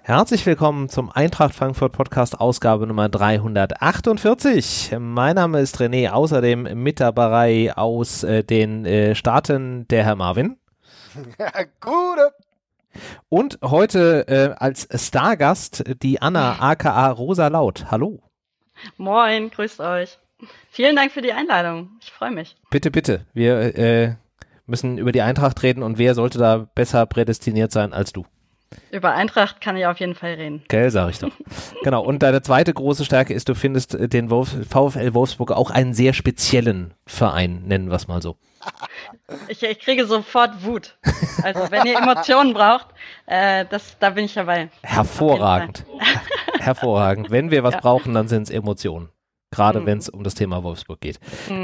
Herzlich willkommen zum Eintracht Frankfurt Podcast Ausgabe Nummer 348. Mein Name ist René, außerdem mit dabei aus den Staaten der Herr Marvin. Ja, gute. Und heute als Stargast die Anna aka Rosa Laut. Hallo. Moin, grüßt euch. Vielen Dank für die Einladung. Ich freue mich. Bitte, bitte. Wir müssen über die Eintracht reden und wer sollte da besser prädestiniert sein als du? Über Eintracht kann ich auf jeden Fall reden. Gell, sag ich doch. Genau, und deine zweite große Stärke ist, du findest den VfL Wolfsburg auch einen sehr speziellen Verein, nennen wir es mal so. Ich kriege sofort Wut. Also wenn ihr Emotionen braucht, da bin ich dabei. Hervorragend. Hervorragend. Wenn wir was brauchen, dann sind es Emotionen. Gerade wenn es um das Thema Wolfsburg geht.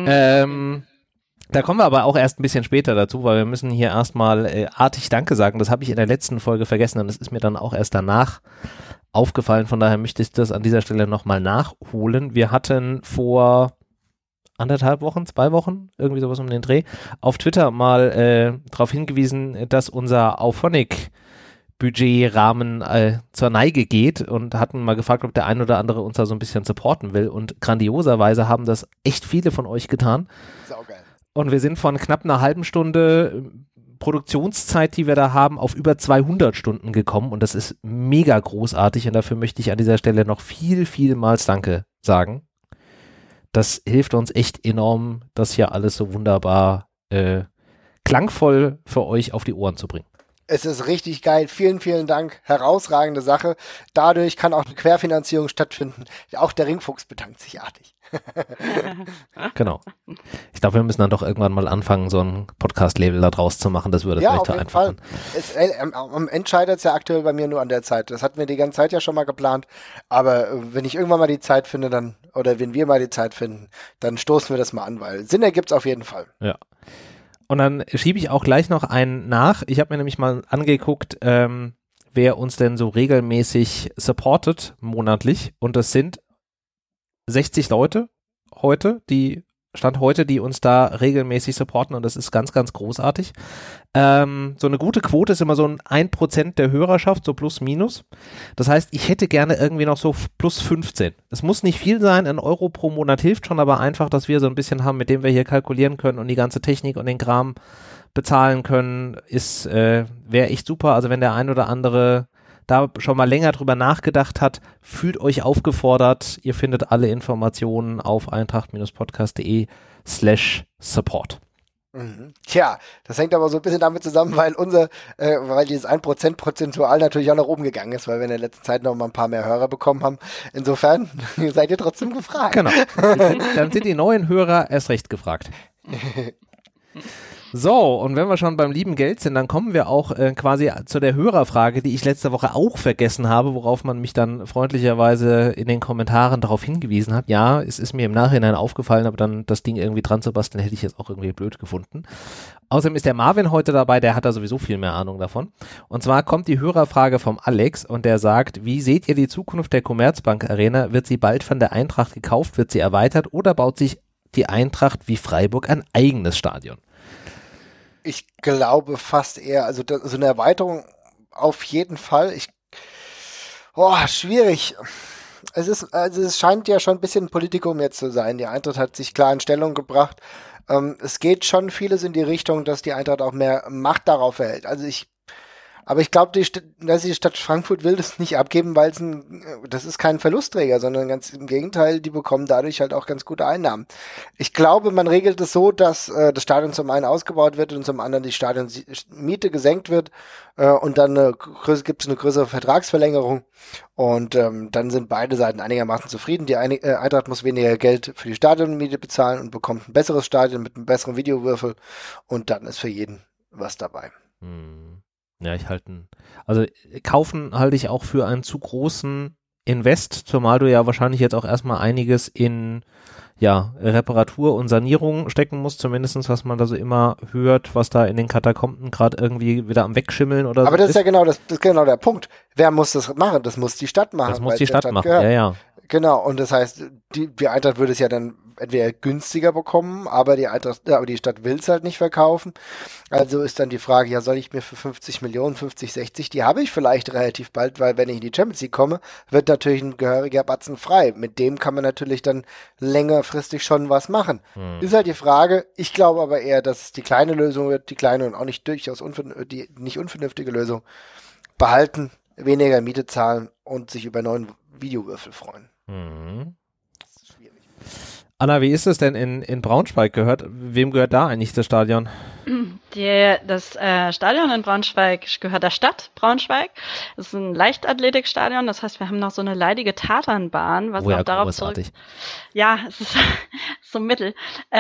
Da kommen wir aber auch erst ein bisschen später dazu, weil wir müssen hier erstmal artig Danke sagen. Das habe ich in der letzten Folge vergessen und das ist mir dann auch erst danach aufgefallen. Von daher möchte ich das an dieser Stelle nochmal nachholen. Wir hatten vor 1,5 Wochen, 2 Wochen, irgendwie sowas um den Dreh, auf Twitter mal darauf hingewiesen, dass unser Auphonic-Budgetrahmen zur Neige geht und hatten mal gefragt, ob der ein oder andere uns da so ein bisschen supporten will. Und grandioserweise haben das echt viele von euch getan. Saugeil. Und wir sind von knapp einer halben Stunde Produktionszeit, die wir da haben, auf über 200 Stunden gekommen. Und das ist mega großartig. Und dafür möchte ich an dieser Stelle noch vielmals Danke sagen. Das hilft uns echt enorm, das hier alles so wunderbar klangvoll für euch auf die Ohren zu bringen. Es ist richtig geil. Vielen Dank. Herausragende Sache. Dadurch kann auch eine Querfinanzierung stattfinden. Auch der Ringfuchs bedankt sich artig. Genau. Ich glaube, wir müssen dann doch irgendwann mal anfangen, so ein Podcast-Label da draus zu machen. Das würde vielleicht vereinfachen. Am Ende scheitert es ja aktuell bei mir nur an der Zeit. Das hatten wir die ganze Zeit ja schon mal geplant. Aber wenn ich irgendwann mal die Zeit finde, oder wenn wir mal die Zeit finden, dann stoßen wir das mal an, weil Sinn ergibt es auf jeden Fall. Ja. Und dann schiebe ich auch gleich noch einen nach. Ich habe mir nämlich mal angeguckt, wer uns denn so regelmäßig supportet monatlich. Und das sind 60 Leute die uns da regelmäßig supporten. Und das ist ganz großartig. So eine gute Quote ist immer so ein 1% der Hörerschaft, so plus minus. Das heißt, ich hätte gerne irgendwie noch so plus 15. Es muss nicht viel sein, 1 Euro pro Monat hilft schon, aber einfach, dass wir so ein bisschen haben, mit dem wir hier kalkulieren können und die ganze Technik und den Kram bezahlen können, wäre echt super. Also wenn der ein oder andere da schon mal länger drüber nachgedacht hat, fühlt euch aufgefordert. Ihr findet alle Informationen auf eintracht-podcast.de/support. Tja, das hängt aber so ein bisschen damit zusammen, weil weil dieses 1% prozentual natürlich auch nach oben gegangen ist, weil wir in der letzten Zeit noch mal ein paar mehr Hörer bekommen haben. Insofern seid ihr trotzdem gefragt. Genau. Dann sind die neuen Hörer erst recht gefragt. So, und wenn wir schon beim lieben Geld sind, dann kommen wir auch quasi zu der Hörerfrage, die ich letzte Woche auch vergessen habe, worauf man mich dann freundlicherweise in den Kommentaren darauf hingewiesen hat. Ja, es ist mir im Nachhinein aufgefallen, aber dann das Ding irgendwie dran zu basteln, hätte ich jetzt auch irgendwie blöd gefunden. Außerdem ist der Marvin heute dabei, der hat da sowieso viel mehr Ahnung davon. Und zwar kommt die Hörerfrage vom Alex und der sagt, wie seht ihr die Zukunft der Commerzbank Arena? Wird sie bald von der Eintracht gekauft? Wird sie erweitert? Oder baut sich die Eintracht wie Freiburg ein eigenes Stadion? Ich glaube fast eher, also so eine Erweiterung auf jeden Fall. Schwierig. Es scheint ja schon ein bisschen ein Politikum jetzt zu sein. Die Eintracht hat sich klar in Stellung gebracht. Es geht schon vieles in die Richtung, dass die Eintracht auch mehr Macht darauf erhält. Aber ich glaube, die Stadt Frankfurt will das nicht abgeben, weil das ist kein Verlustträger, sondern ganz im Gegenteil, die bekommen dadurch halt auch ganz gute Einnahmen. Ich glaube, man regelt es so, dass das Stadion zum einen ausgebaut wird und zum anderen die Stadionmiete gesenkt wird und dann gibt es eine größere Vertragsverlängerung und dann sind beide Seiten einigermaßen zufrieden. Die Eintracht muss weniger Geld für die Stadionmiete bezahlen und bekommt ein besseres Stadion mit einem besseren Videowürfel und dann ist für jeden was dabei. Ja, kaufen halte ich auch für einen zu großen Invest, zumal du ja wahrscheinlich jetzt auch erstmal einiges in Reparatur und Sanierung stecken musst, zumindest was man da so immer hört, was da in den Katakomben gerade irgendwie wieder am Wegschimmeln oder so. Aber das ist ja genau das ist genau der Punkt. Wer muss das machen? Das muss die Stadt machen. Das muss die Stadt machen, ja. Genau, und das heißt, die Eintracht würde es ja dann entweder günstiger bekommen, aber die Stadt will es halt nicht verkaufen. Also ist dann die Frage, ja, soll ich mir für 50 Millionen, 50, 60, die habe ich vielleicht relativ bald, weil wenn ich in die Champions League komme, wird natürlich ein gehöriger Batzen frei. Mit dem kann man natürlich dann längerfristig schon was machen. Ist halt die Frage, ich glaube aber eher, dass es die kleine Lösung wird, die kleine und auch nicht durchaus die nicht unvernünftige Lösung. Behalten, weniger Miete zahlen und sich über neuen Videowürfel freuen. Das ist schwierig. Anna, wie ist es denn in Braunschweig gehört? Wem gehört da eigentlich das Stadion? Das Stadion in Braunschweig gehört der Stadt Braunschweig. Es ist ein Leichtathletikstadion, das heißt, wir haben noch so eine leidige Tatanbahn, was auch darauf großartig. Ja, es ist so mittel.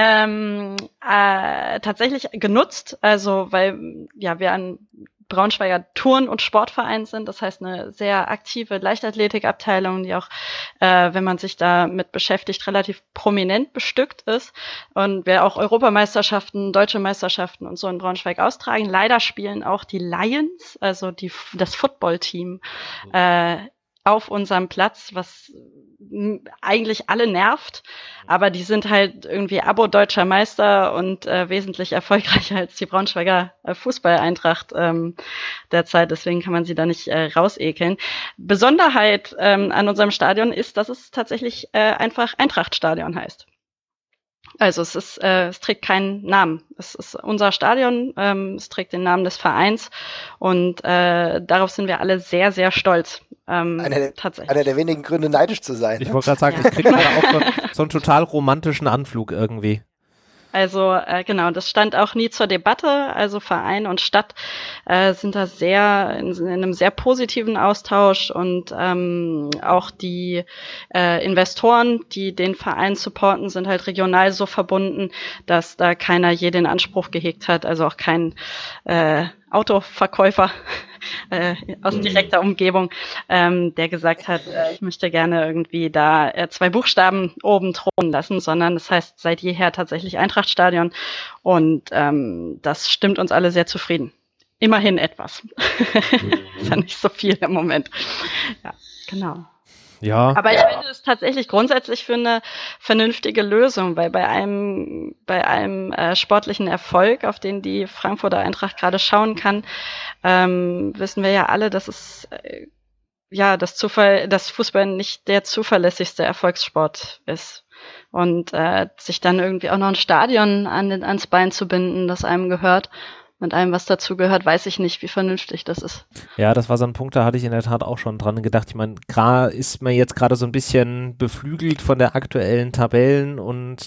Tatsächlich genutzt, also weil ja wir an Braunschweiger Turn- und Sportverein sind. Das heißt, eine sehr aktive Leichtathletikabteilung, die auch, wenn man sich damit beschäftigt, relativ prominent bestückt ist. Und wir auch Europameisterschaften, deutsche Meisterschaften und so in Braunschweig austragen. Leider spielen auch die Lions, also das Footballteam, auf unserem Platz, was eigentlich alle nervt, aber die sind halt irgendwie Abo-deutscher Meister und wesentlich erfolgreicher als die Braunschweiger Fußball-Eintracht derzeit, deswegen kann man sie da nicht rausekeln. Besonderheit an unserem Stadion ist, dass es tatsächlich einfach Eintracht-Stadion heißt. Also es trägt keinen Namen. Es ist unser Stadion, es trägt den Namen des Vereins und darauf sind wir alle sehr, sehr stolz. Tatsächlich. Einer der wenigen Gründe, neidisch zu sein. Ich wollte gerade sagen, ich kriege gerade auch so einen total romantischen Anflug irgendwie. Also genau, das stand auch nie zur Debatte. Also Verein und Stadt sind da sehr in einem sehr positiven Austausch und auch die Investoren, die den Verein supporten, sind halt regional so verbunden, dass da keiner je den Anspruch gehegt hat, also auch kein Autoverkäufer aus direkter Umgebung, der gesagt hat, ich möchte gerne irgendwie da 2 Buchstaben oben thronen lassen, sondern das heißt seit jeher tatsächlich Eintrachtstadion und das stimmt uns alle sehr zufrieden. Immerhin etwas. Ist ja nicht so viel im Moment. Ja, genau. Ja. Aber ich finde es tatsächlich grundsätzlich für eine vernünftige Lösung, weil bei einem sportlichen Erfolg, auf den die Frankfurter Eintracht gerade schauen kann, wissen wir ja alle, dass es dass Fußball nicht der zuverlässigste Erfolgssport ist. Und sich dann irgendwie auch noch ein Stadion ans Bein zu binden, das einem gehört, mit allem, was dazu gehört, weiß ich nicht, wie vernünftig das ist. Ja, das war so ein Punkt, da hatte ich in der Tat auch schon dran gedacht. Ich meine, ist man jetzt gerade so ein bisschen beflügelt von der aktuellen Tabellen- und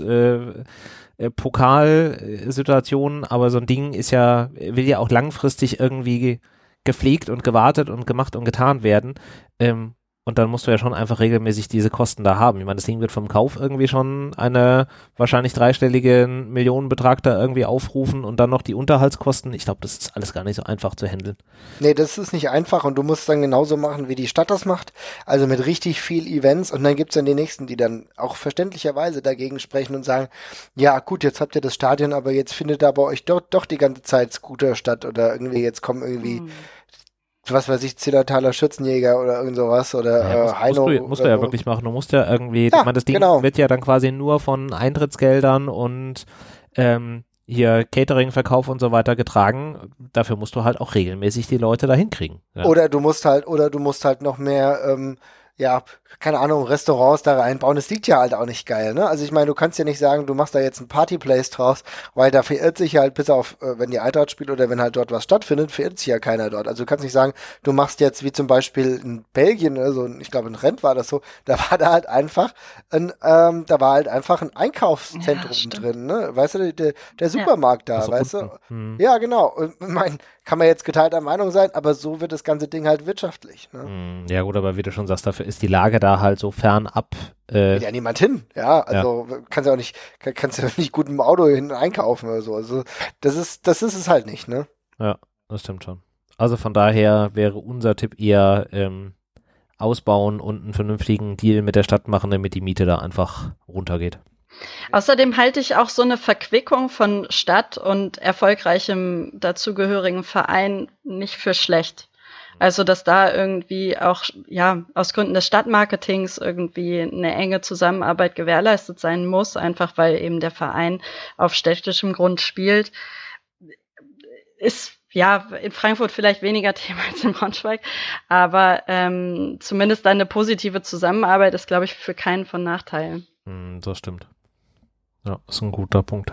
Pokalsituation, aber so ein Ding will ja auch langfristig irgendwie gepflegt und gewartet und gemacht und getan werden. Und dann musst du ja schon einfach regelmäßig diese Kosten da haben. Ich meine, das Ding wird vom Kauf irgendwie schon eine wahrscheinlich 3-stelligen Millionenbetrag da irgendwie aufrufen und dann noch die Unterhaltskosten. Ich glaube, das ist alles gar nicht so einfach zu handeln. Nee, das ist nicht einfach und du musst dann genauso machen, wie die Stadt das macht. Also mit richtig viel Events und dann gibt's dann die Nächsten, die dann auch verständlicherweise dagegen sprechen und sagen, ja gut, jetzt habt ihr das Stadion, aber jetzt findet da bei euch doch die ganze Zeit Scooter statt oder irgendwie jetzt kommen irgendwie was weiß ich, Zillertaler Schützenjäger oder irgend sowas oder Heino. Musst du ja wirklich machen. Du musst ja irgendwie, ja, ich meine, das Ding wird ja dann quasi nur von Eintrittsgeldern und hier Catering-Verkauf und so weiter getragen. Dafür musst du halt auch regelmäßig die Leute dahin kriegen. Ja. Oder du musst halt noch mehr keine Ahnung, Restaurants da reinbauen, das liegt ja halt auch nicht geil, ne? Also ich meine, du kannst ja nicht sagen, du machst da jetzt ein Partyplace draus, weil da verirrt sich halt, bis auf, wenn die Eintracht spielt oder wenn halt dort was stattfindet, verirrt sich ja keiner dort. Also du kannst nicht sagen, du machst jetzt wie zum Beispiel in Belgien, also ich glaube in Rennes war das so, da war halt einfach ein Einkaufszentrum drin, ne? Weißt du, der Supermarkt da, weißt du? Ja, genau. Und ich meine, kann man jetzt geteilter Meinung sein, aber so wird das ganze Ding halt wirtschaftlich, ne? Ja gut, aber wie du schon sagst, dafür ist die Lage da halt so fernab. Will ja niemand hin, ja, also kannst ja nicht gut im Auto hin einkaufen oder so. Also das ist es halt nicht, ne? Ja, das stimmt schon. Also von daher wäre unser Tipp eher ausbauen und einen vernünftigen Deal mit der Stadt machen, damit die Miete da einfach runtergeht. Außerdem halte ich auch so eine Verquickung von Stadt und erfolgreichem dazugehörigen Verein nicht für schlecht. Also, dass da irgendwie auch, ja, aus Gründen des Stadtmarketings irgendwie eine enge Zusammenarbeit gewährleistet sein muss, einfach weil eben der Verein auf städtischem Grund spielt, ist ja in Frankfurt vielleicht weniger Thema als in Braunschweig, aber zumindest eine positive Zusammenarbeit ist, glaube ich, für keinen von Nachteil. Das stimmt. Ja, ist ein guter Punkt.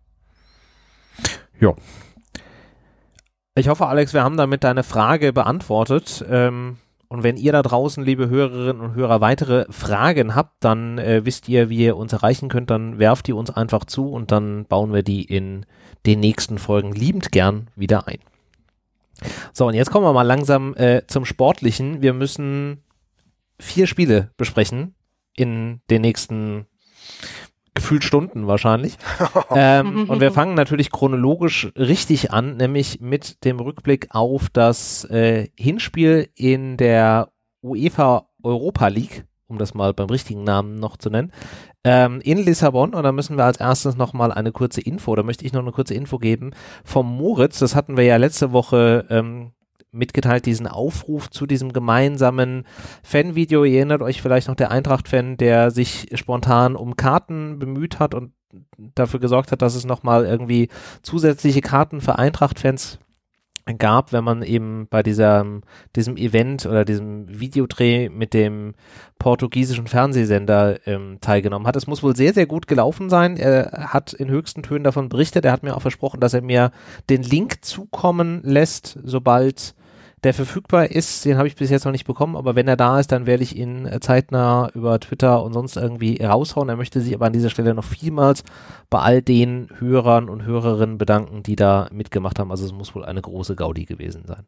Ja. Ich hoffe, Alex, wir haben damit deine Frage beantwortet. Und wenn ihr da draußen, liebe Hörerinnen und Hörer, weitere Fragen habt, dann wisst ihr, wie ihr uns erreichen könnt. Dann werft ihr uns einfach zu und dann bauen wir die in den nächsten Folgen liebend gern wieder ein. So, und jetzt kommen wir mal langsam zum Sportlichen. Wir müssen 4 Spiele besprechen in den nächsten gefühlt Stunden wahrscheinlich. Und wir fangen natürlich chronologisch richtig an, nämlich mit dem Rückblick auf das Hinspiel in der UEFA Europa League, um das mal beim richtigen Namen noch zu nennen, in Lissabon. Und da müssen wir als erstes nochmal eine kurze Info, da möchte ich noch eine kurze Info geben, vom Moritz. Das hatten wir ja letzte Woche mitgeteilt, diesen Aufruf zu diesem gemeinsamen Fanvideo. Ihr erinnert euch vielleicht noch, der Eintracht-Fan, der sich spontan um Karten bemüht hat und dafür gesorgt hat, dass es nochmal irgendwie zusätzliche Karten für Eintracht-Fans gab, wenn man eben bei diesem Event oder diesem Videodreh mit dem portugiesischen Fernsehsender teilgenommen hat. Es muss wohl sehr, sehr gut gelaufen sein. Er hat in höchsten Tönen davon berichtet. Er hat mir auch versprochen, dass er mir den Link zukommen lässt, sobald der verfügbar ist. Den habe ich bis jetzt noch nicht bekommen, aber wenn er da ist, dann werde ich ihn zeitnah über Twitter und sonst irgendwie raushauen. Er möchte sich aber an dieser Stelle noch vielmals bei all den Hörern und Hörerinnen bedanken, die da mitgemacht haben. Also es muss wohl eine große Gaudi gewesen sein.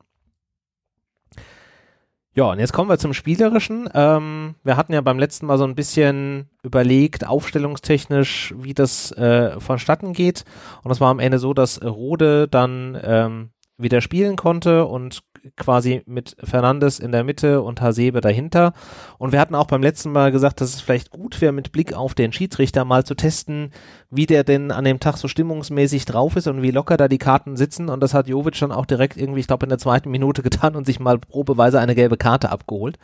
Ja, und jetzt kommen wir zum Spielerischen. Wir hatten ja beim letzten Mal so ein bisschen überlegt, aufstellungstechnisch, wie das vonstatten geht. Und es war am Ende so, dass Rode dann wieder spielen konnte und quasi mit Fernandes in der Mitte und Hasebe dahinter. Und wir hatten auch beim letzten Mal gesagt, dass es vielleicht gut wäre, mit Blick auf den Schiedsrichter mal zu testen, wie der denn an dem Tag so stimmungsmäßig drauf ist und wie locker da die Karten sitzen. Und das hat Jovic dann auch direkt irgendwie, ich glaube, in der 2. Minute getan und sich mal probeweise eine gelbe Karte abgeholt.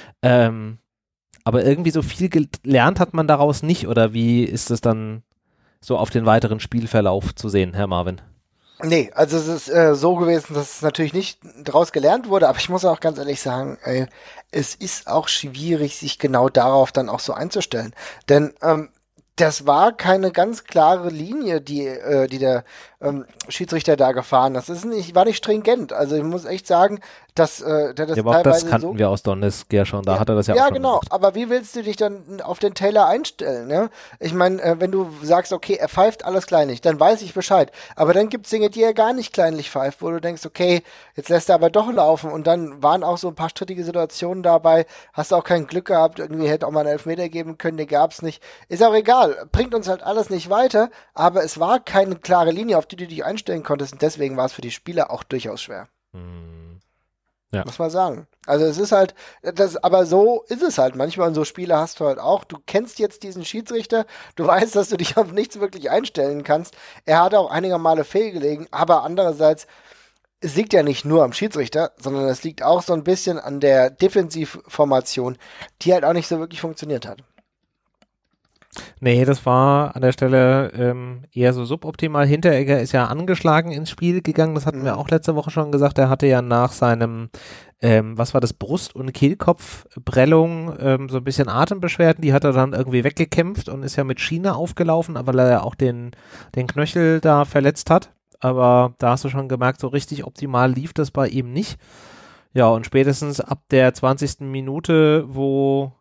Aber irgendwie so viel gelernt hat man daraus nicht, oder wie ist es dann so auf den weiteren Spielverlauf zu sehen, Herr Marvin? Nee, also es ist so gewesen, dass es natürlich nicht draus gelernt wurde, aber ich muss auch ganz ehrlich sagen, es ist auch schwierig, sich genau darauf dann auch so einzustellen. Denn das war keine ganz klare Linie, die der Schiedsrichter da gefahren hat. Das war nicht stringent. Also ich muss echt sagen, dass der das ja, aber teilweise das kannten wir aus Donetsk ja schon, da hat er das ja auch ja, schon genau, gemacht. aber wie willst du dich dann auf den Taylor einstellen, ne? Ich meine, wenn du sagst, okay, er pfeift alles kleinlich, dann weiß ich Bescheid. Aber dann gibt's Dinge, die er gar nicht kleinlich pfeift, wo du denkst, okay, jetzt lässt er aber doch laufen. Und dann waren auch so ein paar strittige Situationen dabei, hast du auch kein Glück gehabt, irgendwie hätte auch mal einen Elfmeter geben können, den gab's nicht. Ist auch egal, bringt uns halt alles nicht weiter, aber es war keine klare Linie, auf die du dich einstellen konntest und deswegen war es für die Spieler auch durchaus schwer. Ja. Muss man sagen. Also es ist halt, aber so ist es halt. Manchmal in so Spiele hast du halt auch, du kennst jetzt diesen Schiedsrichter, du weißt, dass du dich auf nichts wirklich einstellen kannst. Er hat auch einiger Male fehlgelegen, aber andererseits, es liegt ja nicht nur am Schiedsrichter, sondern es liegt auch so ein bisschen an der Defensivformation, die halt auch nicht so wirklich funktioniert hat. Nee, das war an der Stelle eher so suboptimal. Hinteregger ist ja angeschlagen ins Spiel gegangen, das hatten wir auch letzte Woche schon gesagt. Er hatte ja nach seinem, was war das, Brust- und Kehlkopfprellung so ein bisschen Atembeschwerden, die hat er dann irgendwie weggekämpft und ist ja mit Schiene aufgelaufen, weil er ja auch den Knöchel da verletzt hat. Aber da hast du schon gemerkt, so richtig optimal lief das bei ihm nicht. Ja, und spätestens ab der 20. Minute, wo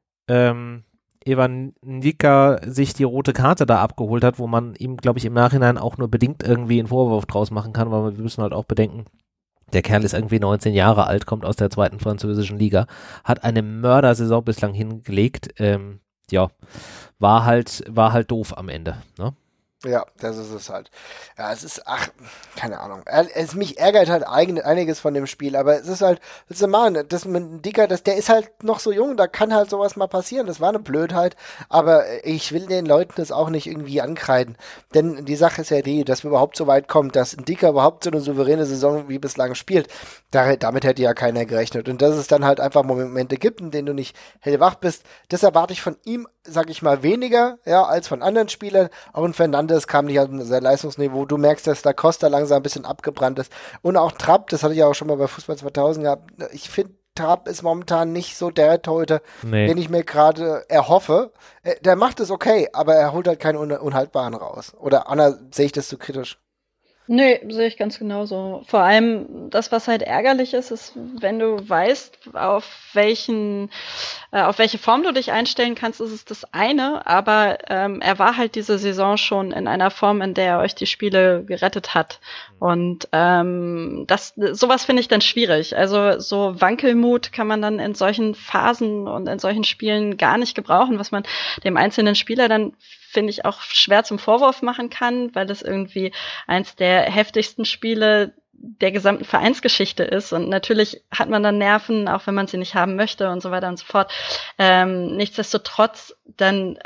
Evan Nika sich die rote Karte da abgeholt hat, wo man ihm, glaube ich, im Nachhinein auch nur bedingt irgendwie einen Vorwurf draus machen kann, weil wir müssen halt auch bedenken, der Kerl ist irgendwie 19 Jahre alt, kommt aus der 2. französischen Liga, hat eine Mördersaison bislang hingelegt, ja, war halt doof am Ende, ne? Ja, das ist es halt. Ja, es ist, keine Ahnung. Mich ärgert halt einiges von dem Spiel, aber es ist halt, was soll man machen, das mit Dicker, der ist halt noch so jung, da kann halt sowas mal passieren. Das war eine Blödheit, aber ich will den Leuten das auch nicht irgendwie ankreiden. Denn die Sache ist ja die, dass wir überhaupt so weit kommen, dass ein Dicker überhaupt so eine souveräne Saison wie bislang spielt. Damit hätte ja keiner gerechnet. Und dass es dann halt einfach Momente gibt, in denen du nicht hellwach bist, das erwarte ich von ihm, sag ich mal, weniger, ja, als von anderen Spielern. Auch ein Fernandes kam nicht auf sein Leistungsniveau. Du merkst, dass Da Costa langsam ein bisschen abgebrannt ist. Und auch Trapp, das hatte ich auch schon mal bei Fußball 2000 gehabt. Ich finde, Trapp ist momentan nicht so der Torhüter, den ich mir gerade erhoffe. Der macht es okay, aber er holt halt keinen Unhaltbaren raus. Oder Anna, sehe ich das zu kritisch? Nee, sehe ich ganz genauso. Vor allem das, was halt ärgerlich ist, wenn du weißt, auf welche Form du dich einstellen kannst, ist es das eine, aber er war halt diese Saison schon in einer Form, in der er euch die Spiele gerettet hat. Und sowas finde ich dann schwierig. Also so Wankelmut kann man dann in solchen Phasen und in solchen Spielen gar nicht gebrauchen, was man dem einzelnen Spieler dann, finde ich, auch schwer zum Vorwurf machen kann, weil das irgendwie eins der heftigsten Spiele der gesamten Vereinsgeschichte ist. Und natürlich hat man dann Nerven, auch wenn man sie nicht haben möchte und so weiter und so fort. Nichtsdestotrotz, dann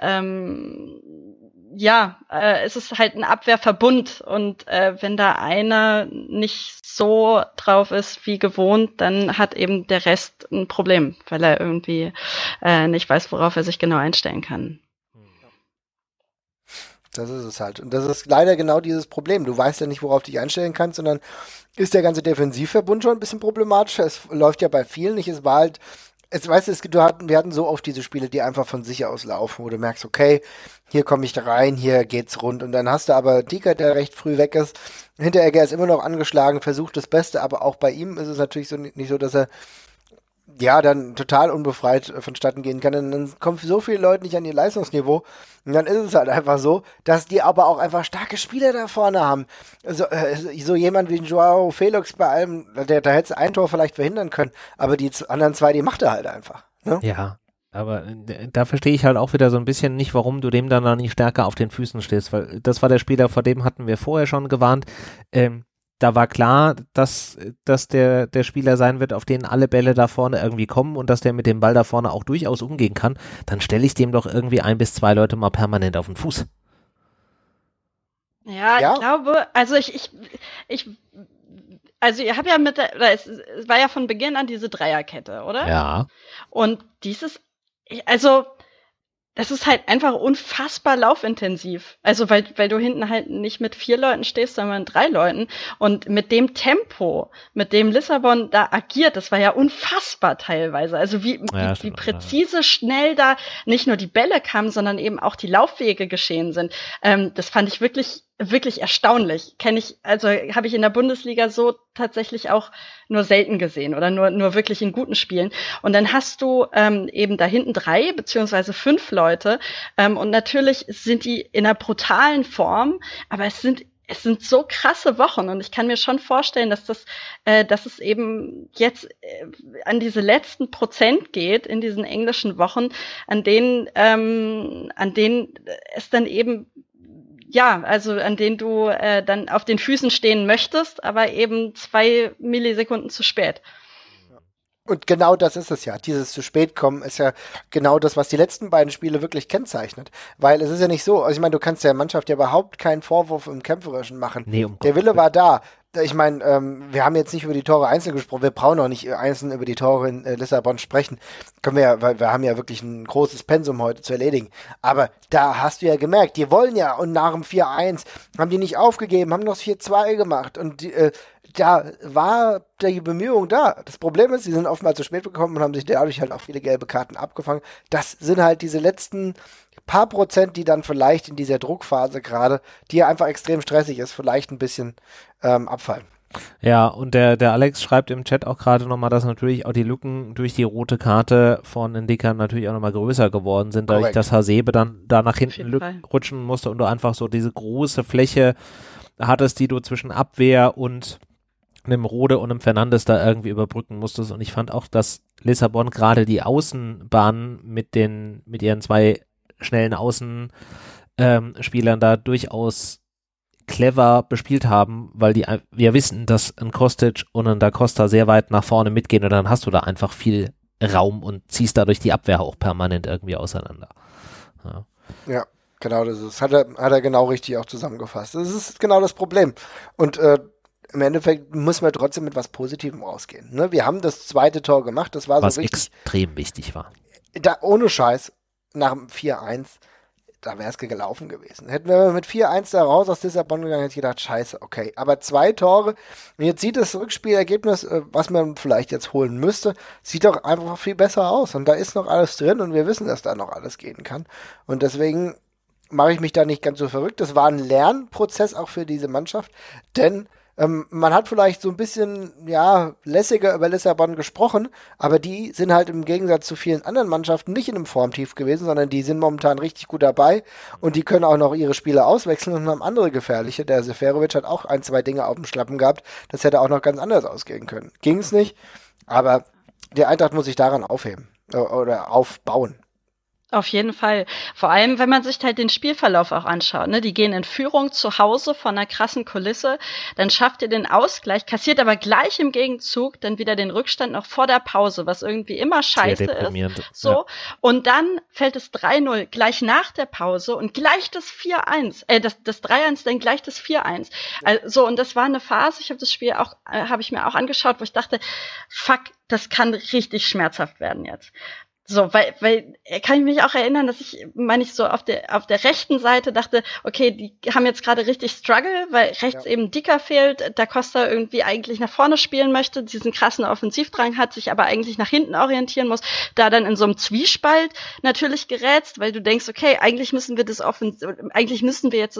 es ist halt ein Abwehrverbund. Und wenn da einer nicht so drauf ist wie gewohnt, dann hat eben der Rest ein Problem, weil er irgendwie nicht weiß, worauf er sich genau einstellen kann. Das ist es halt. Und das ist leider genau dieses Problem. Du weißt ja nicht, worauf du dich einstellen kannst, sondern ist der ganze Defensivverbund schon ein bisschen problematischer. Es läuft ja bei vielen nicht. Es war halt, wir hatten so oft diese Spiele, die einfach von sich aus laufen, wo du merkst, okay, hier komme ich da rein, hier geht's rund. Und dann hast du aber Dieker, der recht früh weg ist. Hinteregger ist immer noch angeschlagen, versucht das Beste, aber auch bei ihm ist es natürlich so nicht so, dass er dann total unbefreit vonstatten gehen kann. Und dann kommen so viele Leute nicht an ihr Leistungsniveau. Und dann ist es halt einfach so, dass die aber auch einfach starke Spieler da vorne haben. So jemand wie Joao Felix bei allem, da hätte ein Tor vielleicht verhindern können, aber die anderen zwei, die macht er halt einfach. Ne? Ja, aber da verstehe ich halt auch wieder so ein bisschen nicht, warum du dem dann noch nicht stärker auf den Füßen stehst, weil das war der Spieler, vor dem hatten wir vorher schon gewarnt. Da war klar, dass der Spieler sein wird, auf den alle Bälle da vorne irgendwie kommen und dass der mit dem Ball da vorne auch durchaus umgehen kann, dann stelle ich dem doch irgendwie 1 bis 2 Leute mal permanent auf den Fuß. Ja, ich glaube, also also ihr habt ja es war ja von Beginn an diese Dreierkette, oder? Ja. Und das ist halt einfach unfassbar laufintensiv. Also, weil du hinten halt nicht mit 4 Leuten stehst, sondern mit 3 Leuten. Und mit dem Tempo, mit dem Lissabon da agiert, das war ja unfassbar teilweise. Also wie präzise, schnell da nicht nur die Bälle kamen, sondern eben auch die Laufwege geschehen sind. Das fand ich wirklich erstaunlich. Habe ich in der Bundesliga so tatsächlich auch nur selten gesehen oder nur wirklich in guten Spielen. Und dann hast du eben da hinten 3 beziehungsweise 5 Leute und natürlich sind die in einer brutalen Form, aber es sind so krasse Wochen und ich kann mir schon vorstellen, dass es eben jetzt an diese letzten Prozent geht in diesen englischen Wochen, an denen es dann eben an denen du dann auf den Füßen stehen möchtest, aber eben 2 Millisekunden zu spät. Und genau das ist es ja. Dieses zu spät kommen ist ja genau das, was die letzten beiden Spiele wirklich kennzeichnet. Weil es ist ja nicht so, also ich meine, du kannst der Mannschaft ja überhaupt keinen Vorwurf im Kämpferischen machen. Nee, der Wille war da. Ich meine, wir haben jetzt nicht über die Tore einzeln gesprochen, wir brauchen auch nicht einzeln über die Tore in Lissabon sprechen. Können wir ja, weil wir haben ja wirklich ein großes Pensum heute zu erledigen. Aber da hast du ja gemerkt, die wollen ja, und nach dem 4-1 haben die nicht aufgegeben, haben noch das 4-2 gemacht und da war die Bemühung da. Das Problem ist, sie sind oftmals zu spät gekommen und haben sich dadurch halt auch viele gelbe Karten abgefangen. Das sind halt diese letzten paar Prozent, die dann vielleicht in dieser Druckphase gerade, die ja einfach extrem stressig ist, vielleicht ein bisschen abfallen. Ja, und der Alex schreibt im Chat auch gerade nochmal, dass natürlich auch die Lücken durch die rote Karte von Ndicka natürlich auch nochmal größer geworden sind, dadurch, dass Hasebe dann da nach hinten rutschen musste und du einfach so diese große Fläche hattest, die du zwischen Abwehr und einem Rode und einem Fernandes da irgendwie überbrücken musstest. Und ich fand auch, dass Lissabon gerade die Außenbahn mit ihren 2 schnellen Außen Spielern da durchaus clever bespielt haben, weil wir wissen, dass ein Kostic und ein Da Costa sehr weit nach vorne mitgehen und dann hast du da einfach viel Raum und ziehst dadurch die Abwehr auch permanent irgendwie auseinander. Ja, genau, das hat er genau richtig auch zusammengefasst. Das ist genau das Problem. Und im Endeffekt müssen wir trotzdem mit was Positivem rausgehen. Ne? Wir haben das zweite Tor gemacht, das war was so richtig. Extrem wichtig war. Ohne Scheiß, nach dem 4-1, da wäre es gelaufen gewesen. Hätten wir mit 4-1 da raus aus Lissabon gegangen, hätte ich gedacht, scheiße, okay. Aber 2 Tore, und jetzt sieht das Rückspielergebnis, was man vielleicht jetzt holen müsste, sieht doch einfach viel besser aus. Und da ist noch alles drin und wir wissen, dass da noch alles gehen kann. Und deswegen mache ich mich da nicht ganz so verrückt. Das war ein Lernprozess auch für diese Mannschaft, denn man hat vielleicht so ein bisschen, lässiger über Lissabon gesprochen, aber die sind halt im Gegensatz zu vielen anderen Mannschaften nicht in einem Formtief gewesen, sondern die sind momentan richtig gut dabei und die können auch noch ihre Spieler auswechseln und haben andere gefährliche. Der Seferovic hat auch 1, 2 Dinge auf dem Schlappen gehabt, das hätte auch noch ganz anders ausgehen können. Ging es nicht, aber die Eintracht muss sich daran aufheben oder aufbauen. Auf jeden Fall. Vor allem, wenn man sich halt den Spielverlauf auch anschaut. Ne? Die gehen in Führung zu Hause von einer krassen Kulisse, dann schafft ihr den Ausgleich, kassiert aber gleich im Gegenzug dann wieder den Rückstand noch vor der Pause, was irgendwie immer scheiße ist. So. Ja. Und dann fällt es 3-0 gleich nach der Pause und gleich das 4-1, das 3-1, dann gleich das 4-1. Also, und das war eine Phase, ich habe das Spiel auch, habe ich mir auch angeschaut, wo ich dachte, fuck, das kann richtig schmerzhaft werden jetzt. So, weil kann ich mich auch erinnern, dass ich so auf der rechten Seite dachte, okay, die haben jetzt gerade richtig Struggle, weil rechts eben Dicker fehlt, Da Costa irgendwie eigentlich nach vorne spielen möchte, diesen krassen Offensivdrang hat, sich aber eigentlich nach hinten orientieren muss, da dann in so einem Zwiespalt natürlich gerätst, weil du denkst, okay, eigentlich müssen wir jetzt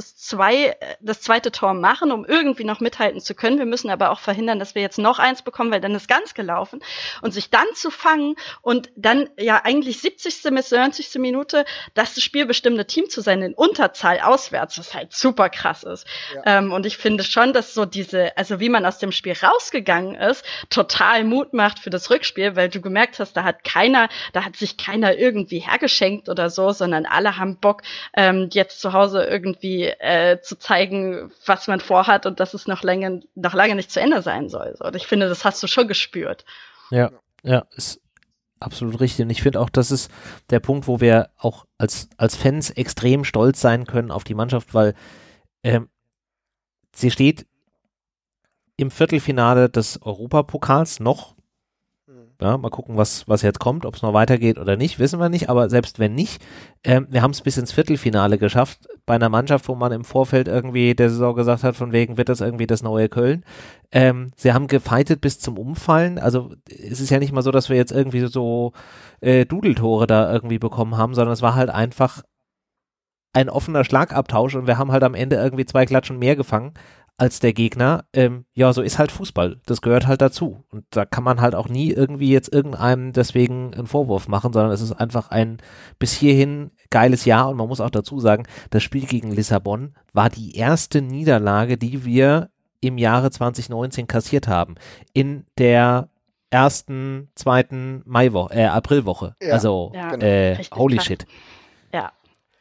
das zweite Tor machen, um irgendwie noch mithalten zu können. Wir müssen aber auch verhindern, dass wir jetzt noch eins bekommen, weil dann ist ganz gelaufen. Und sich dann zu fangen und dann eigentlich 70. bis 90. Minute das spielbestimmende Team zu sein, in Unterzahl auswärts, was halt super krass ist. Ja. Und ich finde schon, dass so wie man aus dem Spiel rausgegangen ist, total Mut macht für das Rückspiel, weil du gemerkt hast, da hat sich keiner irgendwie hergeschenkt oder so, sondern alle haben Bock, jetzt zu Hause irgendwie zu zeigen, was man vorhat und dass es noch lange nicht zu Ende sein soll. Und ich finde, das hast du schon gespürt. Ja, ist absolut richtig. Und ich finde auch, das ist der Punkt, wo wir auch als Fans extrem stolz sein können auf die Mannschaft, weil sie steht im Viertelfinale des Europapokals noch. Ja, mal gucken, was jetzt kommt, ob es noch weitergeht oder nicht, wissen wir nicht, aber selbst wenn nicht, wir haben es bis ins Viertelfinale geschafft, bei einer Mannschaft, wo man im Vorfeld irgendwie der Saison gesagt hat, von wegen wird das irgendwie das neue Köln. Sie haben gefightet bis zum Umfallen, also es ist ja nicht mal so, dass wir jetzt irgendwie so Dudeltore da irgendwie bekommen haben, sondern es war halt einfach ein offener Schlagabtausch und wir haben halt am Ende irgendwie 2 Klatschen mehr gefangen als der Gegner. So ist halt Fußball. Das gehört halt dazu. Und da kann man halt auch nie irgendwie jetzt irgendeinem deswegen einen Vorwurf machen, sondern es ist einfach ein bis hierhin geiles Jahr. Und man muss auch dazu sagen, das Spiel gegen Lissabon war die erste Niederlage, die wir im Jahre 2019 kassiert haben. In der ersten, zweiten Aprilwoche. Ja, also, holy shit. Ja.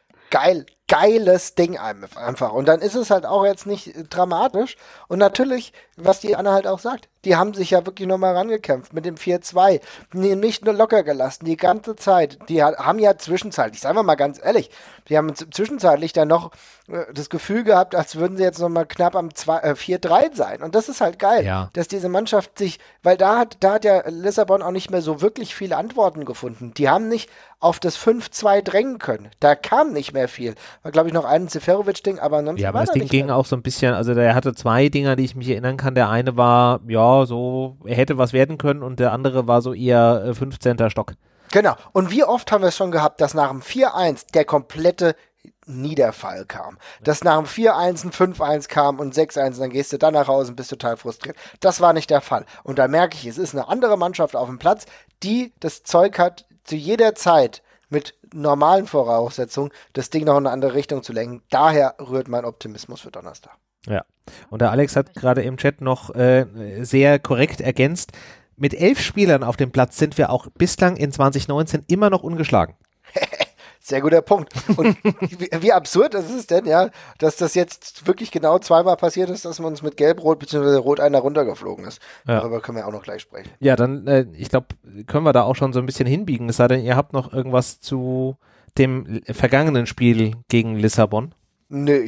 Geiles Ding einfach. Und dann ist es halt auch jetzt nicht dramatisch. Und natürlich, was die Anna halt auch sagt, die haben sich ja wirklich nochmal rangekämpft mit dem 4-2. Nicht nur locker gelassen, die ganze Zeit. Die haben ja zwischenzeitlich, sagen wir mal ganz ehrlich, die haben zwischenzeitlich dann noch das Gefühl gehabt, als würden sie jetzt nochmal knapp am 4-3 sein. Und das ist halt geil, dass diese Mannschaft weil da hat ja Lissabon auch nicht mehr so wirklich viele Antworten gefunden. Die haben nicht auf das 5-2 drängen können. Da kam nicht mehr viel. War, glaube ich, noch ein Seferovic-Ding, aber ansonsten aber das Ding ging auch so ein bisschen, also der hatte 2 Dinger, die ich mich erinnern kann. Der eine war, so, er hätte was werden können und der andere war so eher 15. Stock. Genau. Und wie oft haben wir es schon gehabt, dass nach dem 4-1 der komplette Niederfall kam. Dass nach dem 4-1 ein 5-1 kam und 6-1, dann gehst du dann nach Hause und bist total frustriert. Das war nicht der Fall. Und da merke ich, es ist eine andere Mannschaft auf dem Platz, die das Zeug hat, zu jeder Zeit mit normalen Voraussetzungen das Ding noch in eine andere Richtung zu lenken. Daher rührt mein Optimismus für Donnerstag. Ja, und der Alex hat gerade im Chat noch sehr korrekt ergänzt, mit 11 Spielern auf dem Platz sind wir auch bislang in 2019 immer noch ungeschlagen. Sehr guter Punkt. Und wie absurd ist es denn, ja, dass das jetzt wirklich genau zweimal passiert ist, dass man uns mit Gelb-Rot bzw. Rot einer runtergeflogen ist. Ja. Darüber können wir auch noch gleich sprechen. Ja, dann, ich glaube, können wir da auch schon so ein bisschen hinbiegen. Es sei denn, ihr habt noch irgendwas zu dem vergangenen Spiel gegen Lissabon. Nö.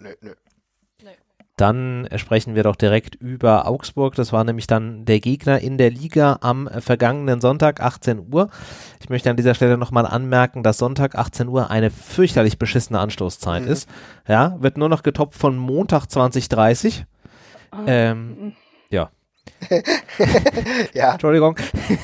Dann sprechen wir doch direkt über Augsburg. Das war nämlich dann der Gegner in der Liga am vergangenen Sonntag, 18 Uhr. Ich möchte an dieser Stelle nochmal anmerken, dass Sonntag 18 Uhr eine fürchterlich beschissene Anstoßzeit ist. Ja, wird nur noch getoppt von Montag 20:30. Ja. Ja. Entschuldigung.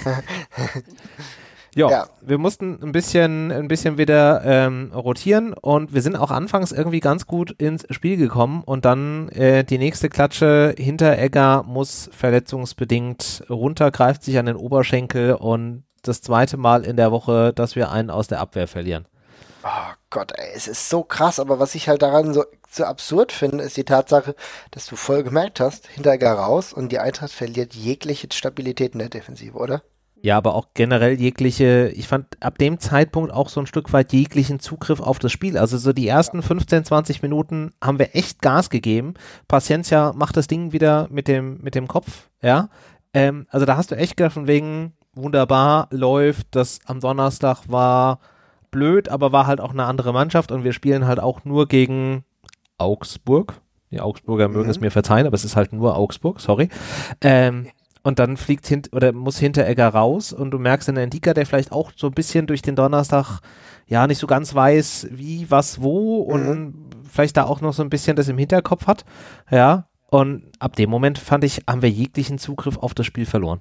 Ja, wir mussten ein bisschen wieder rotieren und wir sind auch anfangs irgendwie ganz gut ins Spiel gekommen und dann die nächste Klatsche, Hinteregger muss verletzungsbedingt runter, greift sich an den Oberschenkel und das zweite Mal in der Woche, dass wir einen aus der Abwehr verlieren. Oh Gott, ey, es ist so krass, aber was ich halt daran so absurd finde, ist die Tatsache, dass du voll gemerkt hast, Hinteregger raus und die Eintracht verliert jegliche Stabilität in der Defensive, oder? Ja, aber auch generell ich fand ab dem Zeitpunkt auch so ein Stück weit jeglichen Zugriff auf das Spiel. Also so die ersten 15, 20 Minuten haben wir echt Gas gegeben. Paciencia macht das Ding wieder mit dem Kopf, ja. Also da hast du echt gedacht, von wegen wunderbar läuft, das am Donnerstag war blöd, aber war halt auch eine andere Mannschaft und wir spielen halt auch nur gegen Augsburg. Die Augsburger mögen es mir verzeihen, aber es ist halt nur Augsburg, sorry. Und dann muss Hinteregger raus und du merkst in der Ndika, der vielleicht auch so ein bisschen durch den Donnerstag ja nicht so ganz weiß, wie, was, wo und vielleicht da auch noch so ein bisschen das im Hinterkopf hat. Ja, und ab dem Moment fand ich, haben wir jeglichen Zugriff auf das Spiel verloren.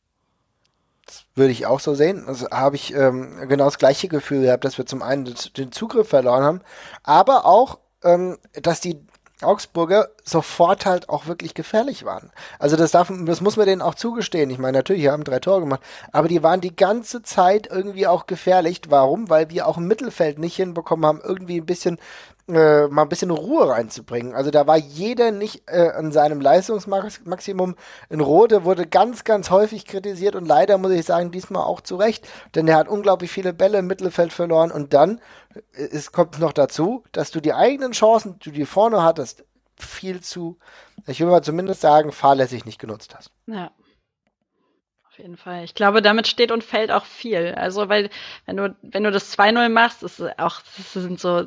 Das würde ich auch so sehen. Also habe ich genau das gleiche Gefühl gehabt, dass wir zum einen den Zugriff verloren haben, aber auch, dass die Augsburger sofort halt auch wirklich gefährlich waren. Also das muss man denen auch zugestehen. Ich meine, natürlich, wir haben 3 Tore gemacht, aber die waren die ganze Zeit irgendwie auch gefährlich. Warum? Weil wir auch im Mittelfeld nicht hinbekommen haben, irgendwie mal ein bisschen Ruhe reinzubringen. Also da war jeder nicht an seinem Leistungsmaximum. In Rode wurde ganz, ganz häufig kritisiert und leider muss ich sagen, diesmal auch zu Recht, denn er hat unglaublich viele Bälle im Mittelfeld verloren und dann kommt noch dazu, dass du die eigenen Chancen, die du vorne hattest, viel zu, ich will mal zumindest sagen, fahrlässig nicht genutzt hast. Ja. Auf jeden Fall. Ich glaube, damit steht und fällt auch viel. Also, weil, wenn du das 2-0 machst, das sind so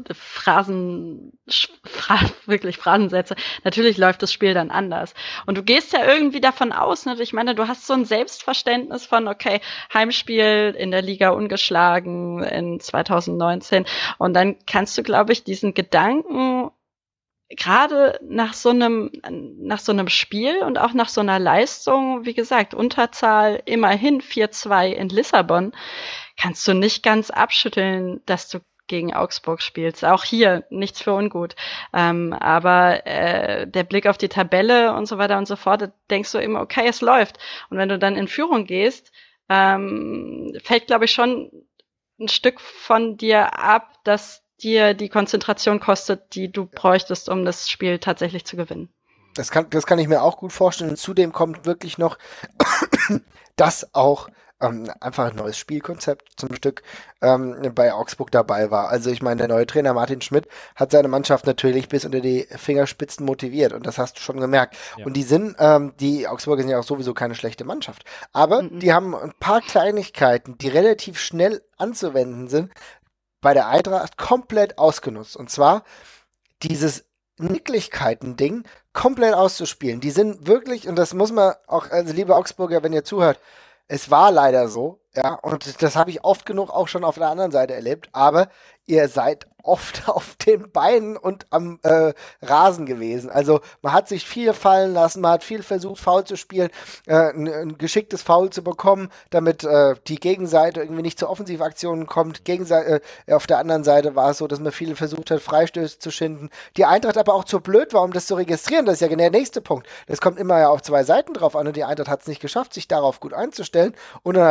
wirklich Phrasensätze. Natürlich läuft das Spiel dann anders. Und du gehst ja irgendwie davon aus, ne? Ich meine, du hast so ein Selbstverständnis von, okay, Heimspiel in der Liga ungeschlagen in 2019. Und dann kannst du, glaube ich, diesen Gedanken gerade nach so einem Spiel und auch nach so einer Leistung, wie gesagt, Unterzahl immerhin 4-2 in Lissabon, kannst du nicht ganz abschütteln, dass du gegen Augsburg spielst. Auch hier nichts für ungut. Aber der Blick auf die Tabelle und so weiter und so fort, da denkst du immer, okay, es läuft. Und wenn du dann in Führung gehst, fällt, glaube ich, schon ein Stück von dir ab, dass dir die Konzentration kostet, die du bräuchtest, um das Spiel tatsächlich zu gewinnen. Das kann ich mir auch gut vorstellen. Und zudem kommt wirklich noch, dass auch einfach ein neues Spielkonzept zum Stück bei Augsburg dabei war. Also ich meine, der neue Trainer Martin Schmidt hat seine Mannschaft natürlich bis unter die Fingerspitzen motiviert und das hast du schon gemerkt. Ja. Und die Augsburger sind ja auch sowieso keine schlechte Mannschaft. Aber die haben ein paar Kleinigkeiten, die relativ schnell anzuwenden sind, bei der Eintracht komplett ausgenutzt. Und zwar dieses Nicklichkeiten-Ding komplett auszuspielen. Die sind wirklich, und das muss man auch, also liebe Augsburger, wenn ihr zuhört, es war leider so, ja, und das habe ich oft genug auch schon auf der anderen Seite erlebt, aber ihr seid oft auf den Beinen und am Rasen gewesen. Also man hat sich viel fallen lassen, man hat viel versucht, Foul zu spielen, ein geschicktes Foul zu bekommen, damit die Gegenseite irgendwie nicht zu Offensivaktionen kommt. Auf der anderen Seite war es so, dass man viel versucht hat, Freistöße zu schinden. Die Eintracht aber auch zu blöd war, um das zu registrieren. Das ist ja genau der nächste Punkt. Das kommt immer ja auf 2 Seiten drauf an und die Eintracht hat es nicht geschafft, sich darauf gut einzustellen und dann halt zu sagen,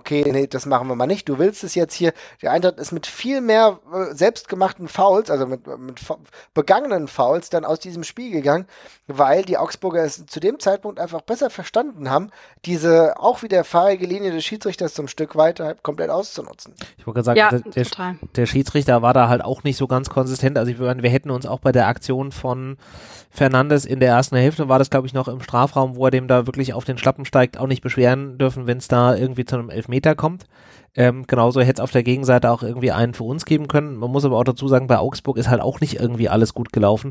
okay, nee, das machen wir mal nicht. Du willst es jetzt hier. Die Eintracht ist mit viel mehr selbstgemachten Fouls, also mit begangenen Fouls, dann aus diesem Spiel gegangen, weil die Augsburger es zu dem Zeitpunkt einfach besser verstanden haben, diese auch wieder fahrige Linie des Schiedsrichters zum Stück weiter halt komplett auszunutzen. Ich wollte gerade sagen, der Schiedsrichter war da halt auch nicht so ganz konsistent. Also wir hätten uns auch bei der Aktion von Fernandes in der ersten Hälfte, war das glaube ich noch im Strafraum, wo er dem da wirklich auf den Schlappen steigt, auch nicht beschweren dürfen, wenn es da irgendwie zu einem Elfmeter kommt. Genauso hätte es auf der Gegenseite auch irgendwie einen für uns geben können. Man muss aber auch dazu sagen, bei Augsburg ist halt auch nicht irgendwie alles gut gelaufen.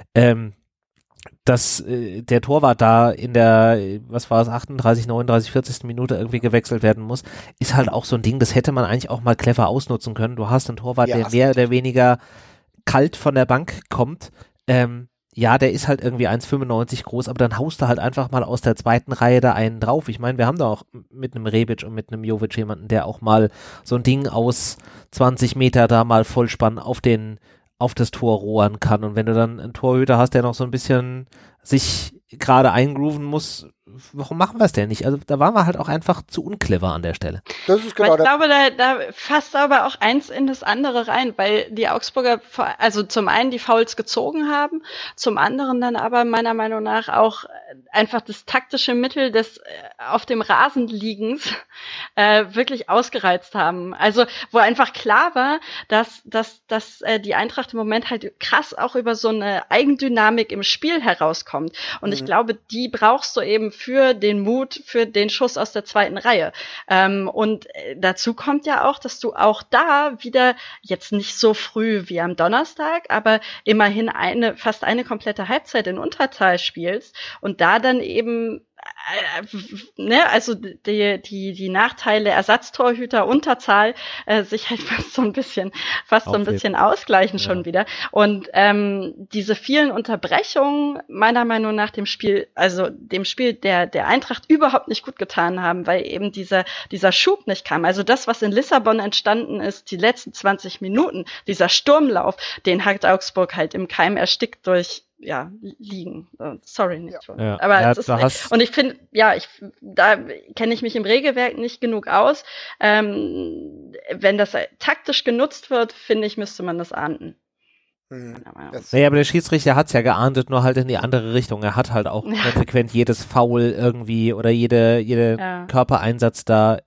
Dass der Torwart da in der, 38, 39, 40. Minute irgendwie gewechselt werden muss, ist halt auch so ein Ding, das hätte man eigentlich auch mal clever ausnutzen können. Du hast einen Torwart, der mehr oder weniger kalt von der Bank kommt. Ja, der ist halt irgendwie 1,95 groß, aber dann haust du halt einfach mal aus der zweiten Reihe da einen drauf. Ich meine, wir haben da auch mit einem Rebic und mit einem Jovic jemanden, der auch mal so ein Ding aus 20 Meter da mal Vollspann auf das Tor rohren kann. Und wenn du dann einen Torhüter hast, der noch so ein bisschen sich gerade eingrooven muss, warum machen wir es denn nicht? Also da waren wir halt auch einfach zu unclever an der Stelle. Das ist genau. Ich glaube, da fasst aber auch eins in das andere rein, weil die Augsburger, also zum einen die Fouls gezogen haben, zum anderen dann aber meiner Meinung nach auch einfach das taktische Mittel des auf dem Rasen liegens wirklich ausgereizt haben. Also wo einfach klar war, dass die Eintracht im Moment halt krass auch über so eine Eigendynamik im Spiel herauskommt. Und ich glaube, die brauchst du eben für den Mut, für den Schuss aus der zweiten Reihe. Und dazu kommt ja auch, dass du auch da wieder jetzt nicht so früh wie am Donnerstag, aber immerhin fast eine komplette Halbzeit in Unterzahl spielst und da dann eben also die Nachteile Ersatztorhüter Unterzahl sich halt fast so ein bisschen ausgleichen schon wieder. Und diese vielen Unterbrechungen meiner Meinung nach dem Spiel der Eintracht überhaupt nicht gut getan haben, weil eben dieser Schub nicht kam. Also das, was in Lissabon entstanden ist, die letzten 20 Minuten, dieser Sturmlauf, den hat Augsburg halt im Keim erstickt durch liegen. Sorry, nicht. Ja. Aber es ist, und ich finde, da kenne ich mich im Regelwerk nicht genug aus. Wenn das taktisch genutzt wird, finde ich, müsste man das ahnden. Naja, aber der Schiedsrichter hat es ja geahndet, nur halt in die andere Richtung. Er hat halt auch konsequent jedes Foul irgendwie oder jede Körpereinsatz da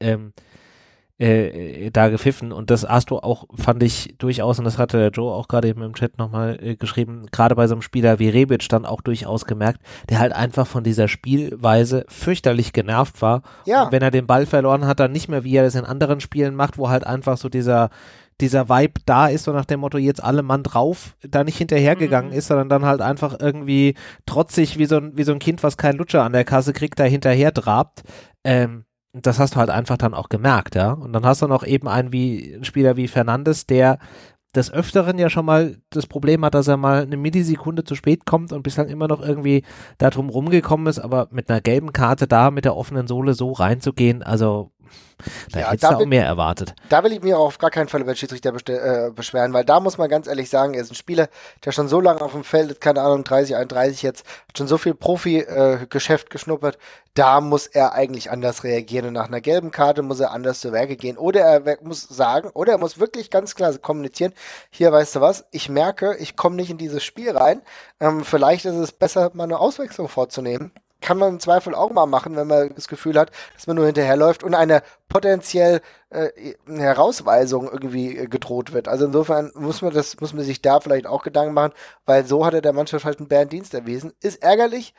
gepfiffen, und das hast du auch, fand ich durchaus, und das hatte der Joe auch gerade eben im Chat nochmal geschrieben, gerade bei so einem Spieler wie Rebic dann auch durchaus gemerkt, der halt einfach von dieser Spielweise fürchterlich genervt war. Ja. Und wenn er den Ball verloren hat, dann nicht mehr, wie er das in anderen Spielen macht, wo halt einfach so dieser Vibe da ist, so nach dem Motto, jetzt alle Mann drauf, da nicht hinterhergegangen ist, sondern dann halt einfach irgendwie trotzig wie so ein Kind, was kein Lutscher an der Kasse kriegt, da hinterher trabt. Das hast du halt einfach dann auch gemerkt, ja. Und dann hast du noch eben einen Spieler wie Fernandes, der des Öfteren ja schon mal das Problem hat, dass er mal eine Millisekunde zu spät kommt und bislang immer noch irgendwie da drum rumgekommen ist, aber mit einer gelben Karte da mit der offenen Sohle so reinzugehen, also da hättest du auch mehr erwartet. Da will ich mich auch auf gar keinen Fall über den Schiedsrichter beschweren, weil da muss man ganz ehrlich sagen, er ist ein Spieler, der schon so lange auf dem Feld ist, keine Ahnung, 30, 31 jetzt, hat schon so viel Profi-Geschäft geschnuppert, da muss er eigentlich anders reagieren und nach einer gelben Karte muss er anders zu Werke gehen oder er muss sagen, oder er muss wirklich ganz klar kommunizieren, hier, weißt du was, ich merke, ich komme nicht in dieses Spiel rein, vielleicht ist es besser, mal eine Auswechslung vorzunehmen. Kann man im Zweifel auch mal machen, wenn man das Gefühl hat, dass man nur hinterherläuft und eine potenziell Herausweisung irgendwie gedroht wird. Also insofern muss man sich da vielleicht auch Gedanken machen, weil so hat er der Mannschaft halt einen Bärendienst erwiesen. Ist ärgerlich,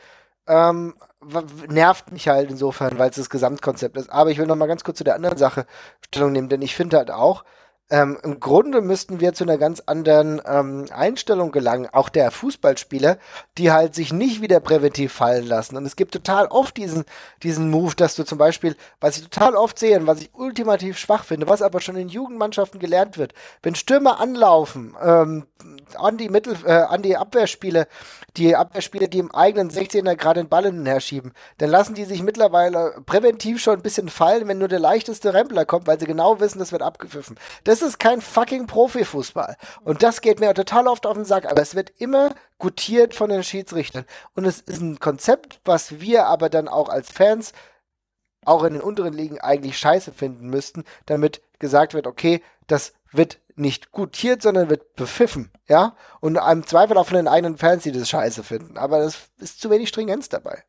nervt mich halt insofern, weil es das Gesamtkonzept ist. Aber ich will noch mal ganz kurz zu der anderen Sache Stellung nehmen, denn ich finde halt auch, im Grunde müssten wir zu einer ganz anderen Einstellung gelangen, auch der Fußballspieler, die halt sich nicht wieder präventiv fallen lassen. Und es gibt total oft diesen Move, dass du zum Beispiel, was ich total oft sehe und was ich ultimativ schwach finde, was aber schon in Jugendmannschaften gelernt wird, wenn Stürmer anlaufen, an die Abwehrspieler, die im eigenen 16er gerade den Ball hin und her schieben, dann lassen die sich mittlerweile präventiv schon ein bisschen fallen, wenn nur der leichteste Rempler kommt, weil sie genau wissen, das wird abgepfiffen. Das ist kein fucking Profifußball. Und das geht mir total oft auf den Sack, aber es wird immer gutiert von den Schiedsrichtern. Und es ist ein Konzept, was wir aber dann auch als Fans auch in den unteren Ligen eigentlich scheiße finden müssten, damit gesagt wird, okay, das wird nicht gutiert, sondern wird bepfiffen, ja, und im Zweifel auch von den eigenen Fans, die das scheiße finden, aber das ist zu wenig Stringenz dabei.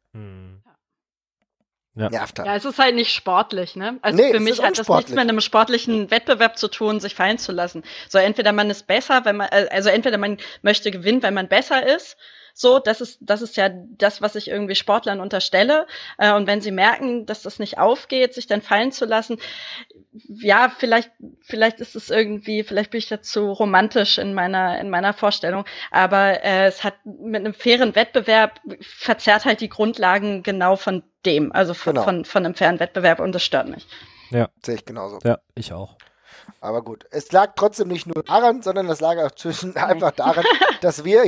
Ja. Nervt halt. Ja, es ist halt nicht sportlich, ne? Also Nee, für es mich ist hat das nichts unsportlich. mit einem sportlichen Wettbewerb zu tun, sich fallen zu lassen. So, entweder man ist besser, wenn man, also entweder man möchte gewinnen, wenn man besser ist. So, das ist ja das, was ich irgendwie Sportlern unterstelle. Und wenn sie merken, dass das nicht aufgeht, sich dann fallen zu lassen, ja, vielleicht ist es irgendwie, vielleicht bin ich dazu romantisch in meiner Vorstellung. Aber es hat mit einem fairen Wettbewerb verzerrt halt die Grundlagen genau von dem, also von einem fairen Wettbewerb, und das stört mich. Ja. Sehe ich genauso. Ja, ich auch. Aber gut, es lag trotzdem nicht nur daran, sondern es lag auch einfach daran, dass wir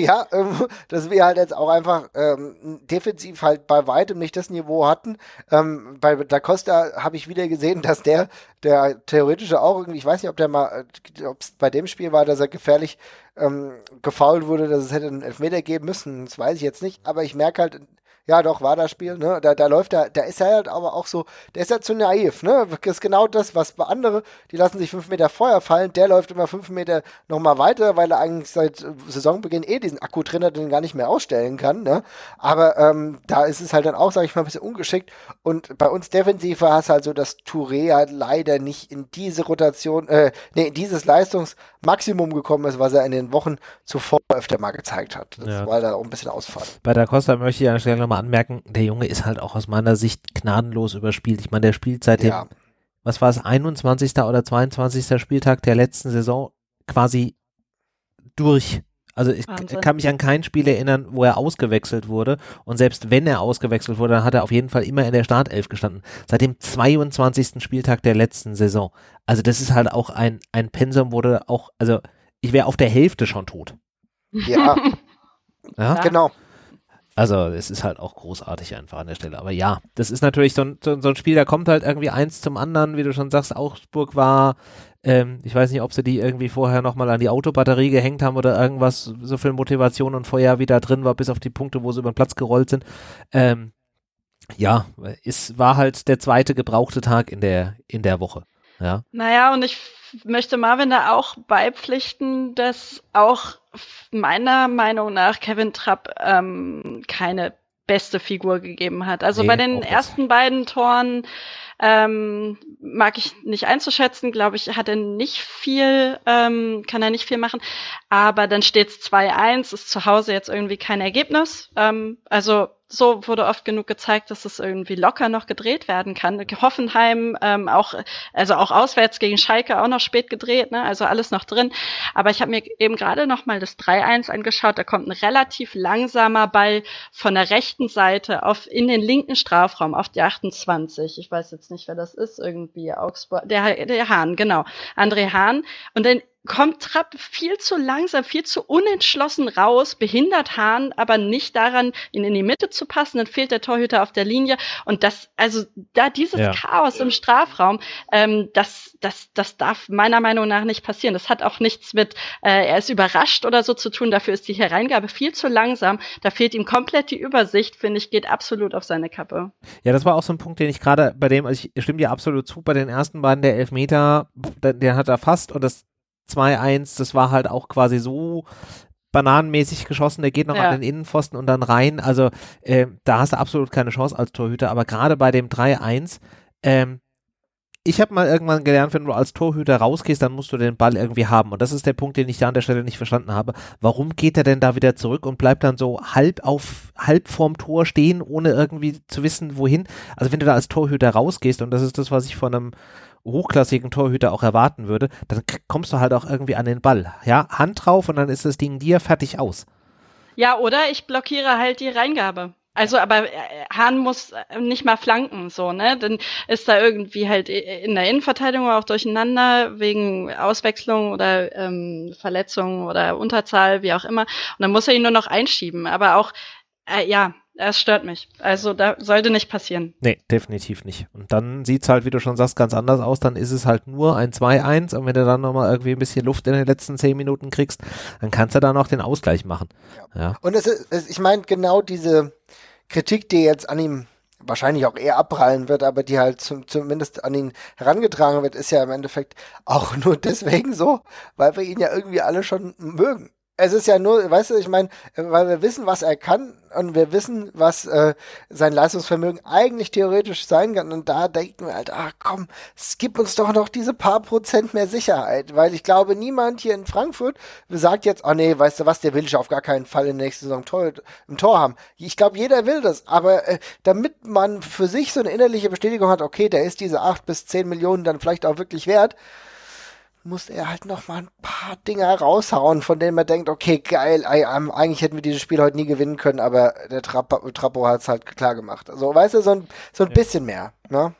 halt jetzt auch einfach defensiv halt bei weitem nicht das Niveau hatten. Bei Da Costa habe ich wieder gesehen, dass der theoretische auch irgendwie, ich weiß nicht, ob es bei dem Spiel war, dass er gefährlich gefoult wurde, dass es hätte einen Elfmeter geben müssen, das weiß ich jetzt nicht, aber ich merke halt, ja, doch, war das Spiel, ne? Da läuft da ist er halt aber auch so, der ist ja zu naiv, ne? Das ist genau das, was bei andere, die lassen sich 5 Meter vorher fallen, der läuft immer 5 Meter nochmal weiter, weil er eigentlich seit Saisonbeginn diesen Akku drin hat, den gar nicht mehr ausstellen kann, ne? Aber da ist es halt dann auch, sag ich mal, ein bisschen ungeschickt, und bei uns defensiv war es halt so, dass Touré halt leider nicht in diese Rotation, in dieses Leistungsmaximum gekommen ist, was er in den Wochen zuvor öfter mal gezeigt hat. Das war da auch ein bisschen Ausfall. Bei Da Costa möchte ich an der Stelle nochmal anmerken, der Junge ist halt auch aus meiner Sicht gnadenlos überspielt. Ich meine, der spielt seit dem, was war es, 21. oder 22. Spieltag der letzten Saison quasi durch. Also ich kann mich an kein Spiel erinnern, wo er ausgewechselt wurde, und selbst wenn er ausgewechselt wurde, dann hat er auf jeden Fall immer in der Startelf gestanden. Seit dem 22. Spieltag der letzten Saison. Also das ist halt auch ein Pensum, wurde auch, also ich wäre auf der Hälfte schon tot. Ja, genau. Also es ist halt auch großartig einfach an der Stelle. Aber ja, das ist natürlich so ein Spiel, da kommt halt irgendwie eins zum anderen, wie du schon sagst. Augsburg war, ich weiß nicht, ob sie die irgendwie vorher nochmal an die Autobatterie gehängt haben oder irgendwas, so viel Motivation und Feuer wieder drin war, bis auf die Punkte, wo sie über den Platz gerollt sind. Ja, es war halt der zweite gebrauchte Tag in der Woche. Ja. Naja, und ich möchte Marvin da auch beipflichten, dass auch meiner Meinung nach Kevin Trapp keine beste Figur gegeben hat. Also bei den ersten beiden Toren mag ich nicht einzuschätzen, glaube ich, hat er nicht viel, kann er nicht viel machen, aber dann steht's 2-1, ist zu Hause jetzt irgendwie kein Ergebnis. Also so wurde oft genug gezeigt, dass es irgendwie locker noch gedreht werden kann. Hoffenheim auch auswärts gegen Schalke auch noch spät gedreht, ne? Also alles noch drin. Aber ich habe mir eben gerade noch mal das 3-1 angeschaut. Da kommt ein relativ langsamer Ball von der rechten Seite in den linken Strafraum auf die 28. Ich weiß jetzt nicht, wer das ist. Irgendwie Augsburg. Der Hahn, genau. André Hahn. Und dann kommt Trapp viel zu langsam, viel zu unentschlossen raus, behindert Hahn aber nicht daran, ihn in die Mitte zu passen, dann fehlt der Torhüter auf der Linie, und dieses Chaos im Strafraum, das darf meiner Meinung nach nicht passieren. Das hat auch nichts mit, er ist überrascht oder so zu tun, dafür ist die Hereingabe viel zu langsam, da fehlt ihm komplett die Übersicht, finde ich, geht absolut auf seine Kappe. Ja, das war auch so ein Punkt, den ich gerade bei dem, also ich stimme dir absolut zu, bei den ersten beiden der Elfmeter, der hat er fast, und das 2-1, das war halt auch quasi so bananenmäßig geschossen, der geht noch an den Innenpfosten und dann rein, also da hast du absolut keine Chance als Torhüter, aber gerade bei dem 3-1, ich habe mal irgendwann gelernt, wenn du als Torhüter rausgehst, dann musst du den Ball irgendwie haben, und das ist der Punkt, den ich da an der Stelle nicht verstanden habe. Warum geht er denn da wieder zurück und bleibt dann so halb vorm Tor stehen, ohne irgendwie zu wissen, wohin? Also wenn du da als Torhüter rausgehst, und das ist das, was ich von einem hochklassigen Torhüter auch erwarten würde, dann kommst du halt auch irgendwie an den Ball. Ja, Hand drauf und dann ist das Ding dir fertig aus. Ja, oder ich blockiere halt die Reingabe. Also, aber Hahn muss nicht mal flanken, so, ne? Dann ist da irgendwie halt in der Innenverteidigung auch durcheinander wegen Auswechslung oder Verletzung oder Unterzahl, wie auch immer. Und dann muss er ihn nur noch einschieben. Aber auch, es stört mich. Also da sollte nicht passieren. Nee, definitiv nicht. Und dann sieht's halt, wie du schon sagst, ganz anders aus. Dann ist es halt nur ein 2-1, und wenn du dann nochmal irgendwie ein bisschen Luft in den letzten 10 Minuten kriegst, dann kannst du da noch den Ausgleich machen. Ja. Und ich meine, genau diese Kritik, die jetzt an ihm wahrscheinlich auch eher abprallen wird, aber die halt zumindest an ihn herangetragen wird, ist ja im Endeffekt auch nur deswegen so, weil wir ihn ja irgendwie alle schon mögen. Es ist ja nur, weißt du, ich meine, weil wir wissen, was er kann und wir wissen, was sein Leistungsvermögen eigentlich theoretisch sein kann. Und da denken wir halt, ach komm, es gibt uns doch noch diese paar Prozent mehr Sicherheit. Weil ich glaube, niemand hier in Frankfurt sagt jetzt, oh nee, weißt du was, der will ich auf gar keinen Fall in der nächsten Saison im Tor haben. Ich glaube, jeder will das. Aber damit man für sich so eine innerliche Bestätigung hat, okay, der ist diese 8 bis 10 Millionen dann vielleicht auch wirklich wert, muss er halt noch mal ein paar Dinger raushauen, von denen man denkt, okay, geil, eigentlich hätten wir dieses Spiel heute nie gewinnen können, aber der Trappo hat es halt klar gemacht. Also, weißt du, so ein bisschen mehr, ne?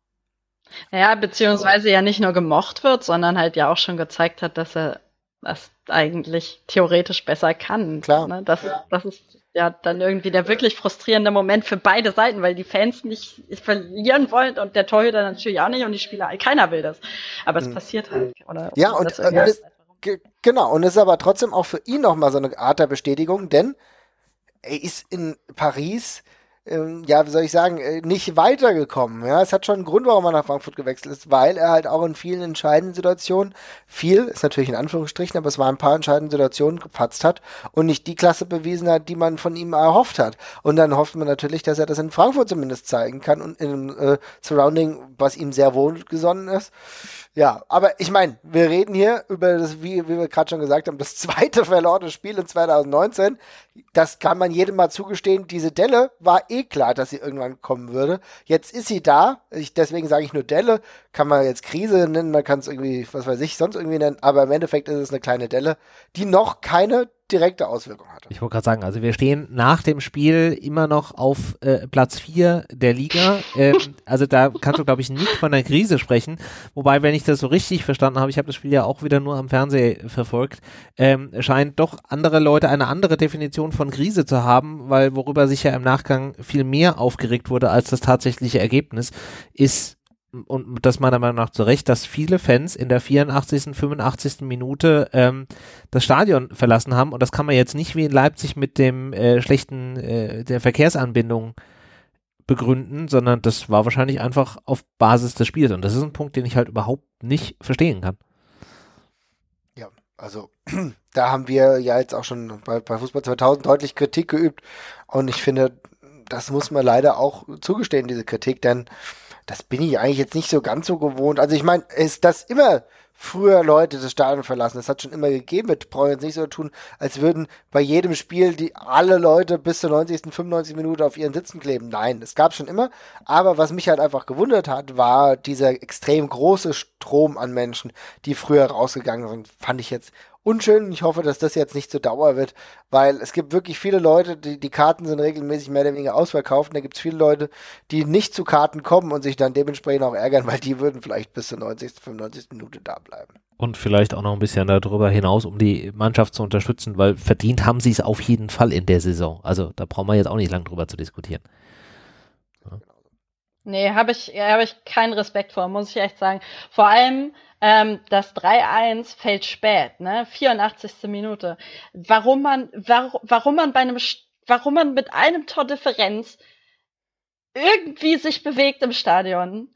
Ja, beziehungsweise ja nicht nur gemocht wird, sondern halt ja auch schon gezeigt hat, dass er das eigentlich theoretisch besser kann. Klar. Ne? Das ist ja dann irgendwie der wirklich frustrierende Moment für beide Seiten, weil die Fans nicht verlieren wollen und der Torhüter natürlich auch nicht und die Spieler, keiner will das. Aber es passiert halt. Oder ja, und genau, und es ist aber trotzdem auch für ihn nochmal so eine Art der Bestätigung, denn er ist in Paris, ja, wie soll ich sagen, nicht weitergekommen. Ja, es hat schon einen Grund, warum er nach Frankfurt gewechselt ist, weil er halt auch in vielen entscheidenden Situationen, ist natürlich in Anführungsstrichen, aber es waren ein paar entscheidende Situationen gepatzt hat und nicht die Klasse bewiesen hat, die man von ihm erhofft hat. Und dann hofft man natürlich, dass er das in Frankfurt zumindest zeigen kann und in einem Surrounding, was ihm sehr wohlgesonnen ist. Ja, aber ich meine, wir reden hier über das, wie wir gerade schon gesagt haben, das zweite verlorene Spiel in 2019. Das kann man jedem mal zugestehen. Diese Delle war eh klar, dass sie irgendwann kommen würde. Jetzt ist sie da. Deswegen sage ich nur Delle. Kann man jetzt Krise nennen, man kann es irgendwie, was weiß ich, sonst irgendwie nennen. Aber im Endeffekt ist es eine kleine Delle, die noch keine direkte Auswirkung hatte. Ich wollte gerade sagen, also wir stehen nach dem Spiel immer noch auf Platz 4 der Liga. Also da kannst du, glaube ich, nicht von einer Krise sprechen. Wobei, wenn ich das so richtig verstanden habe, ich habe das Spiel ja auch wieder nur am Fernseher verfolgt, scheint doch andere Leute eine andere Definition von Krise zu haben, weil worüber sich ja im Nachgang viel mehr aufgeregt wurde als das tatsächliche Ergebnis, ist, und das meiner Meinung nach zu Recht, dass viele Fans in der 84., 85. Minute das Stadion verlassen haben und das kann man jetzt nicht wie in Leipzig mit dem schlechten der Verkehrsanbindung begründen, sondern das war wahrscheinlich einfach auf Basis des Spiels und das ist ein Punkt, den ich halt überhaupt nicht verstehen kann. Ja, also da haben wir ja jetzt auch schon bei Fußball 2000 deutlich Kritik geübt und ich finde, das muss man leider auch zugestehen, diese Kritik, denn das bin ich eigentlich jetzt nicht so ganz so gewohnt. Also ich meine, ist das immer früher Leute das Stadion verlassen. Das hat schon immer gegeben. Wir brauchen jetzt nicht so tun, als würden bei jedem Spiel alle Leute bis zur 90., 95. Minute auf ihren Sitzen kleben. Nein, es gab schon immer. Aber was mich halt einfach gewundert hat, war dieser extrem große Strom an Menschen, die früher rausgegangen sind. Fand ich jetzt unschön. Ich hoffe, dass das jetzt nicht zur Dauer wird, weil es gibt wirklich viele Leute, die Karten sind regelmäßig mehr oder weniger ausverkauft. Und da gibt es viele Leute, die nicht zu Karten kommen und sich dann dementsprechend auch ärgern, weil die würden vielleicht bis zur 90., 95. Minute da bleiben. Und vielleicht auch noch ein bisschen darüber hinaus, um die Mannschaft zu unterstützen, weil verdient haben sie es auf jeden Fall in der Saison. Also da brauchen wir jetzt auch nicht lang drüber zu diskutieren. Ja. Nee, hab ich keinen Respekt vor, muss ich echt sagen. Vor allem das 3-1 fällt spät, ne? 84. Minute. Warum man mit einem Tor Differenz irgendwie sich bewegt im Stadion,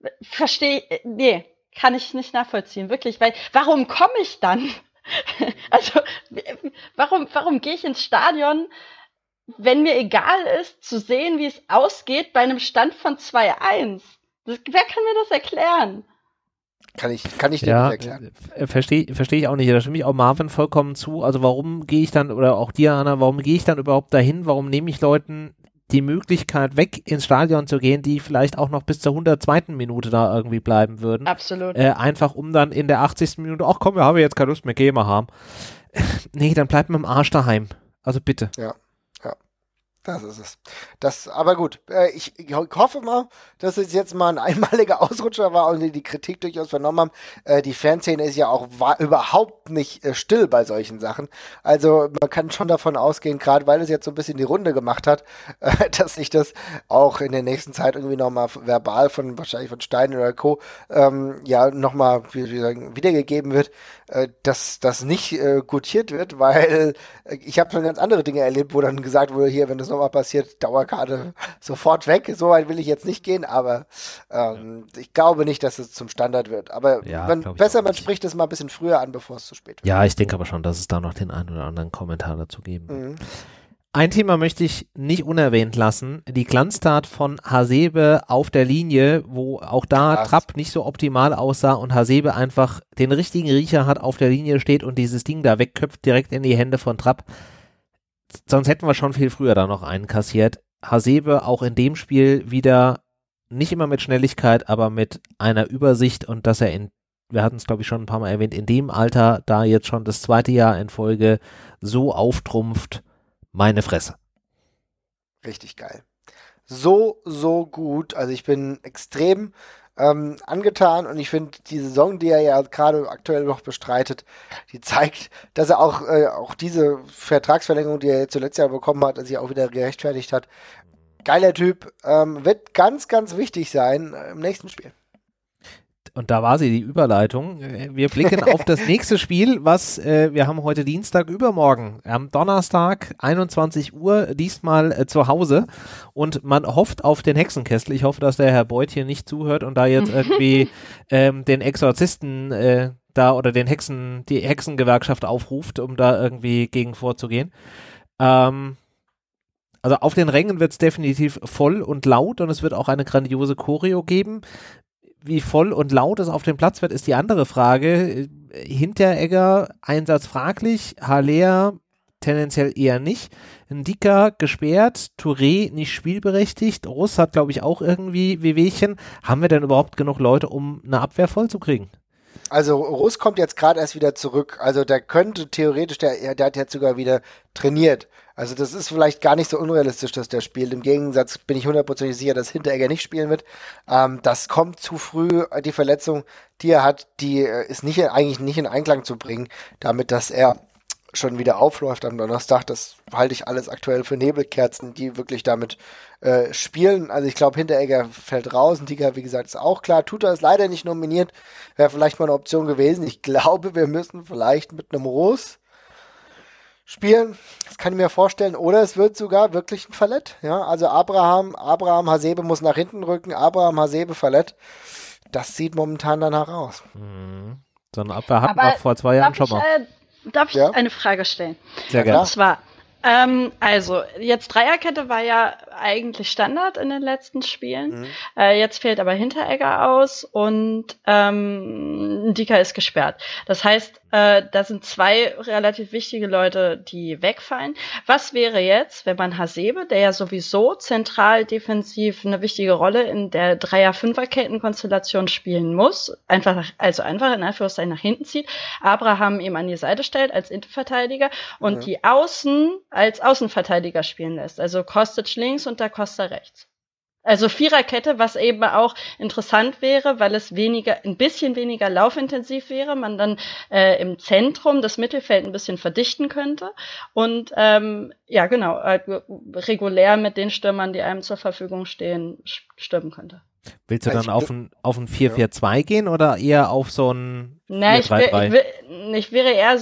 kann ich nicht nachvollziehen, wirklich, weil warum komme ich dann? Also warum gehe ich ins Stadion, wenn mir egal ist, zu sehen, wie es ausgeht bei einem Stand von 2-1? Wer kann mir das erklären? Kann ich dir nicht erklären. Verstehe ich auch nicht. Da stimme ich auch Marvin vollkommen zu. Also warum gehe ich dann, oder auch dir, Anna, warum gehe ich dann überhaupt dahin? Warum nehme ich Leuten die Möglichkeit weg, ins Stadion zu gehen, die vielleicht auch noch bis zur 102. Minute da irgendwie bleiben würden? Absolut. Einfach um dann in der 80. Minute, ach komm, wir haben jetzt keine Lust mehr, gehen wir haben. Nee, dann bleibt man im Arsch daheim. Also bitte. Ja. Das ist es. Aber gut, ich hoffe mal, dass es jetzt mal ein einmaliger Ausrutscher war und die Kritik durchaus vernommen haben. Die Fanszene ist ja auch überhaupt nicht still bei solchen Sachen. Also man kann schon davon ausgehen, gerade weil es jetzt so ein bisschen die Runde gemacht hat, dass sich das auch in der nächsten Zeit irgendwie nochmal verbal wahrscheinlich von Stein oder Co. Nochmal wiedergegeben wird, dass das nicht gutiert wird, weil ich habe schon ganz andere Dinge erlebt, wo dann gesagt wurde, hier, wenn du es nochmal passiert, Dauerkarte sofort weg. So weit will ich jetzt nicht gehen, aber ich glaube nicht, dass es zum Standard wird. Aber besser, man spricht es mal ein bisschen früher an, bevor es zu spät wird. Ja, ich denke aber schon, dass es da noch den einen oder anderen Kommentar dazu geben wird. Ein Thema möchte ich nicht unerwähnt lassen, die Glanztat von Hasebe auf der Linie, wo auch da Trapp nicht so optimal aussah und Hasebe einfach den richtigen Riecher hat, auf der Linie steht und dieses Ding da wegköpft direkt in die Hände von Trapp. Sonst hätten wir schon viel früher da noch einen kassiert. Hasebe auch in dem Spiel wieder nicht immer mit Schnelligkeit, aber mit einer Übersicht und dass er wir hatten es glaube ich schon ein paar Mal erwähnt, in dem Alter, da jetzt schon das zweite Jahr in Folge so auftrumpft, meine Fresse. Richtig geil. So gut. Also ich bin extrem angetan und ich finde, die Saison, die er ja gerade aktuell noch bestreitet, die zeigt, dass er auch diese Vertragsverlängerung, die er jetzt zuletzt Jahr bekommen hat, sich auch wieder gerechtfertigt hat. Geiler Typ. Wird ganz, ganz wichtig sein im nächsten Spiel. Und da war sie, die Überleitung. Wir blicken auf das nächste Spiel, wir haben heute Dienstag, übermorgen, am Donnerstag, 21 Uhr, diesmal zu Hause. Und man hofft auf den Hexenkessel. Ich hoffe, dass der Herr Beuth hier nicht zuhört und da jetzt irgendwie den Exorzisten oder die Hexengewerkschaft aufruft, um da irgendwie gegen vorzugehen. Also auf den Rängen wird es definitiv voll und laut und es wird auch eine grandiose Choreo geben. Wie voll und laut es auf dem Platz wird, ist die andere Frage. Hinteregger, Einsatz fraglich, Haller tendenziell eher nicht. Ndika gesperrt, Touré nicht spielberechtigt, Russ hat glaube ich auch irgendwie Wehwehchen. Haben wir denn überhaupt genug Leute, um eine Abwehr voll zu kriegen? Also Russ kommt jetzt gerade erst wieder zurück. Also der könnte theoretisch, der hat jetzt sogar wieder trainiert. Also das ist vielleicht gar nicht so unrealistisch, dass der spielt. Im Gegensatz bin ich 100% sicher, dass Hinteregger nicht spielen wird. Das kommt zu früh. Die Verletzung, die er hat, die ist eigentlich nicht in Einklang zu bringen, damit, dass er schon wieder aufläuft am Donnerstag. Das halte ich alles aktuell für Nebelkerzen, die wirklich damit spielen. Also ich glaube, Hinteregger fällt raus. Und Ndika, wie gesagt, ist auch klar. Tuta ist leider nicht nominiert. Wäre vielleicht mal eine Option gewesen. Ich glaube, wir müssen vielleicht mit einem Russ spielen. Das kann ich mir vorstellen. Oder es wird sogar wirklich ein Fallett. Ja, also Abraham Hasebe muss nach hinten rücken. Abraham Hasebe Fallett. Das sieht momentan danach aus. So eine Abwehr hatten wir vor 2 Jahren schon mal. Darf ich eine Frage stellen? Sehr gerne. Und zwar, also jetzt Dreierkette war ja eigentlich Standard in den letzten Spielen. Jetzt fehlt aber Hinteregger aus und Ndika ist gesperrt. Das heißt, da sind 2 relativ wichtige Leute, die wegfallen. Was wäre jetzt, wenn man Hasebe, der ja sowieso zentral defensiv eine wichtige Rolle in der Dreier-Fünfer-Kettenkonstellation spielen muss, einfach in Anführungszeichen nach hinten zieht, Abraham ihm an die Seite stellt als Innenverteidiger und die Außen als Außenverteidiger spielen lässt. Also Kostic links und Da Costa rechts. Also Viererkette, was eben auch interessant wäre, weil es ein bisschen weniger laufintensiv wäre, man dann im Zentrum das Mittelfeld ein bisschen verdichten könnte und regulär mit den Stürmern, die einem zur Verfügung stehen, stürmen könnte. Willst du dann auf ein 4-4-2 gehen oder eher auf so ein 4-3-3? Ich wäre eher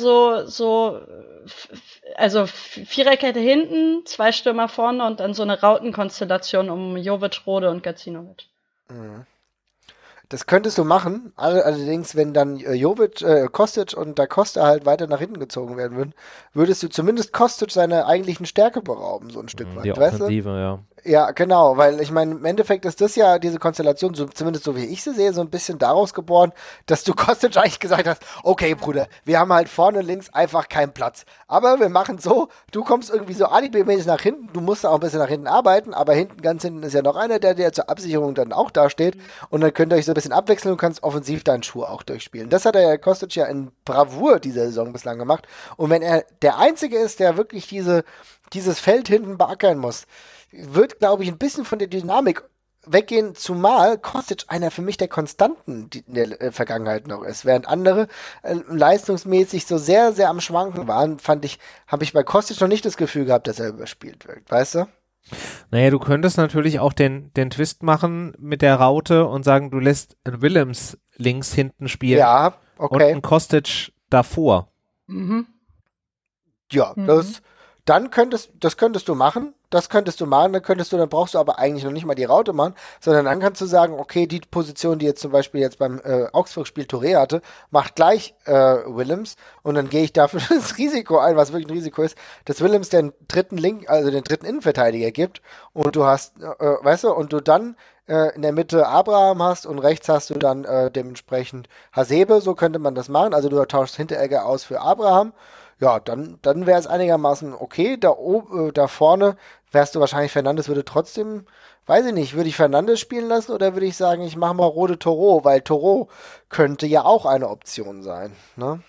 also Viererkette hinten, 2 Stürmer vorne und dann so eine Rautenkonstellation um Jovic, Rode und Gacinovic. Das könntest du machen, allerdings, wenn dann Jovic, Kostic und Da Costa halt weiter nach hinten gezogen werden würden, würdest du zumindest Kostic seiner eigentlichen Stärke berauben, so ein Stück weit. Die Offensive, ja. Ja, genau, weil ich meine, im Endeffekt ist das ja diese Konstellation, zumindest so wie ich sie sehe, so ein bisschen daraus geboren, dass du Kostic eigentlich gesagt hast, okay, Bruder, wir haben halt vorne links einfach keinen Platz. Aber wir machen so, du kommst irgendwie so alibi-mäßig nach hinten, du musst auch ein bisschen nach hinten arbeiten, aber ganz hinten ist ja noch einer, der zur Absicherung dann auch dasteht und dann könnt ihr euch so ein bisschen abwechseln und kannst offensiv deinen Schuh auch durchspielen. Das hat der Kostic ja in Bravour dieser Saison bislang gemacht und wenn er der Einzige ist, der wirklich dieses Feld hinten beackern muss, wird, glaube ich, ein bisschen von der Dynamik weggehen, zumal Kostic einer für mich der Konstanten in der Vergangenheit noch ist, während andere leistungsmäßig so sehr, sehr am Schwanken waren, habe ich bei Kostic noch nicht das Gefühl gehabt, dass er überspielt wird, weißt du? Naja, du könntest natürlich auch den Twist machen mit der Raute und sagen, du lässt Willems links hinten spielen und einen Kostic davor. Ja, Dann das könntest du machen, dann brauchst du aber eigentlich noch nicht mal die Raute machen, sondern dann kannst du sagen, okay, die Position, die jetzt zum Beispiel jetzt beim Augsburg-Spiel Touré hatte, macht gleich Willems und dann gehe ich dafür das Risiko ein, was wirklich ein Risiko ist, dass Willems den dritten den dritten Innenverteidiger gibt und du hast, weißt du, und du dann in der Mitte Abraham hast und rechts hast du dann dementsprechend Hasebe, so könnte man das machen, also du tauschst Hinteregger aus für Abraham. Ja, dann wäre es einigermaßen okay. Da vorne wärst du wahrscheinlich, Fernandes würde trotzdem, weiß ich nicht, würde ich Fernandes spielen lassen oder würde ich sagen, ich mache mal Rode Toro, weil Toro könnte ja auch eine Option sein, ne?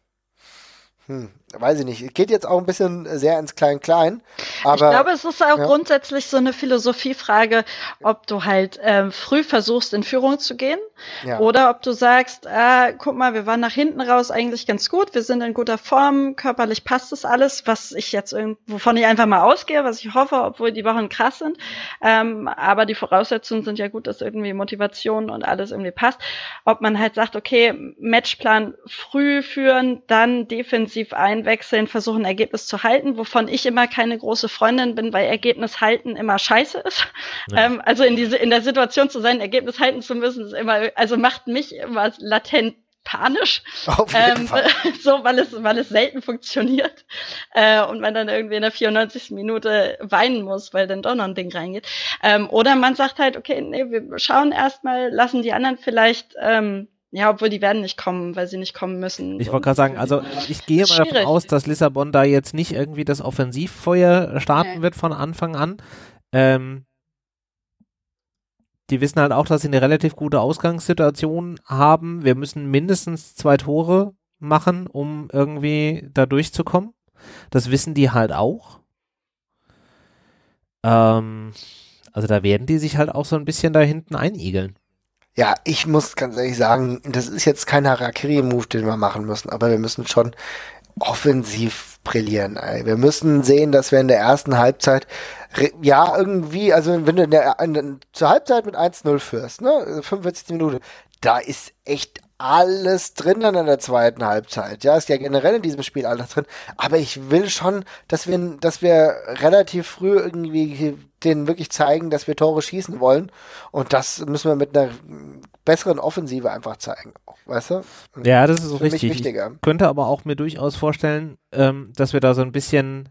Weiß ich nicht. Geht jetzt auch ein bisschen sehr ins Klein-Klein, aber Ich glaube, es ist auch ja, grundsätzlich so eine Philosophiefrage, ob du halt früh versuchst, in Führung zu gehen ja, oder ob du sagst, guck mal, wir waren nach hinten raus eigentlich ganz gut, wir sind in guter Form, körperlich passt das alles, wovon ich einfach mal ausgehe, was ich hoffe, obwohl die Wochen krass sind. Aber die Voraussetzungen sind ja gut, dass irgendwie Motivation und alles irgendwie passt. Ob man halt sagt, okay, Matchplan früh führen, dann defensiv einwechseln, versuchen, Ergebnis zu halten, wovon ich immer keine große Freundin bin, weil Ergebnis halten immer scheiße ist. Ja. Also in der Situation zu sein, Ergebnis halten zu müssen, ist immer, also macht mich immer latent panisch, auf jeden Fall. so weil es selten funktioniert und man dann irgendwie in der 94. Minute weinen muss, weil dann doch noch ein Ding reingeht. Oder man sagt halt, okay, nee, wir schauen erstmal, lassen die anderen vielleicht ja, obwohl die werden nicht kommen, weil sie nicht kommen müssen. Ich wollte gerade sagen, also ich gehe mal davon aus, dass Lissabon da jetzt nicht irgendwie das Offensivfeuer starten wird von Anfang an. Die wissen halt auch, dass sie eine relativ gute Ausgangssituation haben. Wir müssen mindestens 2 Tore machen, um irgendwie da durchzukommen. Das wissen die halt auch. Also da werden die sich halt auch so ein bisschen da hinten einigeln. Ja, ich muss ganz ehrlich sagen, das ist jetzt kein Harakiri-Move, den wir machen müssen, aber wir müssen schon offensiv brillieren. Ey. Wir müssen sehen, dass wir in der ersten Halbzeit, ja, irgendwie, also wenn du zur Halbzeit mit 1:0 führst, ne, 45. Minute, da ist echt alles drin dann in der zweiten Halbzeit. Ja, ist ja generell in diesem Spiel alles drin. Aber ich will schon, dass wir relativ früh irgendwie denen wirklich zeigen, dass wir Tore schießen wollen. Und das müssen wir mit einer besseren Offensive einfach zeigen. Weißt du? Ja, das ist so für mich richtig. wichtiger. Ich könnte aber auch mir durchaus vorstellen, dass wir da so ein bisschen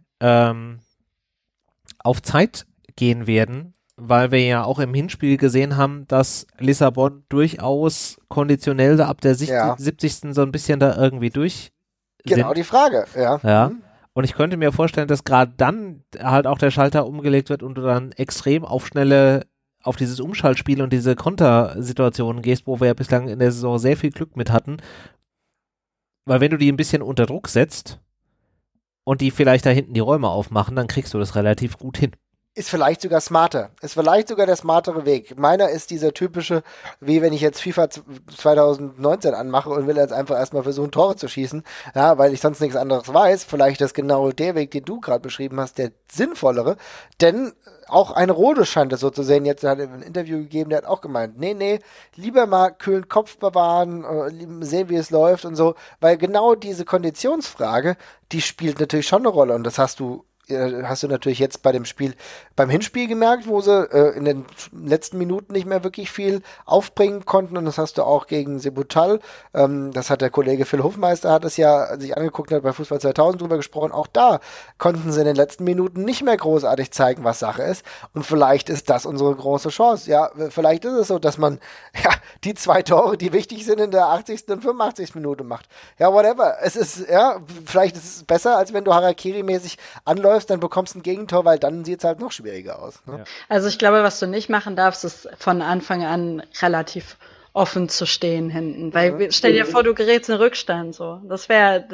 auf Zeit gehen werden, weil wir ja auch im Hinspiel gesehen haben, dass Lissabon durchaus konditionell da ab der 70. so ein bisschen da irgendwie durch Genau sind. die Frage, ja. Ja. Und ich könnte mir vorstellen, dass gerade dann halt auch der Schalter umgelegt wird und du dann extrem auf dieses Umschaltspiel und diese Kontersituationen gehst, wo wir ja bislang in der Saison sehr viel Glück mit hatten. Weil wenn du die ein bisschen unter Druck setzt und die vielleicht da hinten die Räume aufmachen, dann kriegst du das relativ gut hin. Ist vielleicht sogar smarter. Ist vielleicht sogar der smartere Weg. Meiner ist dieser typische, wie wenn ich jetzt FIFA 2019 anmache und will jetzt einfach erstmal versuchen, Tore zu schießen, ja, weil ich sonst nichts anderes weiß. Vielleicht ist genau der Weg, den du gerade beschrieben hast, der sinnvollere. Denn auch ein Rode scheint es so zu sehen. Jetzt hat er ein Interview gegeben, der hat auch gemeint, nee, lieber mal kühlen Kopf bewahren, sehen, wie es läuft und so. Weil genau diese Konditionsfrage, die spielt natürlich schon eine Rolle. Und das hast du natürlich jetzt beim Hinspiel gemerkt, wo sie in den letzten Minuten nicht mehr wirklich viel aufbringen konnten und das hast du auch gegen Sebutal, das hat der Kollege Phil Hofmeister, hat es ja sich angeguckt, hat bei Fußball 2000 drüber gesprochen, auch da konnten sie in den letzten Minuten nicht mehr großartig zeigen, was Sache ist und vielleicht ist das unsere große Chance, ja, vielleicht ist es so, dass man die 2 Tore, die wichtig sind, in der 80. und 85. Minute macht, ja, whatever, vielleicht ist es besser, als wenn du Harakiri-mäßig anläufst, dann bekommst du ein Gegentor, weil dann sieht es halt noch schwieriger aus. Ne? Ja. Also ich glaube, was du nicht machen darfst, ist von Anfang an relativ offen zu stehen hinten. Weil stell dir vor, du gerätst in Rückstand so. Das wäre,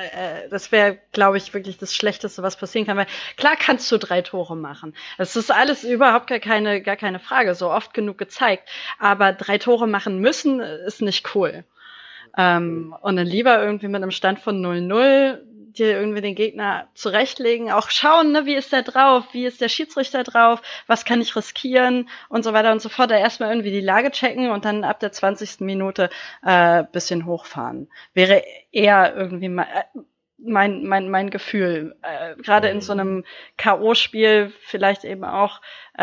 glaube ich, wirklich das Schlechteste, was passieren kann. Weil klar kannst du 3 Tore machen. Das ist alles überhaupt gar keine Frage, so oft genug gezeigt. Aber 3 Tore machen müssen, ist nicht cool. Und dann lieber irgendwie mit einem Stand von 0:0 dir irgendwie den Gegner zurechtlegen, auch schauen, ne, wie ist der drauf, wie ist der Schiedsrichter drauf, was kann ich riskieren und so weiter und so fort. Da erstmal irgendwie die Lage checken und dann ab der 20. Minute bisschen hochfahren. Wäre eher irgendwie mein Gefühl. Gerade in so einem K.O.-Spiel vielleicht eben auch,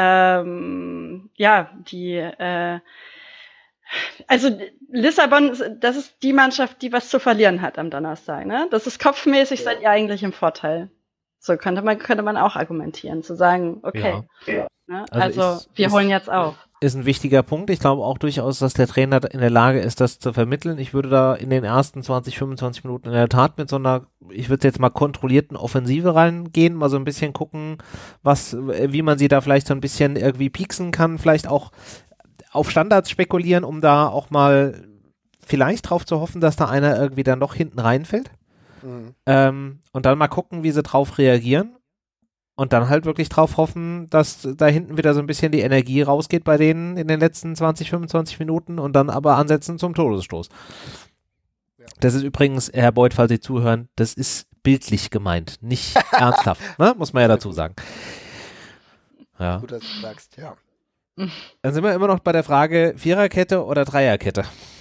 also Lissabon, das ist die Mannschaft, die was zu verlieren hat am Donnerstag, ne? Das ist kopfmäßig, seid ihr eigentlich im Vorteil. So könnte man auch argumentieren, zu sagen, okay, ne? Also wir holen jetzt auf. Ist ein wichtiger Punkt. Ich glaube auch durchaus, dass der Trainer in der Lage ist, das zu vermitteln. Ich würde da in den ersten 20, 25 Minuten in der Tat mit so einer, ich würde jetzt mal kontrollierten Offensive reingehen, mal so ein bisschen gucken, wie man sie da vielleicht so ein bisschen irgendwie pieksen kann, vielleicht auch auf Standards spekulieren, um da auch mal vielleicht drauf zu hoffen, dass da einer irgendwie dann doch hinten reinfällt. Und dann mal gucken, wie sie drauf reagieren. Und dann halt wirklich drauf hoffen, dass da hinten wieder so ein bisschen die Energie rausgeht bei denen in den letzten 20, 25 Minuten und dann aber ansetzen zum Todesstoß. Ja. Das ist übrigens, Herr Beuth, falls Sie zuhören, das ist bildlich gemeint, nicht ernsthaft, ne? Muss man ja dazu sagen. Ja. Gut, dass du sagst, ja. Dann sind wir immer noch bei der Frage Viererkette oder Dreierkette.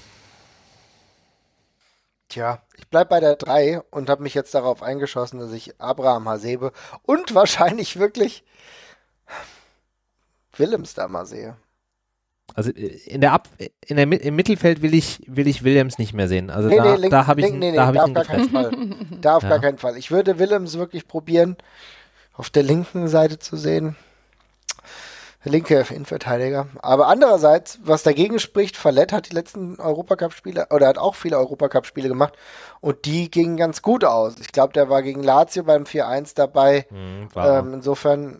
Tja, ich bleib bei der 3 und habe mich jetzt darauf eingeschossen, dass ich Abraham Hasebe und wahrscheinlich wirklich Willems da mal sehe. Also im Mittelfeld will ich Williams nicht mehr sehen. Also da habe ich ihn gefressen. Da auf gar keinen Fall. Ich würde Willems wirklich probieren, auf der linken Seite zu sehen. Linke Innenverteidiger. Aber andererseits, was dagegen spricht, Fallett hat die letzten Europacup-Spiele, oder hat auch viele Europacup-Spiele gemacht und die gingen ganz gut aus. Ich glaube, der war gegen Lazio beim 4-1 dabei. Insofern,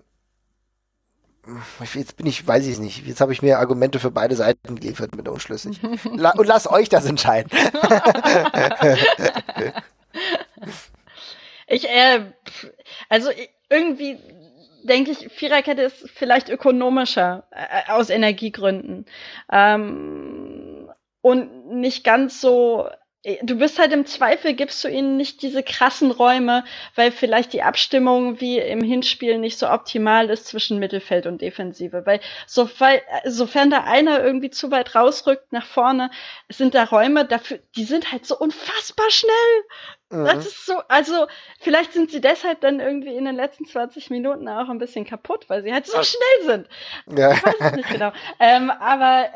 weiß ich es nicht. Jetzt habe ich mir Argumente für beide Seiten geliefert, bin unschlüssig. Und lasst euch das entscheiden. Irgendwie denke ich, Viererkette ist vielleicht ökonomischer aus Energiegründen. Und nicht ganz so. Du bist halt im Zweifel, gibst du ihnen nicht diese krassen Räume, weil vielleicht die Abstimmung wie im Hinspiel nicht so optimal ist zwischen Mittelfeld und Defensive. Weil sofern da einer irgendwie zu weit rausrückt nach vorne, sind da Räume dafür, die sind halt so unfassbar schnell. Das ist so, also vielleicht sind sie deshalb dann irgendwie in den letzten 20 Minuten auch ein bisschen kaputt, weil sie halt so schnell sind. Ja. Ich weiß es nicht genau. Aber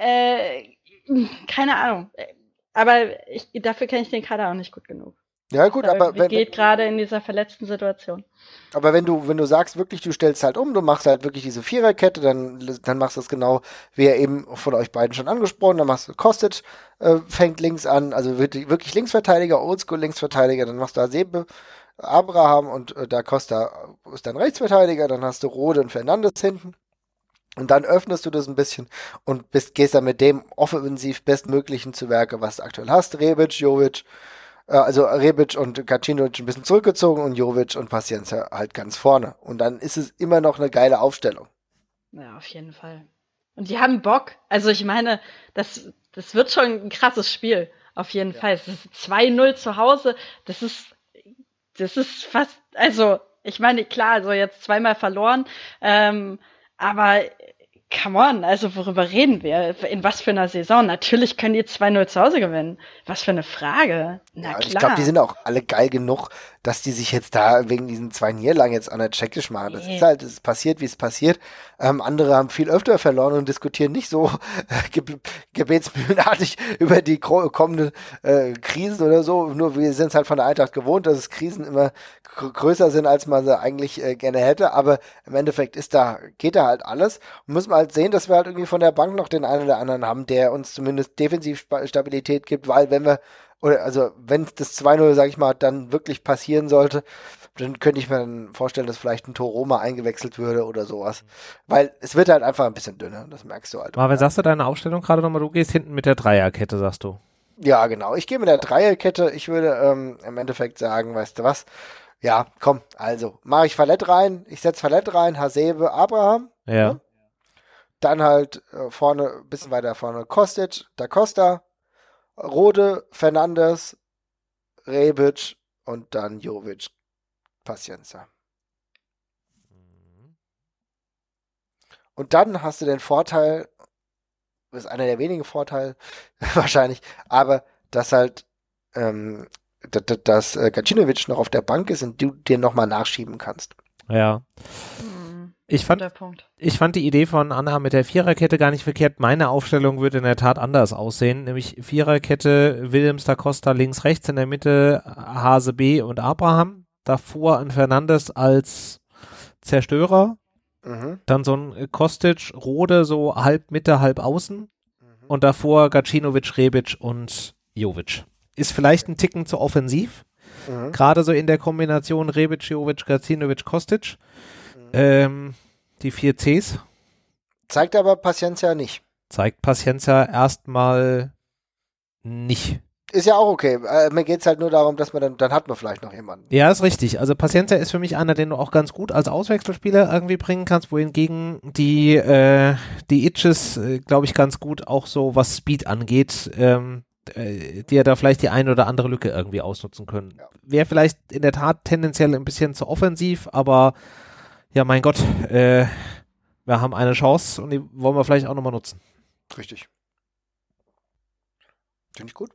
keine Ahnung. Aber dafür kenne ich den Kader auch nicht gut genug. Ja, gut, aber geht gerade in dieser verletzten Situation. Aber wenn du sagst wirklich, du stellst halt um, du machst halt wirklich diese Viererkette, dann machst du das genau, wie er eben von euch beiden schon angesprochen, dann machst du Kostic, fängt links an, also wirklich Linksverteidiger, Oldschool Linksverteidiger, dann machst du Hasebe, Abraham und Da Costa ist dann Rechtsverteidiger, dann hast du Rode und Fernandes hinten. Und dann öffnest du das ein bisschen und gehst dann mit dem offensiv bestmöglichen zu Werke, was du aktuell hast. Rebic, Jovic, also Rebic und Gacinovic ein bisschen zurückgezogen und Jovic und Paciencia halt ganz vorne. Und dann ist es immer noch eine geile Aufstellung. Ja, auf jeden Fall. Und die haben Bock. Also ich meine, das wird schon ein krasses Spiel. Auf jeden Fall. Es ist 2-0 zu Hause. Das ist fast, also ich meine, klar, also jetzt zweimal verloren, aber come on, also worüber reden wir? In was für einer Saison? Natürlich können die 2-0 zu Hause gewinnen. Was für eine Frage. Na klar. Ich glaube, die sind auch alle geil genug, dass die sich jetzt da wegen diesen 2 Niederlagen jetzt an der Tschechisch machen. Das ist halt, es passiert, wie es passiert. Andere haben viel öfter verloren und diskutieren nicht so gebetsmühlenartig über die kommenden Krisen oder so. Nur wir sind es halt von der Eintracht gewohnt, dass es Krisen immer größer sind, als man sie eigentlich gerne hätte. Aber im Endeffekt geht da halt alles. Und müssen wir halt sehen, dass wir halt irgendwie von der Bank noch den einen oder anderen haben, der uns zumindest defensiv Stabilität gibt, weil wenn das 2-0, sag ich mal, dann wirklich passieren sollte, dann könnte ich mir dann vorstellen, dass vielleicht ein Toroma eingewechselt würde oder sowas. Weil es wird halt einfach ein bisschen dünner, das merkst du halt. Marvin, sagst du deine Aufstellung gerade nochmal? Du gehst hinten mit der Dreierkette, sagst du? Ja, genau. Ich gehe mit der Dreierkette. Ich würde im Endeffekt sagen, weißt du was? Ja, komm, also mache ich Fallett rein. Ich setze Fallett rein, Hasebe, Abraham. Ja. Ne? Dann halt vorne, ein bisschen weiter vorne, Kostic, Da Costa, Rode, Fernandes, Rebic und dann Jovic, Paciencia. Und dann hast du den Vorteil, das ist einer der wenigen Vorteile wahrscheinlich, aber dass halt dass Gacinovic noch auf der Bank ist und du dir nochmal nachschieben kannst. Ja. Ich fand die Idee von Anna mit der Viererkette gar nicht verkehrt. Meine Aufstellung würde in der Tat anders aussehen, nämlich Viererkette Williams, Da Costa links, rechts, in der Mitte Hase B und Abraham. Davor ein Fernandes als Zerstörer. Dann so ein Kostic, Rode so halb Mitte, halb außen. Und davor Gacinovic, Rebic und Jovic. Ist vielleicht ein Ticken zu offensiv. Gerade so in der Kombination Rebic, Jovic, Gacinovic, Kostic. Die 4 Cs. Zeigt aber Paciencia nicht. Zeigt Paciencia erstmal nicht. Ist ja auch okay. Mir geht es halt nur darum, dass man dann hat man vielleicht noch jemanden. Ja, ist richtig. Also Paciencia ist für mich einer, den du auch ganz gut als Auswechselspieler irgendwie bringen kannst, wohingegen die Itches, glaube ich, ganz gut auch so, was Speed angeht, die ja da vielleicht die eine oder andere Lücke irgendwie ausnutzen können. Ja. Wäre vielleicht in der Tat tendenziell ein bisschen zu offensiv, aber ja, mein Gott, wir haben eine Chance und die wollen wir vielleicht auch nochmal nutzen. Richtig. Finde ich gut.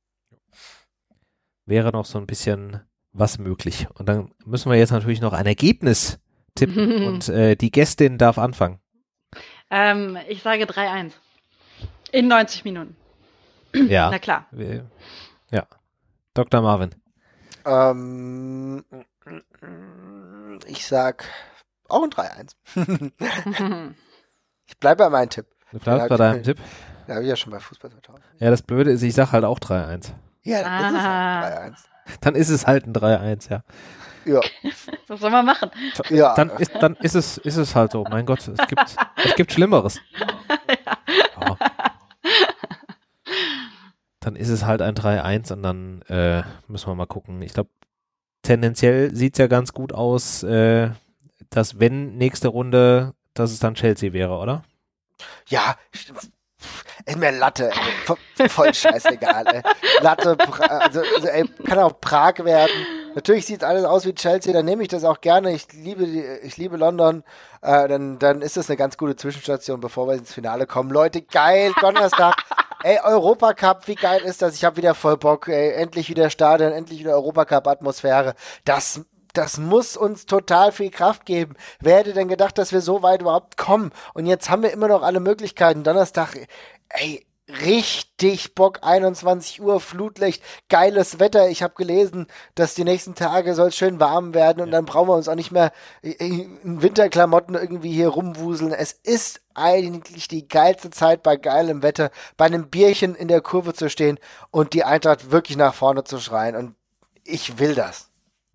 Wäre noch so ein bisschen was möglich. Und dann müssen wir jetzt natürlich noch ein Ergebnis tippen und die Gästin darf anfangen. Ich sage 3-1. In 90 Minuten. Ja. Na klar. Ja. Dr. Marvin. Ich sag auch ein 3-1. Ich bleibe bei meinem Tipp. Du bleibst bei deinem Tipp? Ja, habe ich ja schon bei Fußball 2000. Ja, das Blöde ist, ich sag halt auch 3-1. Ja, dann ist es halt ein 3-1. Dann ist es halt ein 3-1, ja. Ja. Was soll man machen? Ja. Dann ist es halt so. Mein Gott, es gibt Schlimmeres. Ja. Dann ist es halt ein 3-1 und dann müssen wir mal gucken. Ich glaube, tendenziell sieht es ja ganz gut aus, dass wenn nächste Runde, dass es dann Chelsea wäre, oder? Ja, ist mir Latte, ey. Voll scheißegal, ey. Latte, ey, kann auch Prag werden. Natürlich sieht alles aus wie Chelsea, dann nehme ich das auch gerne. Ich liebe London. Dann ist das eine ganz gute Zwischenstation, bevor wir ins Finale kommen. Leute, geil, Donnerstag. Ey, Europacup, wie geil ist das? Ich habe wieder voll Bock, ey. Endlich wieder Stadion, endlich wieder Europacup-Atmosphäre. Das muss uns total viel Kraft geben. Wer hätte denn gedacht, dass wir so weit überhaupt kommen? Und jetzt haben wir immer noch alle Möglichkeiten. Donnerstag, ey, richtig Bock, 21 Uhr, Flutlicht, geiles Wetter. Ich habe gelesen, dass die nächsten Tage soll es schön warm werden und dann brauchen wir uns auch nicht mehr in Winterklamotten irgendwie hier rumwuseln. Es ist eigentlich die geilste Zeit bei geilem Wetter, bei einem Bierchen in der Kurve zu stehen und die Eintracht wirklich nach vorne zu schreien. Und ich will das.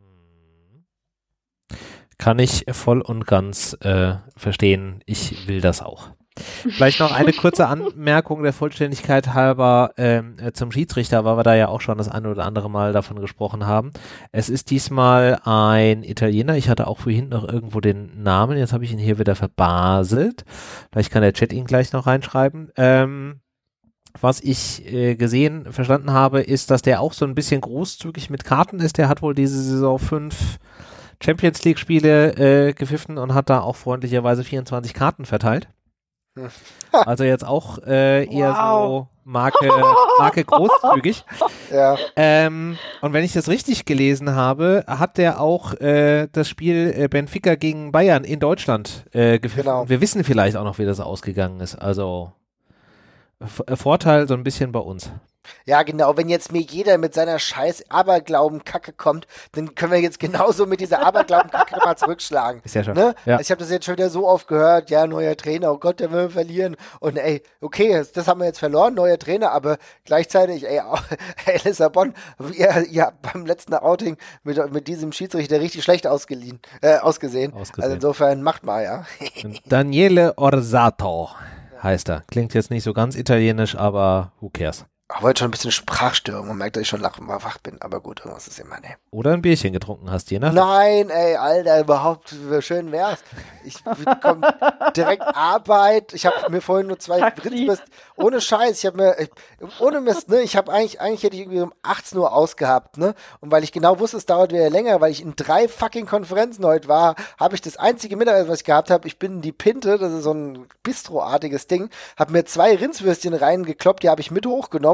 Kann ich voll und ganz verstehen. Ich will das auch. Vielleicht noch eine kurze Anmerkung der Vollständigkeit halber zum Schiedsrichter, weil wir da ja auch schon das eine oder andere Mal davon gesprochen haben. Es ist diesmal ein Italiener. Ich hatte auch vorhin noch irgendwo den Namen. Jetzt habe ich ihn hier wieder verbaselt. Vielleicht kann der Chat ihn gleich noch reinschreiben. Was ich verstanden habe, ist, dass der auch so ein bisschen großzügig mit Karten ist. Der hat wohl diese Saison 5 Champions League Spiele gepfiffen und hat da auch freundlicherweise 24 Karten verteilt. Also jetzt auch eher so Marke großzügig. Ja. Und wenn ich das richtig gelesen habe, hat der auch das Spiel Benfica gegen Bayern in Deutschland gepfiffen. Genau. Und wir wissen vielleicht auch noch, wie das ausgegangen ist. Also Vorteil so ein bisschen bei uns. Ja, genau. Wenn jetzt mir jeder mit seiner scheiß Aberglauben-Kacke kommt, dann können wir jetzt genauso mit dieser Aberglauben-Kacke mal zurückschlagen. Ist ja schon. Ne? Ja. Also ich habe das jetzt schon wieder so oft gehört. Ja, neuer Trainer, oh Gott, der will verlieren. Und ey, okay, das haben wir jetzt verloren, neuer Trainer, aber gleichzeitig, ey, Lissabon, ihr habt beim letzten Outing mit diesem Schiedsrichter richtig schlecht ausgesehen. Also insofern macht mal, ja. Daniele Orsato heißt er. Klingt jetzt nicht so ganz italienisch, aber who cares? Ich wollte schon ein bisschen Sprachstörung. Man merkt, dass ich schon mal wach bin. Aber gut, irgendwas ist immer, ne. Oder ein Bierchen getrunken hast, je nach. Nein, ey, Alter, überhaupt, schön wär's. Ich komm direkt Arbeit. Ich habe mir vorhin nur 2 Ritzmist, ohne Scheiß, ohne Mist, ne, eigentlich hätte ich irgendwie um 18 Uhr ausgehabt, ne, und weil ich genau wusste, es dauert wieder länger, weil ich in 3 fucking Konferenzen heute war, habe ich das einzige Mittagessen, was ich gehabt habe, ich bin in die Pinte, das ist so ein Bistro-artiges Ding, habe mir 2 Rindswürstchen reingekloppt, die habe ich mit hochgenommen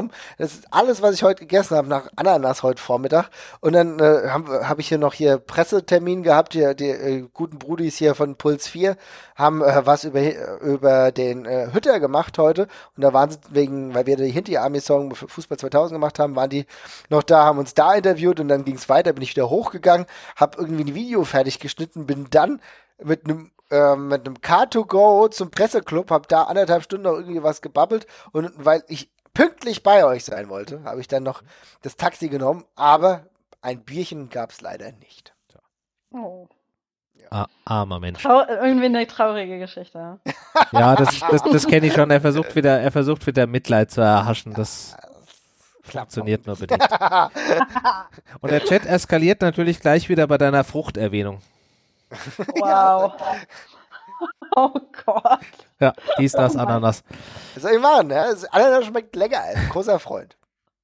genommen. Das ist alles, was ich heute gegessen habe, nach Ananas heute Vormittag. Und dann hab ich hier noch Pressetermin gehabt. Die guten Brudis hier von Puls 4 haben was über den Hütter gemacht heute. Und da waren sie weil wir die Hinti-Army-Song für Fußball 2000 gemacht haben, waren die noch da, haben uns da interviewt und dann ging es weiter, bin ich wieder hochgegangen, habe irgendwie ein Video fertig geschnitten, bin dann mit einem Car2Go zum Presseclub, habe da 1,5 Stunden noch irgendwie was gebabbelt und weil ich pünktlich bei euch sein wollte, habe ich dann noch das Taxi genommen, aber ein Bierchen gab es leider nicht. Oh. Armer Mensch. Irgendwie eine traurige Geschichte. Ja, das kenne ich schon. Er versucht wieder Mitleid zu erhaschen. Das funktioniert nur bedingt. Und der Chat eskaliert natürlich gleich wieder bei deiner Fruchterwähnung. Wow. Oh Gott. Ja, dies, das, Ananas. Was soll ich machen? Ja? Ananas schmeckt lecker, ein großer Freund.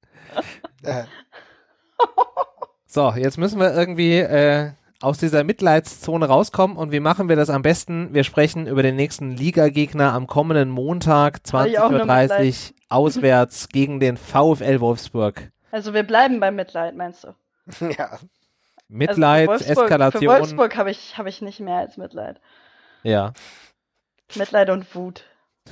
So, jetzt müssen wir irgendwie aus dieser Mitleidszone rauskommen und wie machen wir das am besten? Wir sprechen über den nächsten Ligagegner am kommenden Montag, 20:30 Uhr, auswärts gegen den VfL Wolfsburg. Also wir bleiben beim Mitleid, meinst du? Ja. Mitleid, also Eskalation. Für Wolfsburg habe ich nicht mehr als Mitleid. Ja. Mitleid und Wut.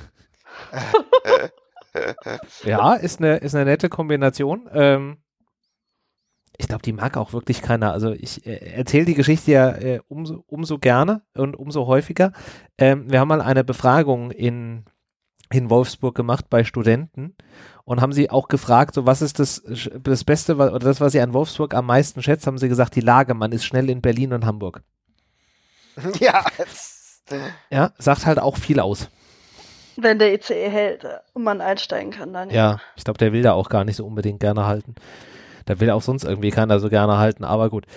Ja, ist eine nette Kombination. Ich glaube, die mag auch wirklich keiner. Also ich erzähle die Geschichte ja umso gerne und umso häufiger. Wir haben mal eine Befragung in Wolfsburg gemacht bei Studenten und haben sie auch gefragt, so was ist das Beste oder das, was sie an Wolfsburg am meisten schätzt, haben sie gesagt, die Lage, man ist schnell in Berlin und Hamburg. Ja. Ja, sagt halt auch viel aus. Wenn der ICE hält und man einsteigen kann, dann ja. Ich glaube, der will da auch gar nicht so unbedingt gerne halten. Da will auch sonst irgendwie keiner so gerne halten, aber gut.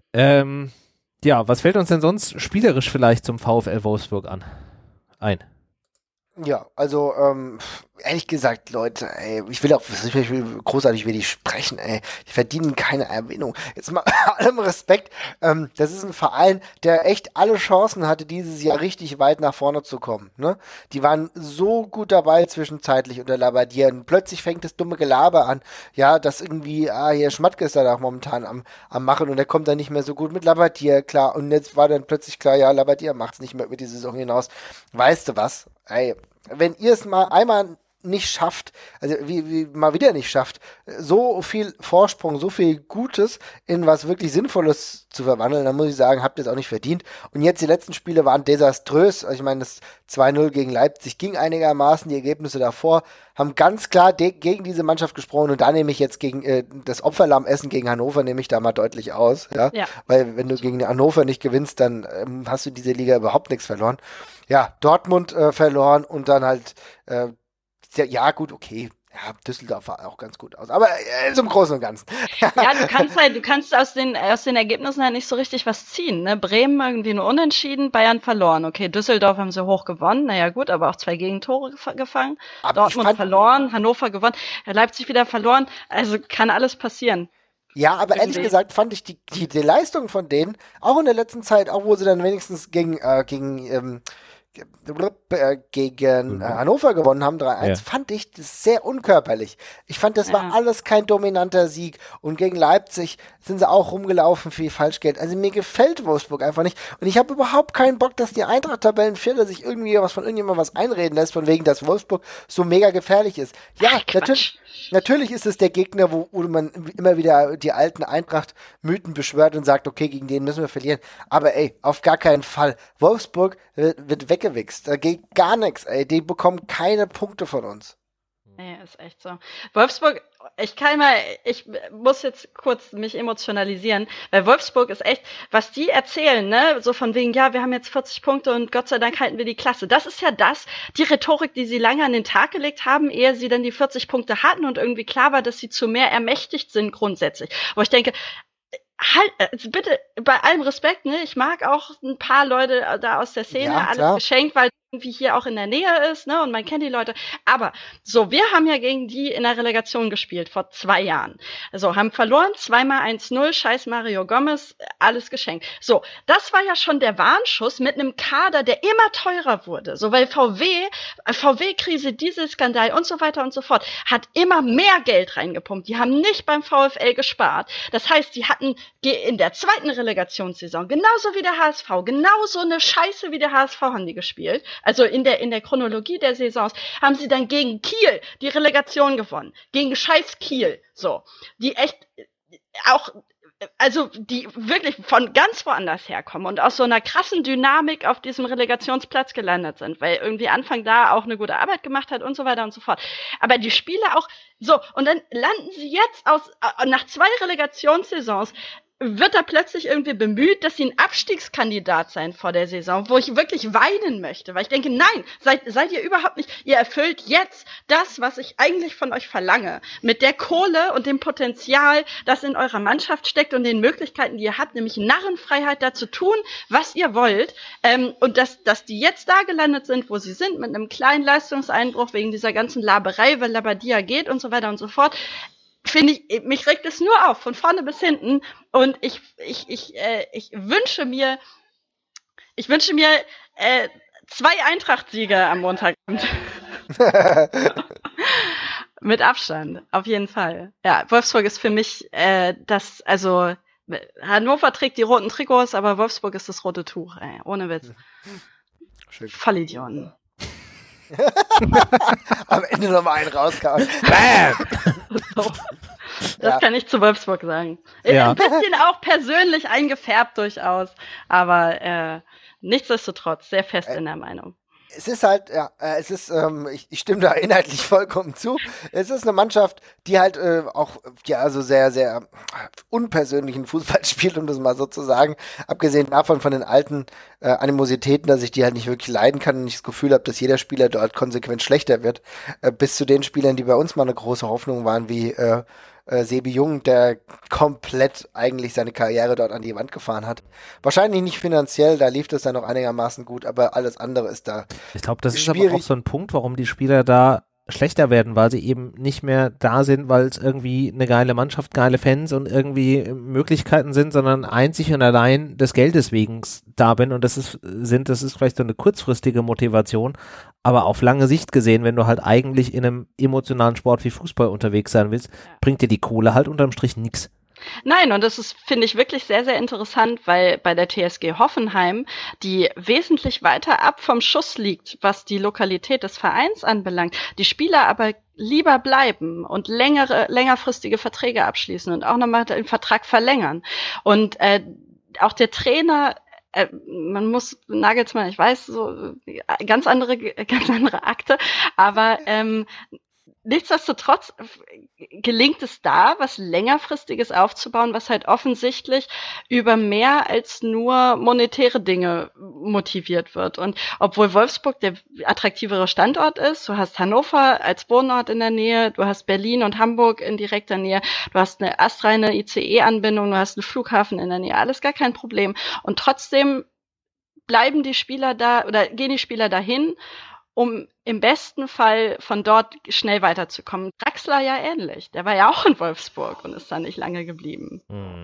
Ja, was fällt uns denn sonst spielerisch vielleicht zum VfL Wolfsburg ein? Ja, also ehrlich gesagt, Leute, ey, ich will großartig über die sprechen, ey. Die verdienen keine Erwähnung. Jetzt mal allem Respekt, das ist ein Verein, der echt alle Chancen hatte, dieses Jahr richtig weit nach vorne zu kommen, ne? Die waren so gut dabei zwischenzeitlich unter Labbadia und plötzlich fängt das dumme Gelaber an, ja, dass irgendwie, hier Schmatke ist da auch momentan am Machen und der kommt dann nicht mehr so gut mit Labbadia, klar, und jetzt war dann plötzlich klar, ja, Labbadia macht's nicht mehr über die Saison hinaus. Weißt du was? Ey, wenn ihr es mal einmal nicht schafft, also wie mal wieder nicht schafft, so viel Vorsprung, so viel Gutes in was wirklich Sinnvolles zu verwandeln, dann muss ich sagen, habt ihr es auch nicht verdient. Und jetzt die letzten Spiele waren desaströs. Also ich meine, das 2-0 gegen Leipzig ging einigermaßen, die Ergebnisse davor haben ganz klar gegen diese Mannschaft gesprochen und da nehme ich jetzt gegen das Opferlammessen gegen Hannover nehme ich da mal deutlich aus, ja? Weil wenn du gegen Hannover nicht gewinnst, dann hast du diese Liga überhaupt nichts verloren. Ja, Dortmund verloren und dann halt ja, gut, okay. Ja, Düsseldorf war auch ganz gut aus. Aber so im Großen und Ganzen. Ja, du kannst aus den Ergebnissen halt nicht so richtig was ziehen. Ne? Bremen irgendwie nur unentschieden, Bayern verloren. Okay, Düsseldorf haben sie hoch gewonnen. Naja, gut, aber auch 2 Gegentore gefangen. Aber Dortmund verloren, Hannover gewonnen, Leipzig wieder verloren. Also kann alles passieren. Ja, aber ehrlich gesagt fand ich die Leistung von denen, auch in der letzten Zeit, auch wo sie dann wenigstens gegen Hannover gewonnen haben, 3-1, fand ich das sehr unkörperlich. Ich fand, das war alles kein dominanter Sieg. Und gegen Leipzig sind sie auch rumgelaufen für Falschgeld. Also mir gefällt Wolfsburg einfach nicht. Und ich habe überhaupt keinen Bock, dass die Eintracht-Tabellenvierter sich irgendwie was von irgendjemandem was einreden lässt, von wegen, dass Wolfsburg so mega gefährlich ist. Ja, natürlich ist es der Gegner, wo man immer wieder die alten Eintracht-Mythen beschwört und sagt, okay, gegen den müssen wir verlieren. Aber ey, auf gar keinen Fall. Wolfsburg wird weggewichst. Da geht gar nichts, ey. Die bekommen keine Punkte von uns. Nee, ist echt so. Wolfsburg, ich muss jetzt kurz mich emotionalisieren, weil Wolfsburg ist echt, was die erzählen, ne, so von wegen, ja, wir haben jetzt 40 Punkte und Gott sei Dank halten wir die Klasse. Das ist ja die Rhetorik, die sie lange an den Tag gelegt haben, ehe sie dann die 40 Punkte hatten und irgendwie klar war, dass sie zu mehr ermächtigt sind grundsätzlich. Aber ich denke, halt, bitte, bei allem Respekt, ne, ich mag auch ein paar Leute da aus der Szene, alles geschenkt, weil irgendwie hier auch in der Nähe ist, ne, und man kennt die Leute. Aber so, wir haben ja gegen die in der Relegation gespielt, vor 2 Jahren. Also, haben verloren, 2-mal 1-0, scheiß Mario Gomez, alles geschenkt. So, das war ja schon der Warnschuss mit einem Kader, der immer teurer wurde. So, weil VW-Krise, Dieselskandal und so weiter und so fort, hat immer mehr Geld reingepumpt. Die haben nicht beim VfL gespart. Das heißt, die hatten in der zweiten Relegationssaison, genauso wie der HSV, genauso eine Scheiße wie der HSV haben die gespielt. Also in der Chronologie der Saisons haben sie dann gegen Kiel die Relegation gewonnen. Gegen scheiß Kiel. So. Die echt auch, also die wirklich von ganz woanders herkommen und aus so einer krassen Dynamik auf diesem Relegationsplatz gelandet sind, weil irgendwie Anfang da auch eine gute Arbeit gemacht hat und so weiter und so fort. Aber die Spieler auch, so, und dann landen sie jetzt nach 2 Relegationssaisons, wird da plötzlich irgendwie bemüht, dass sie ein Abstiegskandidat sein vor der Saison, wo ich wirklich weinen möchte, weil ich denke, nein, seid ihr überhaupt nicht, ihr erfüllt jetzt das, was ich eigentlich von euch verlange, mit der Kohle und dem Potenzial, das in eurer Mannschaft steckt und den Möglichkeiten, die ihr habt, nämlich Narrenfreiheit dazu tun, was ihr wollt, und dass die jetzt da gelandet sind, wo sie sind, mit einem kleinen Leistungseinbruch wegen dieser ganzen Laberei, weil Labadia geht und so weiter und so fort, finde ich, mich regt es nur auf, von vorne bis hinten. Und ich wünsche mir 2 Eintracht-Siege am Montag. Mit Abstand, auf jeden Fall. Ja, Wolfsburg ist für mich Hannover trägt die roten Trikots, aber Wolfsburg ist das rote Tuch, ey, ohne Witz. Schön. Vollidioten. Am Ende nochmal einen rauskauen. So. Das kann ich zu Wolfsburg sagen. Ja. Ein bisschen auch persönlich eingefärbt durchaus, aber nichtsdestotrotz sehr fest in der Meinung. Es ist halt, ich stimme da inhaltlich vollkommen zu. Es ist eine Mannschaft, die halt also sehr, sehr unpersönlichen Fußball spielt, um das mal so zu sagen. Abgesehen davon von den alten Animositäten, dass ich die halt nicht wirklich leiden kann und ich das Gefühl habe, dass jeder Spieler dort konsequent schlechter wird. Bis zu den Spielern, die bei uns mal eine große Hoffnung waren, wie Sebi Jung, der komplett eigentlich seine Karriere dort an die Wand gefahren hat. Wahrscheinlich nicht finanziell, da lief das dann noch einigermaßen gut, aber alles andere ist da Ich glaube, das schwierig. ist aber auch so ein Punkt, warum die Spieler da schlechter werden, weil sie eben nicht mehr da sind, weil es irgendwie eine geile Mannschaft, geile Fans und irgendwie Möglichkeiten sind, sondern einzig und allein des Geldes wegen da bin und das ist vielleicht so eine kurzfristige Motivation, aber auf lange Sicht gesehen, wenn du halt eigentlich in einem emotionalen Sport wie Fußball unterwegs sein willst, bringt dir die Kohle halt unterm Strich nichts. Nein, und das ist, finde ich, wirklich sehr, sehr interessant, weil bei der TSG Hoffenheim, die wesentlich weiter ab vom Schuss liegt, was die Lokalität des Vereins anbelangt, die Spieler aber lieber bleiben und längerfristige Verträge abschließen und auch nochmal den Vertrag verlängern. Und auch der Trainer, man muss Nagelsmann, ich weiß, so ganz andere Akte, aber nichtsdestotrotz gelingt es da, was Längerfristiges aufzubauen, was halt offensichtlich über mehr als nur monetäre Dinge motiviert wird. Und obwohl Wolfsburg der attraktivere Standort ist, du hast Hannover als Wohnort in der Nähe, du hast Berlin und Hamburg in direkter Nähe, du hast eine astreine ICE-Anbindung, du hast einen Flughafen in der Nähe, alles gar kein Problem. Und trotzdem bleiben die Spieler da oder gehen die Spieler dahin, um im besten Fall von dort schnell weiterzukommen. Draxler ja ähnlich. Der war ja auch in Wolfsburg und ist da nicht lange geblieben.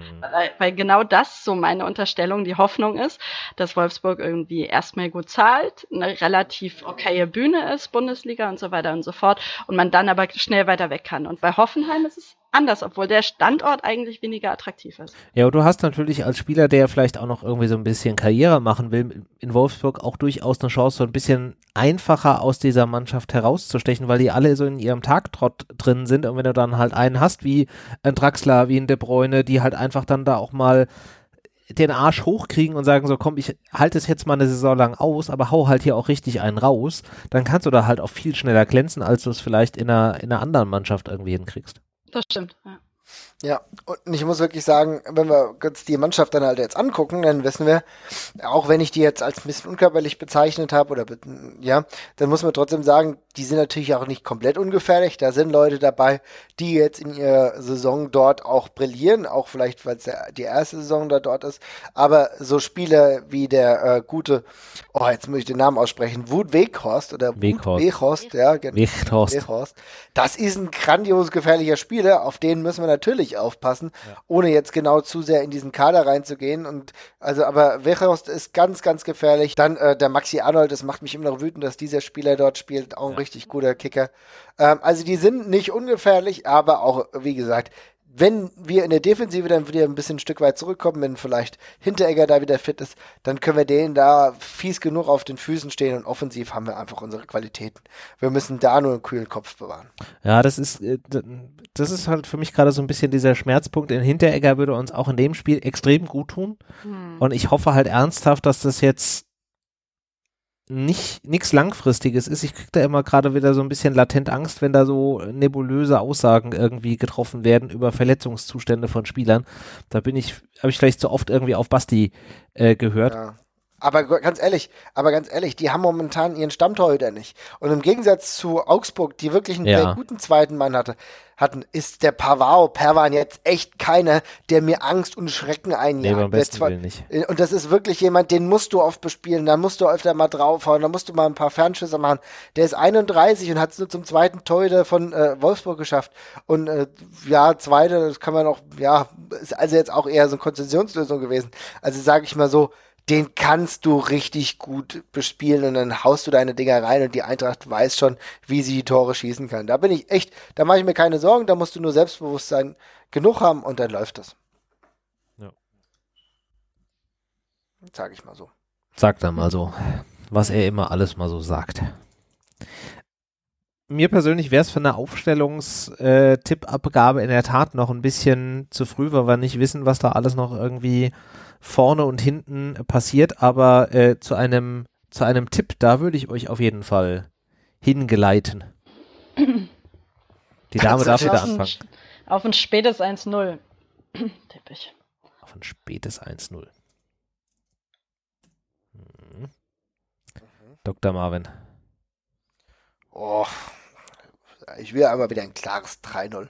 Weil genau das, so meine Unterstellung, die Hoffnung ist, dass Wolfsburg irgendwie erstmal gut zahlt, eine relativ okaye Bühne ist, Bundesliga und so weiter und so fort, und man dann aber schnell weiter weg kann. Und bei Hoffenheim ist es anders, obwohl der Standort eigentlich weniger attraktiv ist. Ja, und du hast natürlich als Spieler, der vielleicht auch noch irgendwie so ein bisschen Karriere machen will, in Wolfsburg auch durchaus eine Chance, so ein bisschen einfacher aus dieser Mannschaft herauszustechen, weil die alle so in ihrem Tagtrott drin sind, und wenn du dann halt einen hast, wie ein Draxler, wie ein De Bruyne, die halt einfach dann da auch mal den Arsch hochkriegen und sagen so, komm, ich halte es jetzt mal eine Saison lang aus, aber hau halt hier auch richtig einen raus, dann kannst du da halt auch viel schneller glänzen, als du es vielleicht in einer anderen Mannschaft irgendwie hinkriegst. Das stimmt, ja. Ja, und ich muss wirklich sagen, wenn wir uns die Mannschaft dann halt jetzt angucken, dann wissen wir, auch wenn ich die jetzt als ein bisschen unkörperlich bezeichnet habe, ja, dann muss man trotzdem sagen, die sind natürlich auch nicht komplett ungefährlich. Da sind Leute dabei, die jetzt in ihrer Saison dort auch brillieren, auch vielleicht, weil es die erste Saison da dort ist. Aber so Spieler wie der gute, jetzt muss ich den Namen aussprechen, Wout Weghorst oder Weghorst, ja, genau. Weghorst. Das ist ein grandios gefährlicher Spieler, auf den müssen wir natürlich aufpassen, ohne jetzt genau zu sehr in diesen Kader reinzugehen. Und aber Weghorst ist ganz, ganz gefährlich. Dann der Maxi Arnold, das macht mich immer noch wütend, dass dieser Spieler dort spielt, auch ein richtig guter Kicker. Also die sind nicht ungefährlich, aber auch, wie gesagt, wenn wir in der Defensive dann wieder ein bisschen ein Stück weit zurückkommen, wenn vielleicht Hinteregger da wieder fit ist, dann können wir denen da fies genug auf den Füßen stehen und offensiv haben wir einfach unsere Qualitäten. Wir müssen da nur einen kühlen Kopf bewahren. Ja, das ist halt für mich gerade so ein bisschen dieser Schmerzpunkt. In Hinteregger würde uns auch in dem Spiel extrem gut tun. Und ich hoffe halt ernsthaft, dass das jetzt nichts Langfristiges ist. Ich kriege da immer gerade wieder so ein bisschen latent Angst, wenn da so nebulöse Aussagen irgendwie getroffen werden über Verletzungszustände von Spielern. Habe ich vielleicht zu oft irgendwie auf Basti gehört. Ja. Aber ganz ehrlich, die haben momentan ihren Stammtorhüter nicht. Und im Gegensatz zu Augsburg, die wirklich einen sehr guten zweiten Mann hatten, ist der Perwan jetzt echt keiner, der mir Angst und Schrecken einjagt. Nee, beim besten Willen nicht. Und das ist wirklich jemand, den musst du oft bespielen, da musst du öfter mal draufhauen, da musst du mal ein paar Fernschüsse machen. Der ist 31 und hat es nur zum zweiten Torhüter von Wolfsburg geschafft. Und zweite, das kann man auch, ist also jetzt auch eher so eine Konzessionslösung gewesen. Also sage ich mal so, den kannst du richtig gut bespielen und dann haust du deine Dinger rein und die Eintracht weiß schon, wie sie die Tore schießen kann. Da mache ich mir keine Sorgen, da musst du nur Selbstbewusstsein genug haben und dann läuft das. Ja. Sag ich mal so. Sagt er mal so, was er immer alles mal so sagt. Mir persönlich wäre es für eine Aufstellungstippabgabe in der Tat noch ein bisschen zu früh, weil wir nicht wissen, was da alles noch irgendwie vorne und hinten passiert, aber zu einem Tipp, da würde ich euch auf jeden Fall hingeleiten. Die Dame darf wieder anfangen. Auf ein spätes 1-0. Tipp ich. Auf ein spätes 1-0. Dr. Marvin. Oh, ich will einmal wieder ein klares 3-0.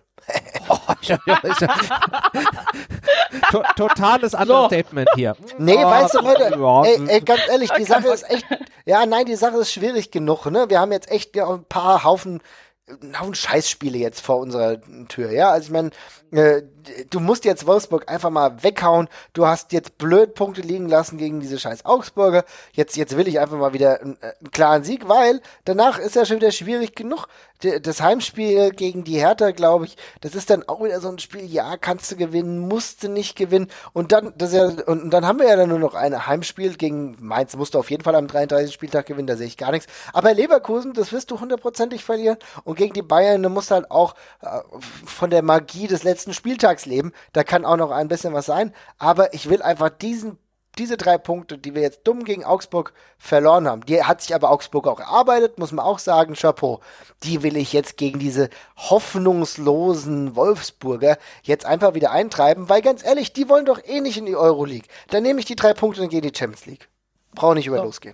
Totales Understatement hier. Nee, weißt du, Leute, ey, ganz ehrlich, die Sache ist echt, die Sache ist schwierig genug, ne? Wir haben jetzt echt ein paar Haufen Scheißspiele jetzt vor unserer Tür, ja? Also ich meine, du musst jetzt Wolfsburg einfach mal weghauen. Du hast jetzt blöd Punkte liegen lassen gegen diese scheiß Augsburger. Jetzt will ich einfach mal wieder einen klaren Sieg, weil danach ist ja schon wieder schwierig genug. Das Heimspiel gegen die Hertha, glaube ich, das ist dann auch wieder so ein Spiel, kannst du gewinnen, musst du nicht gewinnen. Und dann, dann haben wir ja dann nur noch ein Heimspiel gegen Mainz, musst du auf jeden Fall am 33. Spieltag gewinnen, da sehe ich gar nichts. Aber Leverkusen, das wirst du 100%ig verlieren. Und gegen die Bayern, da musst du halt auch von der Magie des letzten Spieltags leben. Da kann auch noch ein bisschen was sein. Aber ich will einfach diese 3 Punkte, die wir jetzt dumm gegen Augsburg verloren haben, die hat sich aber Augsburg auch erarbeitet, muss man auch sagen, Chapeau. Die will ich jetzt gegen diese hoffnungslosen Wolfsburger jetzt einfach wieder eintreiben, weil ganz ehrlich, die wollen doch eh nicht in die Euroleague. Dann nehme ich die 3 Punkte und gehe in die Champions League. Brauche nicht über losgehen.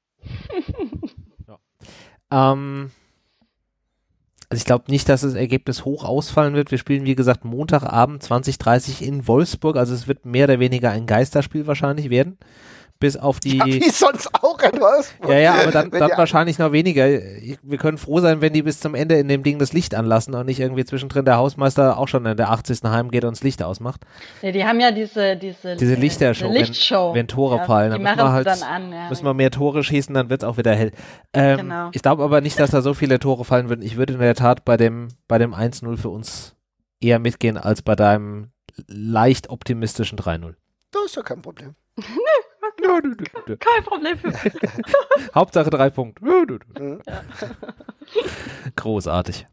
Also ich glaube nicht, dass das Ergebnis hoch ausfallen wird. Wir spielen, wie gesagt, Montagabend 20:30 in Wolfsburg. Also es wird mehr oder weniger ein Geisterspiel wahrscheinlich werden. Bis auf die... Ja, wie sonst auch in Wolfsburg. Ja, aber dann wahrscheinlich noch weniger. Wir können froh sein, wenn die bis zum Ende in dem Ding das Licht anlassen und nicht irgendwie zwischendrin der Hausmeister auch schon in der 80. heimgeht und das Licht ausmacht. Ja, die haben ja diese Lichtshow. Wenn Tore fallen. Die machen sie dann an. Ja. Müssen wir mehr Tore schießen, dann wird es auch wieder hell. Genau. Ich glaube aber nicht, dass da so viele Tore fallen würden. Ich würde in der Tat bei dem 1-0 für uns eher mitgehen, als bei deinem leicht optimistischen 3-0. Das ist ja kein Problem. Kein Problem für mich. Hauptsache 3 Punkte. Ja. Großartig.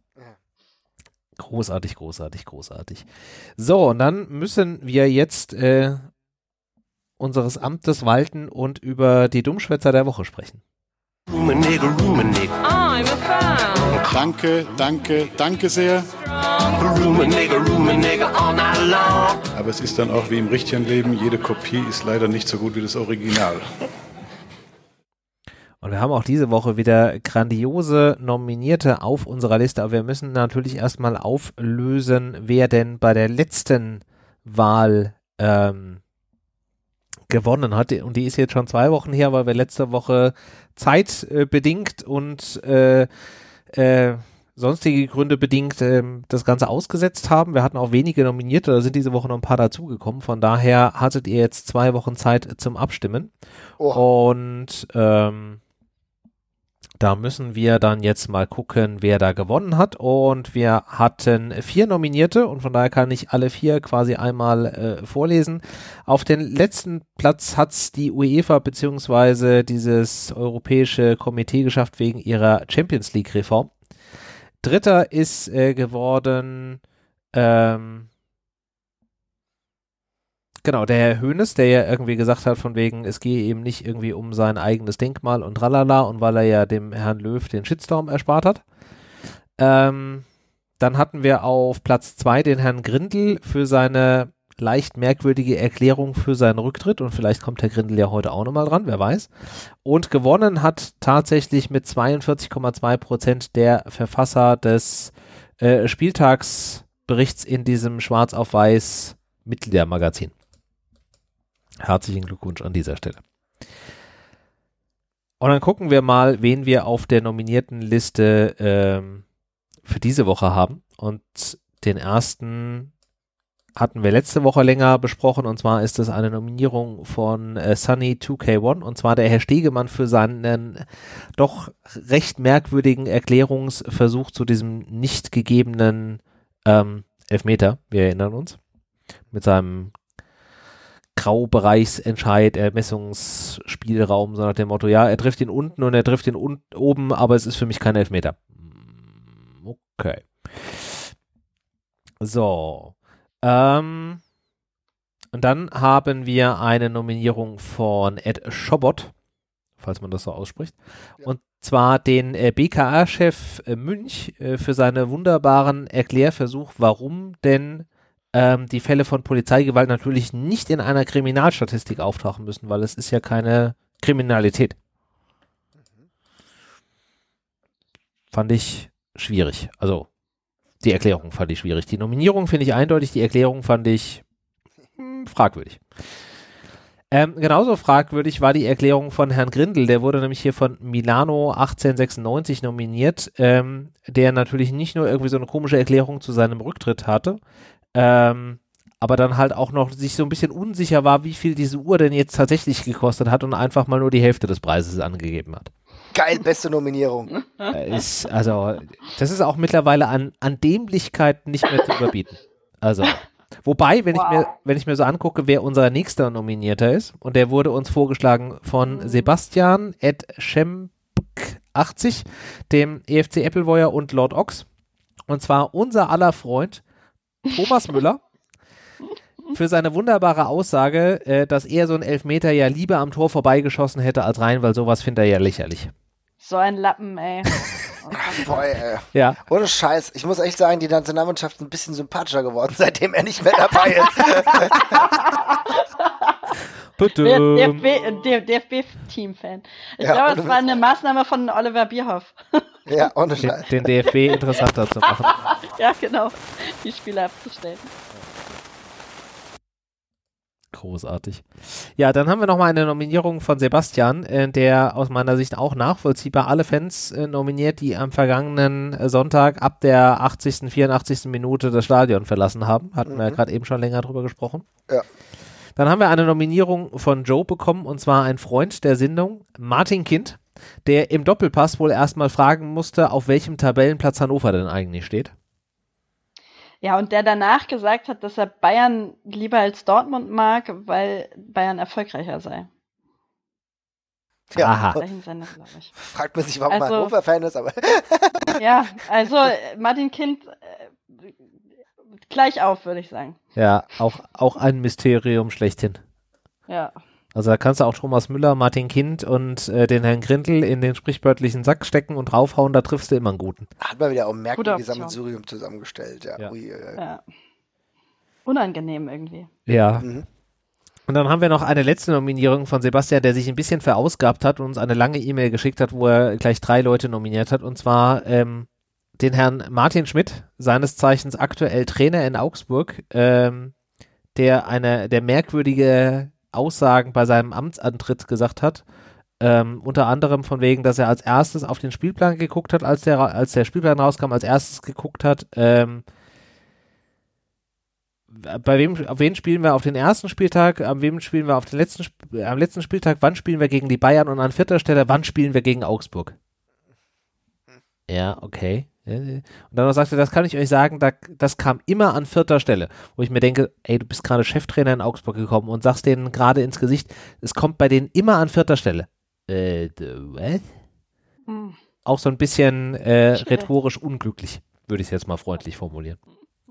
Großartig. So, und dann müssen wir jetzt unseres Amtes walten und über die Dummschwätzer der Woche sprechen. I'm a fan. Danke sehr. Aber es ist dann auch wie im richtigen Leben, jede Kopie ist leider nicht so gut wie das Original. Und wir haben auch diese Woche wieder grandiose Nominierte auf unserer Liste, aber wir müssen natürlich erstmal auflösen, wer denn bei der letzten Wahl gewonnen hat. Und die ist jetzt schon 2 Wochen her, weil wir letzte Woche zeitbedingt und sonstige Gründe bedingt das Ganze ausgesetzt haben. Wir hatten auch wenige Nominierte, da sind diese Woche noch ein paar dazugekommen. Von daher hattet ihr jetzt 2 Wochen Zeit zum Abstimmen. Oh. Und da müssen wir dann jetzt mal gucken, wer da gewonnen hat. Und wir hatten 4 Nominierte und von daher kann ich alle 4 quasi einmal vorlesen. Auf den letzten Platz hat es die UEFA bzw. dieses Europäische Komitee geschafft wegen ihrer Champions League Reform. Dritter ist geworden genau, der Herr Hoeneß, der ja irgendwie gesagt hat, von wegen, es gehe eben nicht irgendwie um sein eigenes Denkmal und tralala und weil er ja dem Herrn Löw den Shitstorm erspart hat. Dann hatten wir auf Platz 2 den Herrn Grindel für seine leicht merkwürdige Erklärung für seinen Rücktritt und vielleicht kommt Herr Grindel ja heute auch nochmal dran, wer weiß. Und gewonnen hat tatsächlich mit 42,2% der Verfasser des Spieltagsberichts in diesem Schwarz auf Weiß Mitgliedermagazin. Herzlichen Glückwunsch an dieser Stelle. Und dann gucken wir mal, wen wir auf der nominierten Liste für diese Woche haben. Und den ersten hatten wir letzte Woche länger besprochen, und zwar ist es eine Nominierung von Sunny2K1, und zwar der Herr Stegemann für seinen doch recht merkwürdigen Erklärungsversuch zu diesem nicht gegebenen Elfmeter. Wir erinnern uns. Mit seinem Graubereichsentscheid, Ermessungsspielraum, so nach dem Motto, ja, er trifft ihn unten und er trifft ihn oben, aber es ist für mich kein Elfmeter. Okay. So. Und dann haben wir eine Nominierung von Ed Schobot, falls man das so ausspricht, ja. Und zwar den BKA-Chef Münch für seinen wunderbaren Erklärversuch, warum denn die Fälle von Polizeigewalt natürlich nicht in einer Kriminalstatistik auftauchen müssen, weil es ist ja keine Kriminalität. Fand ich schwierig. Also die Erklärung fand ich schwierig. Die Nominierung finde ich eindeutig, die Erklärung fand ich fragwürdig. Genauso fragwürdig war die Erklärung von Herrn Grindel, der wurde nämlich hier von Milano 1896 nominiert, der natürlich nicht nur irgendwie so eine komische Erklärung zu seinem Rücktritt hatte, aber dann halt auch noch sich so ein bisschen unsicher war, wie viel diese Uhr denn jetzt tatsächlich gekostet hat und einfach mal nur die Hälfte des Preises angegeben hat. Geil, beste Nominierung. Das ist auch mittlerweile an Dämlichkeit nicht mehr zu überbieten. Also, wobei, wenn ich mir so angucke, wer unser nächster Nominierter ist, und der wurde uns vorgeschlagen von Sebastian Schempk80, dem EFC Appleboyer und Lord Ox, und zwar unser aller Freund Thomas Müller, für seine wunderbare Aussage, dass er so einen Elfmeter ja lieber am Tor vorbeigeschossen hätte als rein, weil sowas findet er ja lächerlich. So ein Lappen, ey. Boah, ey. Ja. Ohne Scheiß. Ich muss echt sagen, die Nationalmannschaft ist ein bisschen sympathischer geworden, seitdem er nicht mehr dabei ist. DFB-Team-Fan. Ich glaube, das war eine Maßnahme von Oliver Bierhoff. Ja, ohne Scheiß. Den DFB interessanter zu machen. Ja, genau. Die Spieler abzustellen. Großartig. Ja, dann haben wir nochmal eine Nominierung von Sebastian, der aus meiner Sicht auch nachvollziehbar alle Fans nominiert, die am vergangenen Sonntag ab der 80., 84. Minute das Stadion verlassen haben. Hatten wir ja gerade eben schon länger drüber gesprochen. Ja. Dann haben wir eine Nominierung von Joe bekommen, und zwar ein Freund der Sendung, Martin Kind, der im Doppelpass wohl erstmal fragen musste, auf welchem Tabellenplatz Hannover denn eigentlich steht. Ja, und der danach gesagt hat, dass er Bayern lieber als Dortmund mag, weil Bayern erfolgreicher sei. Ja, aha. Fragt man sich, warum er Hannover-Fan ist, aber... Ja, also Martin Kind gleich auf, würde ich sagen. Ja, auch ein Mysterium schlechthin. Ja. Also da kannst du auch Thomas Müller, Martin Kind und den Herrn Grindel in den sprichwörtlichen Sack stecken und draufhauen, da triffst du immer einen guten. Hat man wieder auch ein Gute merkwürdiges Option. Sammelsurium zusammengestellt. Ja. Ja. Ui. Ja. Unangenehm irgendwie. Ja. Mhm. Und dann haben wir noch eine letzte Nominierung von Sebastian, der sich ein bisschen verausgabt hat und uns eine lange E-Mail geschickt hat, wo er gleich 3 Leute nominiert hat. Und zwar den Herrn Martin Schmidt, seines Zeichens aktuell Trainer in Augsburg, der merkwürdige Aussagen bei seinem Amtsantritt gesagt hat. Unter anderem von wegen, dass er als erstes auf den Spielplan geguckt hat, als der Spielplan rauskam, als erstes geguckt hat, auf wen spielen wir auf den ersten Spieltag, am wem spielen wir am letzten Spieltag, wann spielen wir gegen die Bayern und an 4. Stelle, wann spielen wir gegen Augsburg? Ja, okay. Und dann sagte er, das kann ich euch sagen, das kam immer an 4. Stelle, wo ich mir denke, ey, du bist gerade Cheftrainer in Augsburg gekommen und sagst denen gerade ins Gesicht, es kommt bei denen immer an 4. Stelle. Was? Auch so ein bisschen rhetorisch unglücklich, würde ich es jetzt mal freundlich formulieren.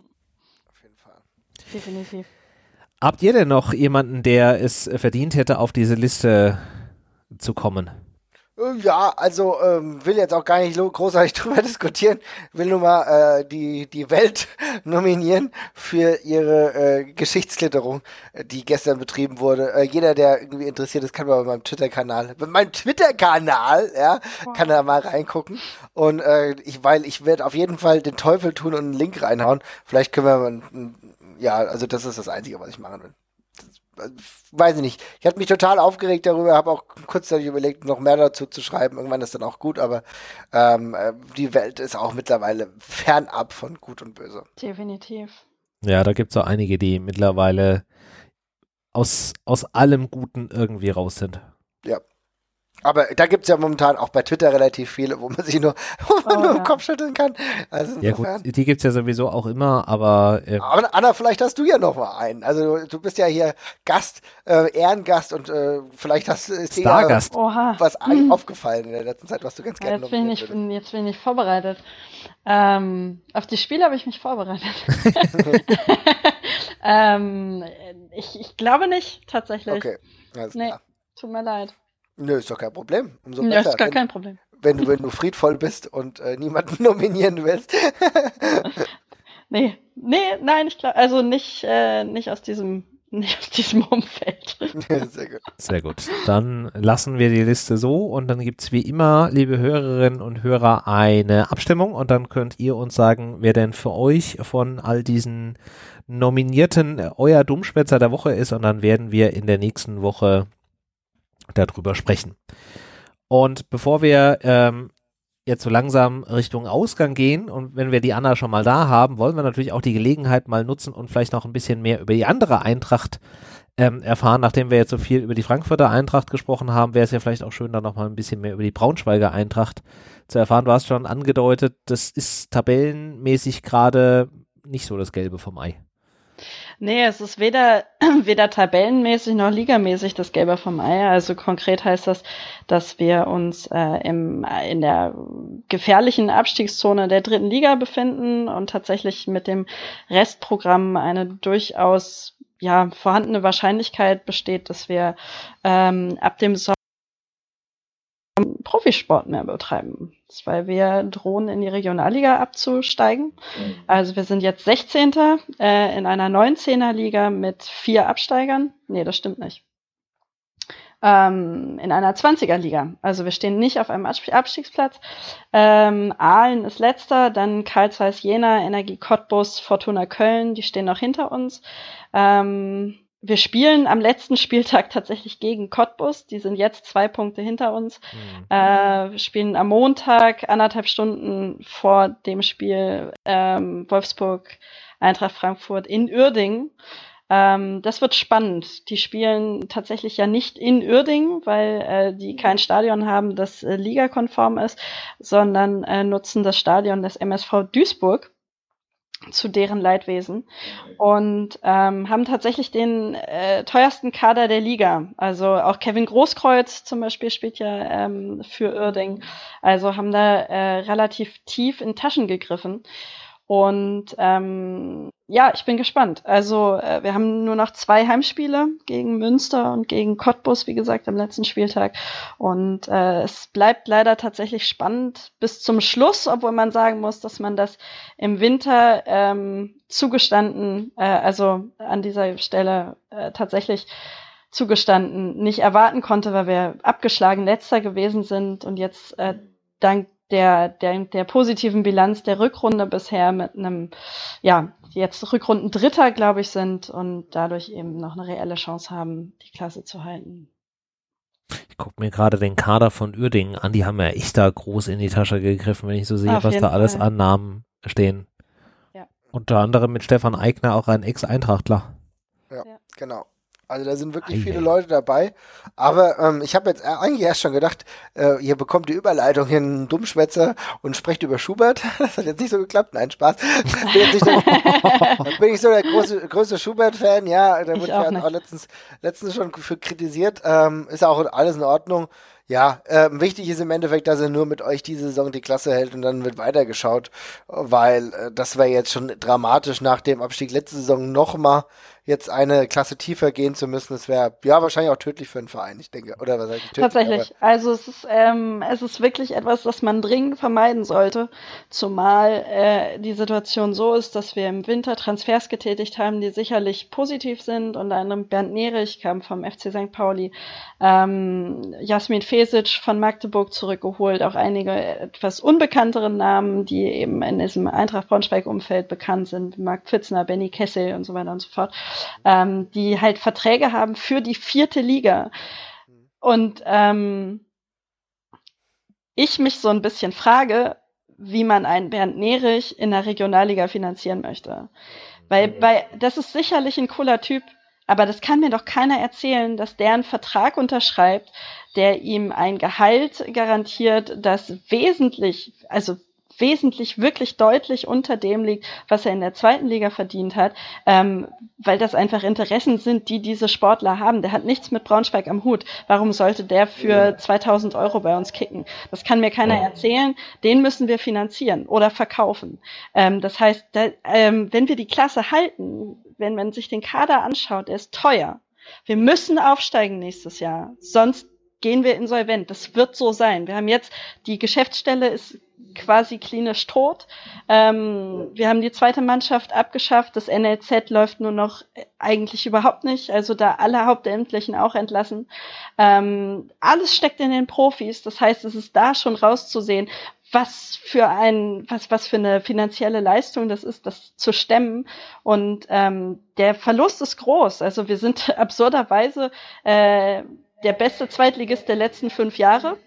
Definitiv. Habt ihr denn noch jemanden, der es verdient hätte, auf diese Liste zu kommen? Ja, also will jetzt auch gar nicht großartig drüber diskutieren, will nur mal die Welt nominieren für ihre Geschichtsklitterung, die gestern betrieben wurde. Jeder, der irgendwie interessiert ist, kann mal bei meinem Twitter-Kanal, ja, kann da mal reingucken. Und ich werde auf jeden Fall den Teufel tun und einen Link reinhauen. Vielleicht können wir ja, also das ist das Einzige, was ich machen will. Weiß ich nicht. Ich hatte mich total aufgeregt darüber, habe auch kurzzeitig überlegt, noch mehr dazu zu schreiben. Irgendwann ist dann auch gut, aber die Welt ist auch mittlerweile fernab von Gut und Böse. Definitiv. Ja, da gibt es auch einige, die mittlerweile aus allem Guten irgendwie raus sind. Ja. Aber da gibt es ja momentan auch bei Twitter relativ viele, wo man sich nur im Kopf schütteln kann. Also ja gut, die gibt es ja sowieso auch immer, aber aber Anna, vielleicht hast du ja noch mal einen. Also du bist ja hier Gast, Ehrengast und vielleicht ist dir ja was aufgefallen in der letzten Zeit, was du ganz gerne nominiert würdest. Jetzt bin ich vorbereitet. Auf die Spiele habe ich mich vorbereitet. Ich glaube nicht, tatsächlich. Okay, alles klar. Tut mir leid. Nö, ist doch kein Problem. Umso besser. besser. Ist gar kein Problem. Wenn du friedvoll bist und niemanden nominieren willst. Nein, ich glaube, also nicht aus diesem Umfeld. Sehr gut. Sehr gut. Dann lassen wir die Liste so und dann gibt es wie immer, liebe Hörerinnen und Hörer, eine Abstimmung und dann könnt ihr uns sagen, wer denn für euch von all diesen Nominierten euer Dummschwätzer der Woche ist und dann werden wir in der nächsten Woche darüber sprechen. Und bevor wir jetzt so langsam Richtung Ausgang gehen und wenn wir die Anna schon mal da haben, wollen wir natürlich auch die Gelegenheit mal nutzen und vielleicht noch ein bisschen mehr über die andere Eintracht erfahren. Nachdem wir jetzt so viel über die Frankfurter Eintracht gesprochen haben, wäre es ja vielleicht auch schön, da noch mal ein bisschen mehr über die Braunschweiger Eintracht zu erfahren. Du hast schon angedeutet, das ist tabellenmäßig gerade nicht so das Gelbe vom Ei. Nee, es ist weder tabellenmäßig noch ligamäßig das Gelbe vom Ei. Also konkret heißt das, dass wir uns in der gefährlichen Abstiegszone der 3. Liga befinden und tatsächlich mit dem Restprogramm eine durchaus vorhandene Wahrscheinlichkeit besteht, dass wir ab dem Sommer Profisport mehr betreiben, weil wir drohen, in die Regionalliga abzusteigen. Also wir sind jetzt 16. In einer 19er Liga mit 4 Absteigern. Nee, das stimmt nicht. In einer 20er Liga. Also wir stehen nicht auf einem Abstiegsplatz. Aalen ist letzter, dann Carl Zeiss Jena, Energie Cottbus, Fortuna Köln, die stehen noch hinter uns. Wir spielen am letzten Spieltag tatsächlich gegen Cottbus. Die sind jetzt 2 Punkte hinter uns. Wir spielen am Montag 1,5 Stunden vor dem Spiel Wolfsburg, Eintracht Frankfurt in Uerdingen. Das wird spannend. Die spielen tatsächlich ja nicht in Uerdingen, weil die kein Stadion haben, das ligakonform ist, sondern nutzen das Stadion des MSV Duisburg zu deren Leidwesen und haben tatsächlich den teuersten Kader der Liga. Also auch Kevin Großkreuz zum Beispiel spielt ja für Uerdingen. Also haben da relativ tief in Taschen gegriffen. Und ja, ich bin gespannt. Also wir haben nur noch 2 Heimspiele gegen Münster und gegen Cottbus, wie gesagt, am letzten Spieltag. Und es bleibt leider tatsächlich spannend bis zum Schluss, obwohl man sagen muss, dass man das im Winter zugestanden, also an dieser Stelle tatsächlich zugestanden nicht erwarten konnte, weil wir abgeschlagen Letzter gewesen sind und jetzt dank der positiven Bilanz der Rückrunde bisher mit einem, ja, jetzt Rückrunden Dritter, glaube ich, sind und dadurch eben noch eine reelle Chance haben, die Klasse zu halten. Ich gucke mir gerade den Kader von Uerdingen an, die haben ja echt da groß in die Tasche gegriffen, wenn ich so sehe, was da alles an Namen stehen. Ja. Unter anderem mit Stefan Aigner auch ein Ex-Eintrachtler. Ja, genau. Also da sind wirklich viele Leute dabei. Aber ich habe jetzt eigentlich erst schon gedacht, ihr bekommt die Überleitung hier einen Dummschwätzer und sprecht über Schubert. Das hat jetzt nicht so geklappt. Nein, Spaß. Bin ich so der größte Schubert-Fan. Ja, da wurde ich ja auch letztens schon für kritisiert. Ist auch alles in Ordnung. Ja, wichtig ist im Endeffekt, dass er nur mit euch diese Saison die Klasse hält und dann wird weitergeschaut, weil das wäre jetzt schon dramatisch, nach dem Abstieg letzte Saison nochmal jetzt eine Klasse tiefer gehen zu müssen. Das wäre ja wahrscheinlich auch tödlich für einen Verein, ich denke. Oder was heißt tödlich? Tatsächlich. Also es ist wirklich etwas, was man dringend vermeiden sollte, zumal die Situation so ist, dass wir im Winter Transfers getätigt haben, die sicherlich positiv sind. Unter anderem Bernd Nerich kam vom FC St. Pauli, Jasmin Fesic von Magdeburg zurückgeholt, auch einige etwas unbekanntere Namen, die eben in diesem Eintracht Braunschweig-Umfeld bekannt sind, Marc Pfitzner, Benny Kessel und so weiter und so fort, die halt Verträge haben für die 4. Liga. Und ich mich so ein bisschen frage, wie man einen Bernd Nerich in der Regionalliga finanzieren möchte. Weil das ist sicherlich ein cooler Typ, aber das kann mir doch keiner erzählen, dass der einen Vertrag unterschreibt, der ihm ein Gehalt garantiert, das wesentlich wirklich deutlich unter dem liegt, was er in der 2. Liga verdient hat, weil das einfach Interessen sind, die diese Sportler haben. Der hat nichts mit Braunschweig am Hut. Warum sollte der für 2.000 € bei uns kicken? Das kann mir keiner erzählen. Den müssen wir finanzieren oder verkaufen. Das heißt, wenn wir die Klasse halten, wenn man sich den Kader anschaut, der ist teuer. Wir müssen aufsteigen nächstes Jahr, sonst gehen wir insolvent. Das wird so sein. Wir haben jetzt, die Geschäftsstelle ist quasi klinisch tot. Wir haben die 2. Mannschaft abgeschafft. Das NLZ läuft nur noch eigentlich überhaupt nicht. Also da alle Hauptamtlichen auch entlassen. Alles steckt in den Profis. Das heißt, es ist da schon rauszusehen, was für eine finanzielle Leistung das ist, das zu stemmen. Und der Verlust ist groß. Also wir sind absurderweise der beste Zweitligist der letzten 5 Jahre.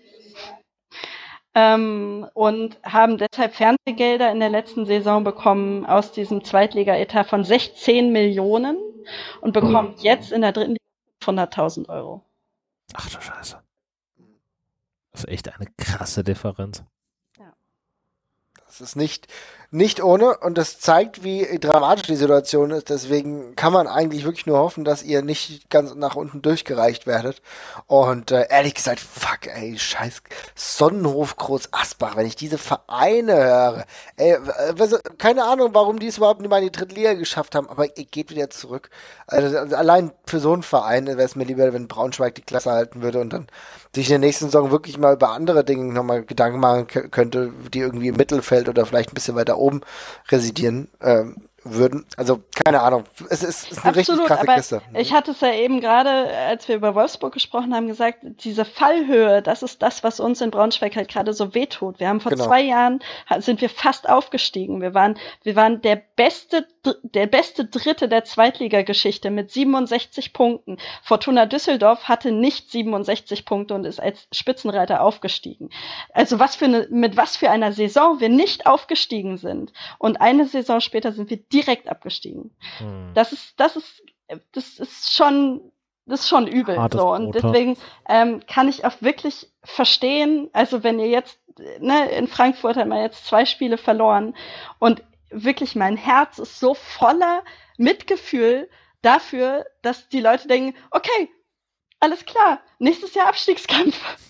Und haben deshalb Fernsehgelder in der letzten Saison bekommen aus diesem Zweitliga-Etat von 16 Millionen und bekommen jetzt in der 3. Liga 500.000 €. Ach du Scheiße. Das ist echt eine krasse Differenz. Ja. Das ist nicht ohne und das zeigt, wie dramatisch die Situation ist. Deswegen kann man eigentlich wirklich nur hoffen, dass ihr nicht ganz nach unten durchgereicht werdet. Und ehrlich gesagt, fuck, ey, scheiß Sonnenhof Groß Asbach, wenn ich diese Vereine höre. Ey, keine Ahnung, warum die es überhaupt nicht mal in die 3. Liga geschafft haben, aber ihr geht wieder zurück. Also allein für so einen Verein wäre es mir lieber, wenn Braunschweig die Klasse halten würde und dann sich in der nächsten Saison wirklich mal über andere Dinge nochmal Gedanken machen könnte, die irgendwie im Mittelfeld oder vielleicht ein bisschen weiter oben residieren würden. Also, keine Ahnung. Es ist eine richtig krasse Kiste. Ich hatte es ja eben gerade, als wir über Wolfsburg gesprochen haben, gesagt, diese Fallhöhe, das ist das, was uns in Braunschweig halt gerade so wehtut. Wir haben vor 2 Jahren, sind wir fast aufgestiegen. Wir waren der beste Dritte der Zweitligageschichte mit 67 Punkten. Fortuna Düsseldorf hatte nicht 67 Punkte und ist als Spitzenreiter aufgestiegen. Also mit was für einer Saison wir nicht aufgestiegen sind. Und eine Saison später sind wir direkt abgestiegen. Das ist schon übel. Hartes So. Und Brot, deswegen kann ich auch wirklich verstehen, also wenn ihr jetzt, in Frankfurt hat man jetzt 2 Spiele verloren und wirklich mein Herz ist so voller Mitgefühl dafür, dass die Leute denken, okay, alles klar, nächstes Jahr Abstiegskampf.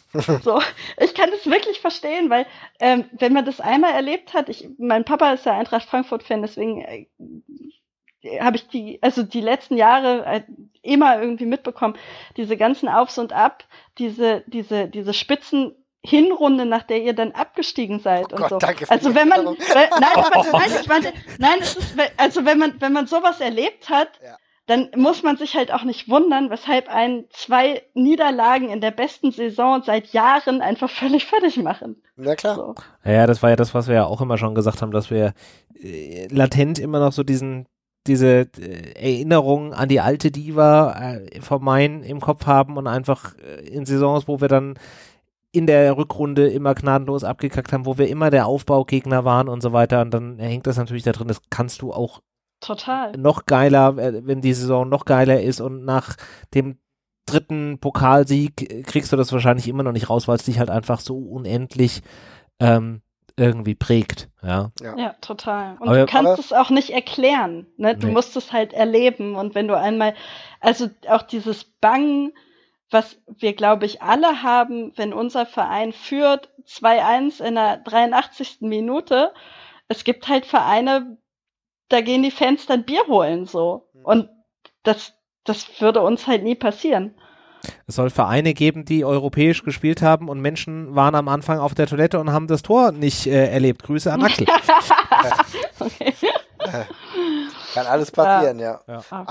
So, ich kann das wirklich verstehen, weil wenn man das einmal erlebt hat, mein Papa ist ja Eintracht Frankfurt-Fan, deswegen habe ich die letzten Jahre immer irgendwie mitbekommen, diese ganzen Aufs und Ab, diese Spitzenhinrunde, nach der ihr dann abgestiegen seid und Gott, so. danke Also wenn man, wenn man sowas erlebt hat, ja. Dann muss man sich halt auch nicht wundern, weshalb 2 Niederlagen in der besten Saison seit Jahren einfach völlig fertig machen. Na klar. So. Ja, das war ja das, was wir ja auch immer schon gesagt haben, dass wir latent immer noch so diese Erinnerung an die alte Diva vom Main im Kopf haben und einfach in Saisons, wo wir dann in der Rückrunde immer gnadenlos abgekackt haben, wo wir immer der Aufbaugegner waren und so weiter, und dann hängt das natürlich da drin, das kannst du auch Total. noch geiler, wenn die Saison noch geiler ist, und nach dem 3. Pokalsieg kriegst du das wahrscheinlich immer noch nicht raus, weil es dich halt einfach so unendlich irgendwie prägt. Ja, total. Und aber, du kannst es auch nicht erklären. Ne? Du musst es halt erleben, und wenn du einmal, also auch dieses Bangen, was wir, glaube ich, alle haben, wenn unser Verein führt 2-1 in der 83. Minute, es gibt halt Vereine, da gehen die Fans dann Bier holen, so. Und das würde uns halt nie passieren. Es soll Vereine geben, die europäisch gespielt haben, und Menschen waren am Anfang auf der Toilette und haben das Tor nicht erlebt. Grüße an Axel. Okay. Kann alles passieren, ja.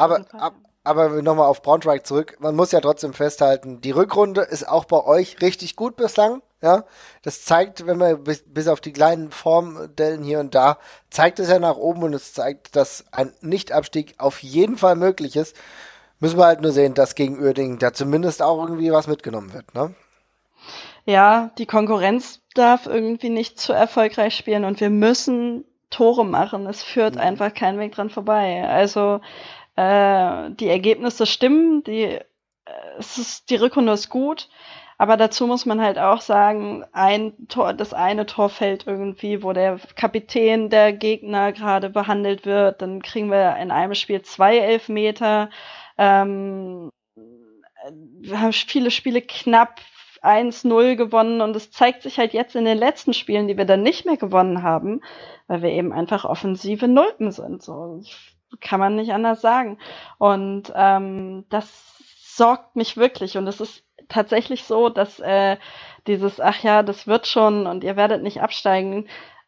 Aber nochmal auf Braunschweig zurück. Man muss ja trotzdem festhalten, die Rückrunde ist auch bei euch richtig gut bislang. Ja, das zeigt, wenn wir bis auf die kleinen Formdellen hier und da, zeigt es ja nach oben, und es zeigt, dass ein Nichtabstieg auf jeden Fall möglich ist. Müssen wir halt nur sehen, dass gegen Uerdingen da zumindest auch irgendwie was mitgenommen wird, ne? Ja, die Konkurrenz darf irgendwie nicht zu erfolgreich spielen, und wir müssen Tore machen. Es führt einfach kein Weg dran vorbei. Also die Ergebnisse stimmen, die Rückrunde ist gut. Aber dazu muss man halt auch sagen, das eine Tor fällt irgendwie, wo der Kapitän der Gegner gerade behandelt wird. Dann kriegen wir in einem Spiel 2 Elfmeter. Wir haben viele Spiele knapp 1-0 gewonnen, und es zeigt sich halt jetzt in den letzten Spielen, die wir dann nicht mehr gewonnen haben, weil wir eben einfach offensive Nulpen sind. So kann man nicht anders sagen. Und das sorgt mich wirklich, und es ist tatsächlich so, dass dieses, ach ja, das wird schon und ihr werdet nicht absteigen,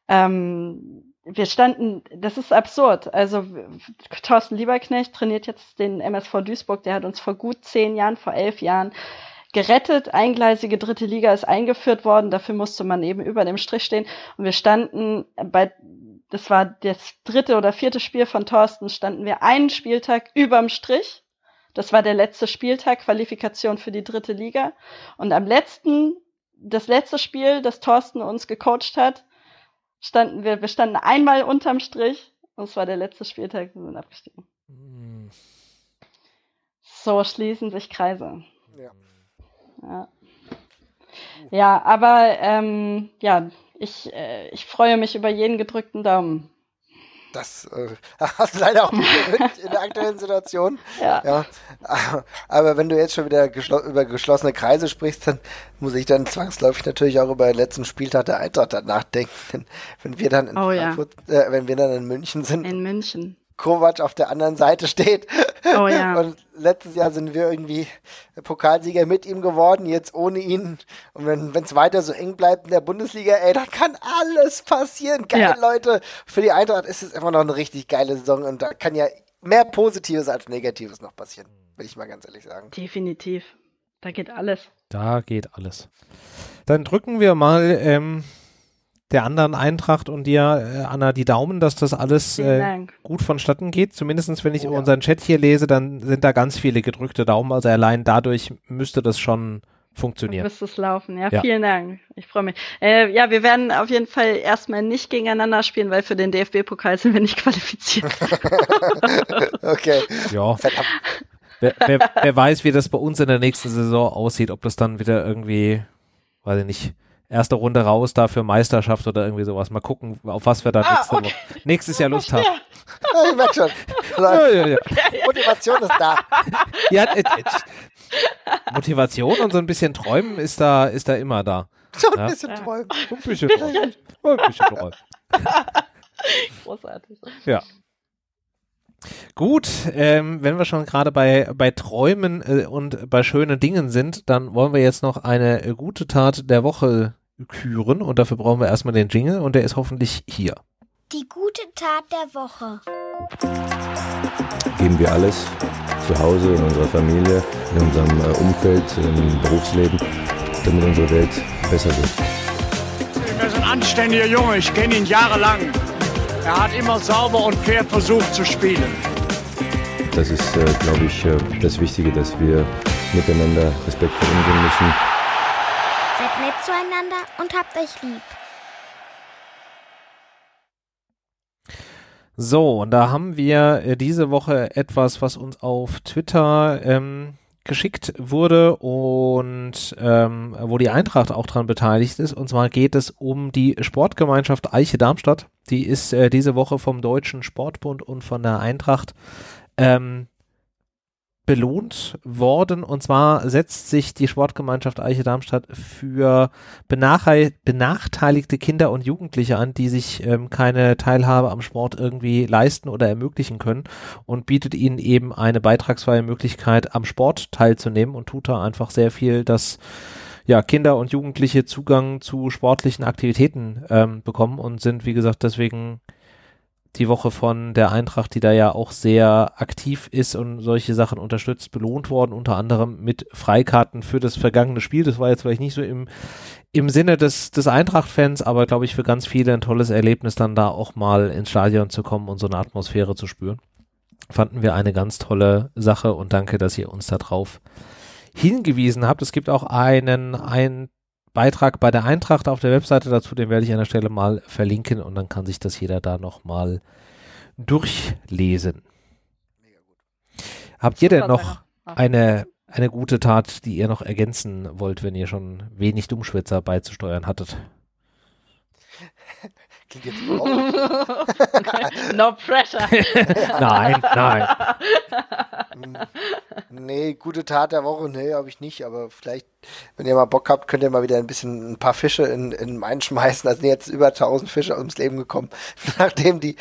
das ist absurd. Also Thorsten Lieberknecht trainiert jetzt den MSV Duisburg, der hat uns vor gut 10 Jahren, vor 11 Jahren gerettet. Eingleisige 3. Liga ist eingeführt worden, dafür musste man eben über dem Strich stehen, und wir standen das war das 3. oder 4. Spiel von Thorsten, standen wir einen Spieltag überm Strich. Das war der letzte Spieltag, Qualifikation für die 3. Liga. Und das letzte Spiel, das Thorsten uns gecoacht hat, standen wir standen einmal unterm Strich, und es war der letzte Spieltag, wir sind abgestiegen. So schließen sich Kreise. Ja, aber ich freue mich über jeden gedrückten Daumen. Das hast du leider auch nicht in der aktuellen Situation. Ja. Aber wenn du jetzt schon wieder über geschlossene Kreise sprichst, dann muss ich dann zwangsläufig natürlich auch über den letzten Spieltag der Eintracht nachdenken. Denn wenn wir dann in Frankfurt, wenn wir dann in München sind, Kovac auf der anderen Seite steht. Oh ja. Und letztes Jahr sind wir irgendwie Pokalsieger mit ihm geworden, jetzt ohne ihn. Und wenn es weiter so eng bleibt in der Bundesliga, dann kann alles passieren. Geil, Leute. Für die Eintracht ist es immer noch eine richtig geile Saison, und da kann ja mehr Positives als Negatives noch passieren, will ich mal ganz ehrlich sagen. Definitiv. Da geht alles. Da geht alles. Dann drücken wir mal der anderen Eintracht und dir, Anna, die Daumen, dass das alles gut vonstatten geht. Zumindest, wenn ich unseren Chat hier lese, dann sind da ganz viele gedrückte Daumen. Also allein dadurch müsste das schon funktionieren. Müsste es laufen, ja. Vielen Dank. Ich freue mich. Wir werden auf jeden Fall erstmal nicht gegeneinander spielen, weil für den DFB-Pokal sind wir nicht qualifiziert. Okay. Ja. Wer weiß, wie das bei uns in der nächsten Saison aussieht, ob das dann wieder irgendwie, weiß ich nicht, erste Runde raus, dafür Meisterschaft oder irgendwie sowas. Mal gucken, auf was wir dann nächstes Jahr Lust haben. Ja, ich merke schon. Ja. Motivation ist da. Ja, Motivation und so ein bisschen Träumen ist da immer da. So ein bisschen träumen. So ein bisschen träumen. Ein bisschen träumen. Großartig. Ja. Gut, wenn wir schon gerade bei Träumen und bei schönen Dingen sind, dann wollen wir jetzt noch eine gute Tat der Woche küren und dafür brauchen wir erstmal den Jingle und der ist hoffentlich hier. Die gute Tat der Woche. Geben wir alles zu Hause, in unserer Familie, in unserem Umfeld, im Berufsleben, damit unsere Welt besser wird. Er ist ein anständiger Junge, ich kenne ihn jahrelang. Er hat immer sauber und fair versucht zu spielen. Das ist, glaube ich, das Wichtige, dass wir miteinander respektvoll umgehen müssen. Seid nett zueinander und habt euch lieb. So, und da haben wir diese Woche etwas, was uns auf Twitter geschickt wurde und wo die Eintracht auch dran beteiligt ist. Und zwar geht es um die Sportgemeinschaft Eiche Darmstadt. Die ist diese Woche vom Deutschen Sportbund und von der Eintracht belohnt worden. Und zwar setzt sich die Sportgemeinschaft Eiche Darmstadt für benachteiligte Kinder und Jugendliche an, die sich keine Teilhabe am Sport irgendwie leisten oder ermöglichen können und bietet ihnen eben eine beitragsfreie Möglichkeit, am Sport teilzunehmen und tut da einfach sehr viel, dass ja, Kinder und Jugendliche Zugang zu sportlichen Aktivitäten bekommen und sind, wie gesagt, deswegen die Woche von der Eintracht, die da ja auch sehr aktiv ist und solche Sachen unterstützt, belohnt worden, unter anderem mit Freikarten für das vergangene Spiel. Das war jetzt vielleicht nicht so im Sinne des Eintracht-Fans, aber glaube ich für ganz viele ein tolles Erlebnis, dann da auch mal ins Stadion zu kommen und so eine Atmosphäre zu spüren. Fanden wir eine ganz tolle Sache und danke, dass ihr uns da drauf hingewiesen habt. Es gibt auch einen Beitrag bei der Eintracht auf der Webseite dazu, den werde ich an der Stelle mal verlinken und dann kann sich das jeder da nochmal durchlesen. Mega gut. Habt ihr denn noch eine gute Tat, die ihr noch ergänzen wollt, wenn ihr schon wenig Dummschwätzer beizusteuern hattet? Klingt jetzt überhaupt. No pressure. Nein. Nee, gute Tat der Woche, nee, habe ich nicht, aber vielleicht, wenn ihr mal Bock habt, könnt ihr mal wieder ein paar Fische in Main schmeißen. Da sind jetzt über 1000 Fische ums Leben gekommen, nachdem die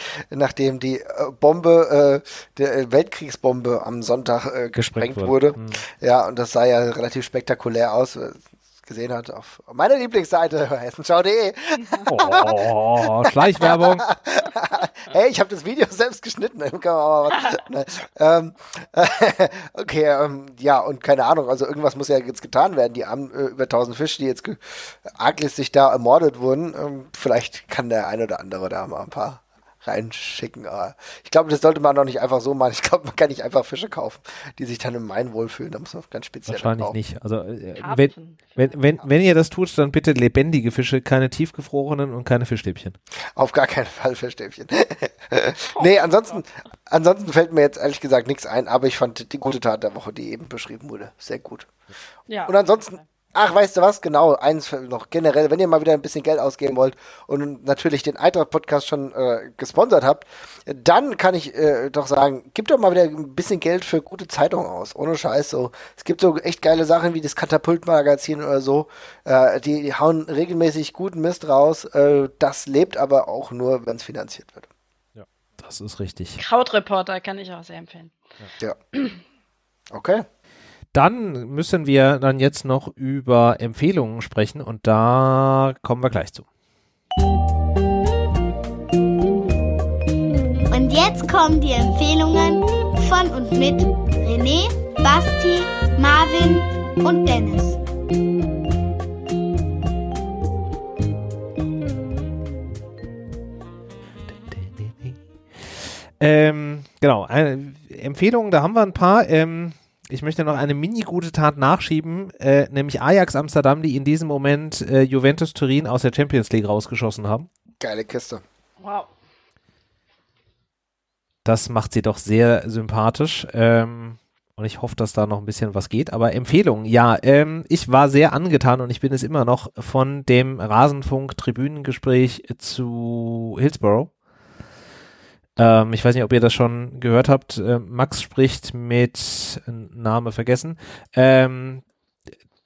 Bombe, der Weltkriegsbombe am Sonntag gesprengt wurde. Ja, und das sah ja relativ spektakulär aus. Gesehen hat auf meiner Lieblingsseite hessenschau.de. Oh, Schleichwerbung. Hey, ich habe das Video selbst geschnitten. Okay, ja, und keine Ahnung, also irgendwas muss ja jetzt getan werden. Die haben über 1000 Fische, die jetzt arglistig da ermordet wurden. Vielleicht kann der ein oder andere da mal ein paar reinschicken. Aber ich glaube, das sollte man noch nicht einfach so machen. Ich glaube, man kann nicht einfach Fische kaufen, die sich dann im Main wohlfühlen. Da muss man ganz speziell wahrscheinlich kaufen. nicht. Also wenn ihr das tut, dann bitte lebendige Fische, keine tiefgefrorenen und keine Fischstäbchen. Auf gar keinen Fall Fischstäbchen. Nee, ansonsten fällt mir jetzt ehrlich gesagt nichts ein, aber ich fand die gute Tat der Woche, die eben beschrieben wurde, sehr gut. Ja. Und ansonsten, ach, weißt du was? Genau, eins noch generell, wenn ihr mal wieder ein bisschen Geld ausgeben wollt und natürlich den Eintracht-Podcast schon gesponsert habt, dann kann ich doch sagen, gebt doch mal wieder ein bisschen Geld für gute Zeitungen aus. Ohne Scheiß so. Es gibt so echt geile Sachen wie das Katapult-Magazin oder so. Die hauen regelmäßig guten Mist raus. Das lebt aber auch nur, wenn es finanziert wird. Ja, das ist richtig. Krautreporter kann ich auch sehr empfehlen. Ja. Okay. Dann müssen wir dann jetzt noch über Empfehlungen sprechen und da kommen wir gleich zu. Und jetzt kommen die Empfehlungen von und mit René, Basti, Marvin und Dennis. Genau, Empfehlungen, da haben wir ein paar. Ich möchte noch eine mini-gute Tat nachschieben, nämlich Ajax Amsterdam, die in diesem Moment Juventus Turin aus der Champions League rausgeschossen haben. Geile Kiste. Wow. Das macht sie doch sehr sympathisch und ich hoffe, dass da noch ein bisschen was geht. Aber Empfehlungen, ja, ich war sehr angetan und ich bin es immer noch von dem Rasenfunk-Tribünengespräch zu Hillsborough. Ich weiß nicht, ob ihr das schon gehört habt. Max spricht mit, Name vergessen,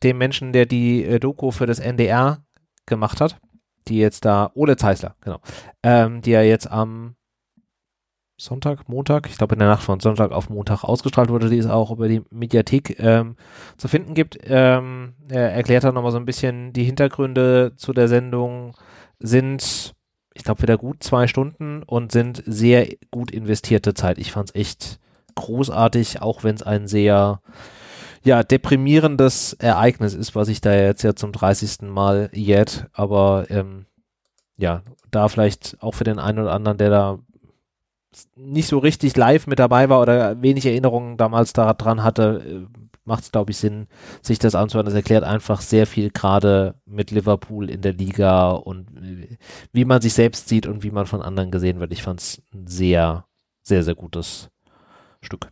dem Menschen, der die Doku für das NDR gemacht hat, die jetzt da, Ole Zeisler, genau, die ja jetzt am Montag, ich glaube in der Nacht von Sonntag auf Montag ausgestrahlt wurde, die es auch über die Mediathek zu finden gibt. Er erklärt dann nochmal so ein bisschen die Hintergründe zu der Sendung, sind, ich glaube, wieder gut 2 Stunden und sind sehr gut investierte Zeit. Ich fand es echt großartig, auch wenn es ein sehr deprimierendes Ereignis ist, was ich da jetzt ja zum 30. Mal jährt, aber da vielleicht auch für den einen oder anderen, der da nicht so richtig live mit dabei war oder wenig Erinnerungen damals daran hatte, macht es, glaube ich, Sinn, sich das anzuhören. Das erklärt einfach sehr viel, gerade mit Liverpool in der Liga und wie man sich selbst sieht und wie man von anderen gesehen wird. Ich fand es ein sehr, sehr, sehr gutes Stück.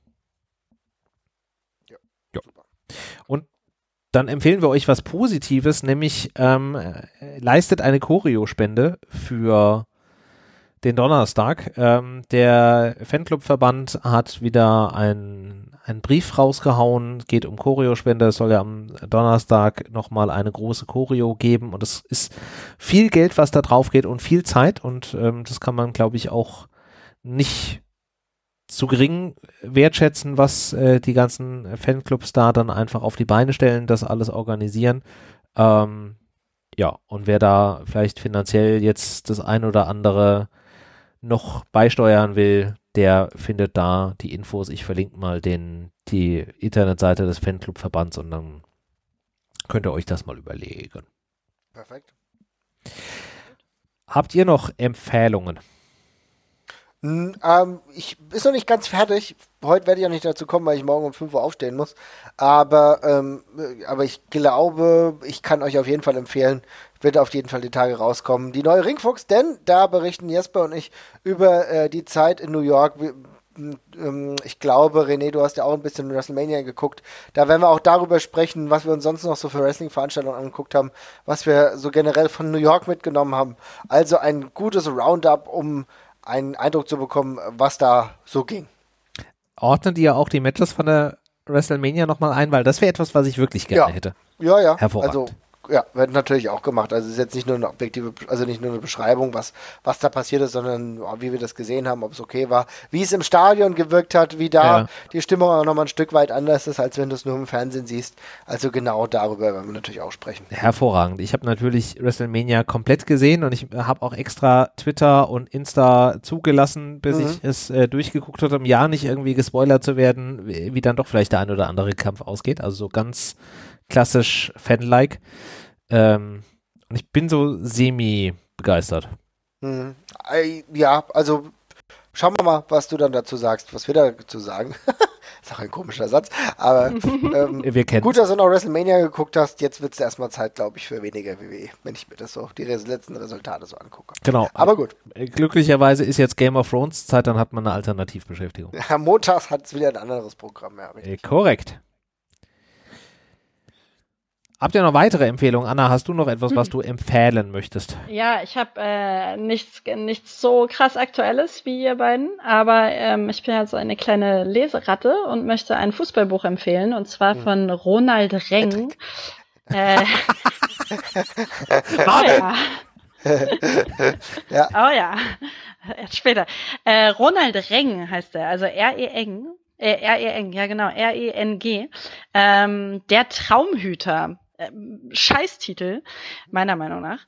Ja. Und dann empfehlen wir euch was Positives, nämlich leistet eine Choreo-Spende für den Donnerstag. Der Fanclub-Verband hat wieder einen Brief rausgehauen, geht um Choreo-Spende. Es soll ja am Donnerstag nochmal eine große Choreo geben und es ist viel Geld, was da drauf geht und viel Zeit und das kann man, glaube ich, auch nicht zu gering wertschätzen, was die ganzen Fanclubs da dann einfach auf die Beine stellen, das alles organisieren. Und wer da vielleicht finanziell jetzt das ein oder andere noch beisteuern will, der findet da die Infos. Ich verlinke mal die Internetseite des Fanclub-Verbands und dann könnt ihr euch das mal überlegen. Perfekt. Habt ihr noch Empfehlungen? Ich ist noch nicht ganz fertig. Heute werde ich auch nicht dazu kommen, weil ich morgen um 5 Uhr aufstehen muss. Aber ich glaube, ich kann euch auf jeden Fall empfehlen, wird auf jeden Fall die Tage rauskommen. Die neue Ringfuchs, denn da berichten Jesper und ich über die Zeit in New York. Ich glaube, René, du hast ja auch ein bisschen WrestleMania geguckt. Da werden wir auch darüber sprechen, was wir uns sonst noch so für Wrestling-Veranstaltungen angeguckt haben, was wir so generell von New York mitgenommen haben. Also ein gutes Roundup, um einen Eindruck zu bekommen, was da so ging. Ordnet ihr auch die Matches von der WrestleMania nochmal ein? Weil das wäre etwas, was ich wirklich gerne hätte. Ja. Hervorragend. Also, wird natürlich auch gemacht. Also es ist jetzt nicht nur eine objektive, also nicht nur eine Beschreibung, was da passiert ist, sondern wie wir das gesehen haben, ob es okay war, wie es im Stadion gewirkt hat, wie da die Stimmung auch nochmal ein Stück weit anders ist, als wenn du es nur im Fernsehen siehst. Also genau darüber werden wir natürlich auch sprechen. Hervorragend. Ich habe natürlich WrestleMania komplett gesehen und ich habe auch extra Twitter und Insta zugelassen, bis ich es durchgeguckt habe, um ja nicht irgendwie gespoilert zu werden, wie dann doch vielleicht der ein oder andere Kampf ausgeht. Also so ganz klassisch Fan-like. Und ich bin so semi-begeistert. Ja, also schauen wir mal, was du dann dazu sagst, was wir dazu sagen. Ist auch ein komischer Satz, aber wir kennen gut, dass du noch WrestleMania geguckt hast. Jetzt wird es erstmal Zeit, glaube ich, für weniger WWE, wenn ich mir das so, die letzten Resultate so angucke. Genau. Aber gut. Glücklicherweise ist jetzt Game of Thrones Zeit, dann hat man eine Alternativbeschäftigung. Ja, montags hat es wieder ein anderes Programm mehr. Korrekt. Habt ihr noch weitere Empfehlungen? Anna, hast du noch etwas, was du empfehlen möchtest? Ja, ich habe nichts so krass Aktuelles wie ihr beiden, aber ich bin ja so eine kleine Leseratte und möchte ein Fußballbuch empfehlen, und zwar von Ronald Reng. Oh ja. Ja. Oh ja. Erst später. Ronald Reng heißt er, also R-E-N, ja genau, R-E-N-G. Der Traumhüter. Scheißtitel, meiner Meinung nach.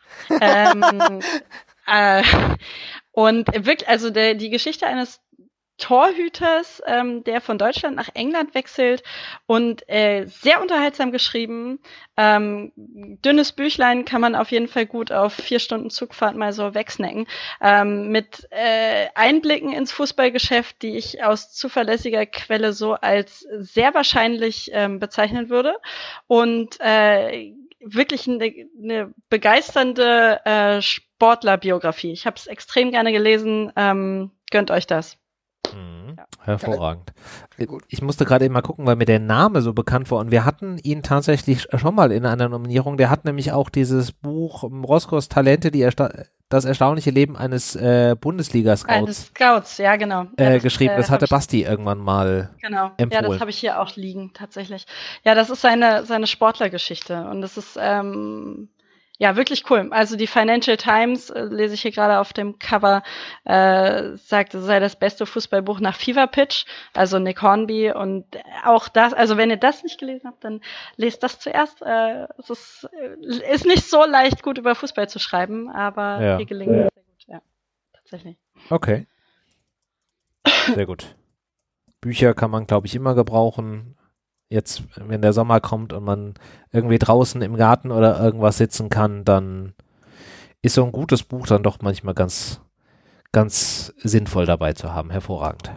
Und wirklich, also die Geschichte eines Torhüters, der von Deutschland nach England wechselt und sehr unterhaltsam geschrieben. Dünnes Büchlein, kann man auf jeden Fall gut auf 4 Stunden Zugfahrt mal so wegsnacken. Mit Einblicken ins Fußballgeschäft, die ich aus zuverlässiger Quelle so als sehr wahrscheinlich bezeichnen würde. Und wirklich eine begeisternde Sportlerbiografie. Ich habe es extrem gerne gelesen. Gönnt euch das. Ja. Hervorragend. Ich musste gerade eben mal gucken, weil mir der Name so bekannt war, und wir hatten ihn tatsächlich schon mal in einer Nominierung. Der hat nämlich auch dieses Buch Roscoes Talente, die das erstaunliche Leben eines Bundesliga-Scouts Scouts, ja genau. geschrieben. Das hatte Basti irgendwann mal empfohlen. Ja, das habe ich hier auch liegen, tatsächlich. Ja, das ist seine Sportlergeschichte und das ist wirklich cool. Also die Financial Times, lese ich hier gerade auf dem Cover, sagt, es sei das beste Fußballbuch nach Fever Pitch, also Nick Hornby, und auch das, also wenn ihr das nicht gelesen habt, dann lest das zuerst. Es ist nicht so leicht, gut über Fußball zu schreiben, aber hier gelingt es sehr gut, ja, tatsächlich. Okay. Sehr gut. Bücher kann man, glaube ich, immer gebrauchen. Jetzt, wenn der Sommer kommt und man irgendwie draußen im Garten oder irgendwas sitzen kann, dann ist so ein gutes Buch dann doch manchmal ganz, ganz sinnvoll dabei zu haben. Hervorragend.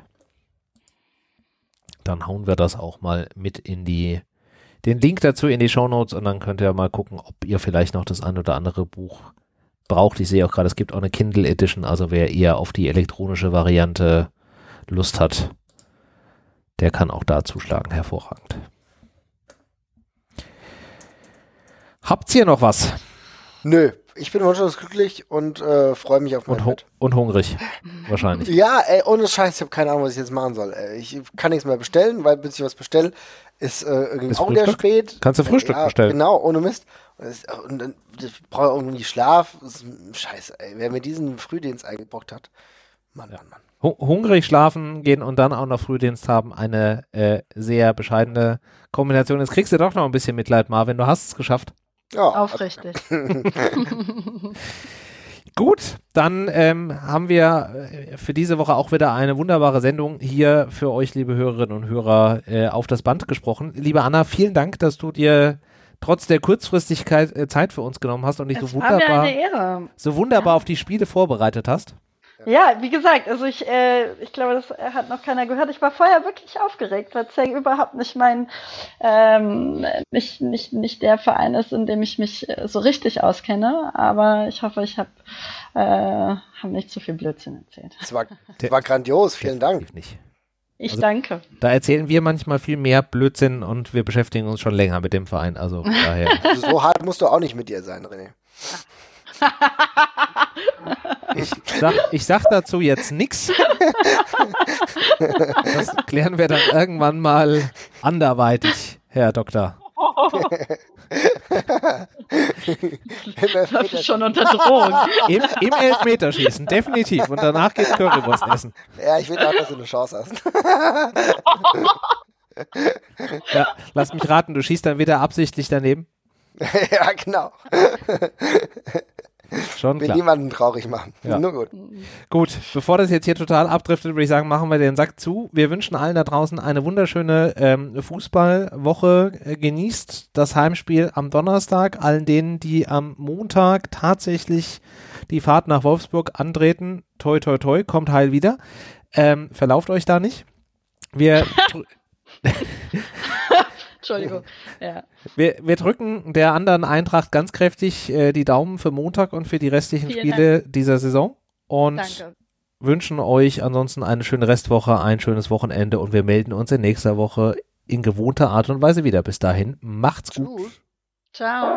Dann hauen wir das auch mal mit in den Link dazu in die Shownotes und dann könnt ihr mal gucken, ob ihr vielleicht noch das ein oder andere Buch braucht. Ich sehe auch gerade, es gibt auch eine Kindle Edition, also wer eher auf die elektronische Variante Lust hat, der kann auch da zuschlagen. Hervorragend. Habt ihr noch was? Nö, ich bin wunschlos glücklich und freue mich auf mein Bett. Und hungrig, wahrscheinlich. Ja, ohne Scheiß, ich habe keine Ahnung, was ich jetzt machen soll. Ich kann nichts mehr bestellen, weil bis ich was bestelle, ist irgendwie auch wieder spät. Kannst du Frühstück bestellen? Genau, ohne Mist. Und dann ich brauche irgendwie Schlaf. Scheiße, ey. Wer mir diesen Frühdienst eingebrockt hat. Mann. Hungrig schlafen gehen und dann auch noch Frühdienst haben, eine sehr bescheidene Kombination. Jetzt kriegst du doch noch ein bisschen Mitleid, Marvin. Du hast es geschafft. Ja. Aufrichtig. Gut, dann haben wir für diese Woche auch wieder eine wunderbare Sendung hier für euch, liebe Hörerinnen und Hörer, auf das Band gesprochen. Liebe Anna, vielen Dank, dass du dir trotz der Kurzfristigkeit Zeit für uns genommen hast und dich so wunderbar auf die Spiele vorbereitet hast. Ja, wie gesagt, also ich glaube, das hat noch keiner gehört. Ich war vorher wirklich aufgeregt, weil Zeng überhaupt nicht nicht der Verein ist, in dem ich mich so richtig auskenne. Aber ich hoffe, ich habe nicht zu viel Blödsinn erzählt. Es war grandios, vielen Dank. Nicht. Ich danke. Da erzählen wir manchmal viel mehr Blödsinn und wir beschäftigen uns schon länger mit dem Verein. Also daher. So hart musst du auch nicht mit dir sein, René. Ich sag dazu jetzt nichts. Das klären wir dann irgendwann mal anderweitig, Herr Doktor. Das ist schon unter Drohung. Im Elfmeterschießen, definitiv. Und danach geht's Currywurst essen. Ja, ich will auch, dass du eine Chance hast. Ja, lass mich raten, du schießt dann wieder absichtlich daneben? Ja, genau. Schon will klar. Niemanden traurig machen. Ja. Nur gut. Gut, bevor das jetzt hier total abdriftet, würde ich sagen, machen wir den Sack zu. Wir wünschen allen da draußen eine wunderschöne Fußballwoche. Genießt das Heimspiel am Donnerstag. Allen denen, die am Montag tatsächlich die Fahrt nach Wolfsburg antreten, toi toi toi, kommt heil wieder. Verlauft euch da nicht. Entschuldigung. Ja. Wir drücken der anderen Eintracht ganz kräftig die Daumen für Montag und für die restlichen Spiele dieser Saison und wünschen euch ansonsten eine schöne Restwoche, ein schönes Wochenende und wir melden uns in nächster Woche in gewohnter Art und Weise wieder. Bis dahin, macht's gut. Ciao.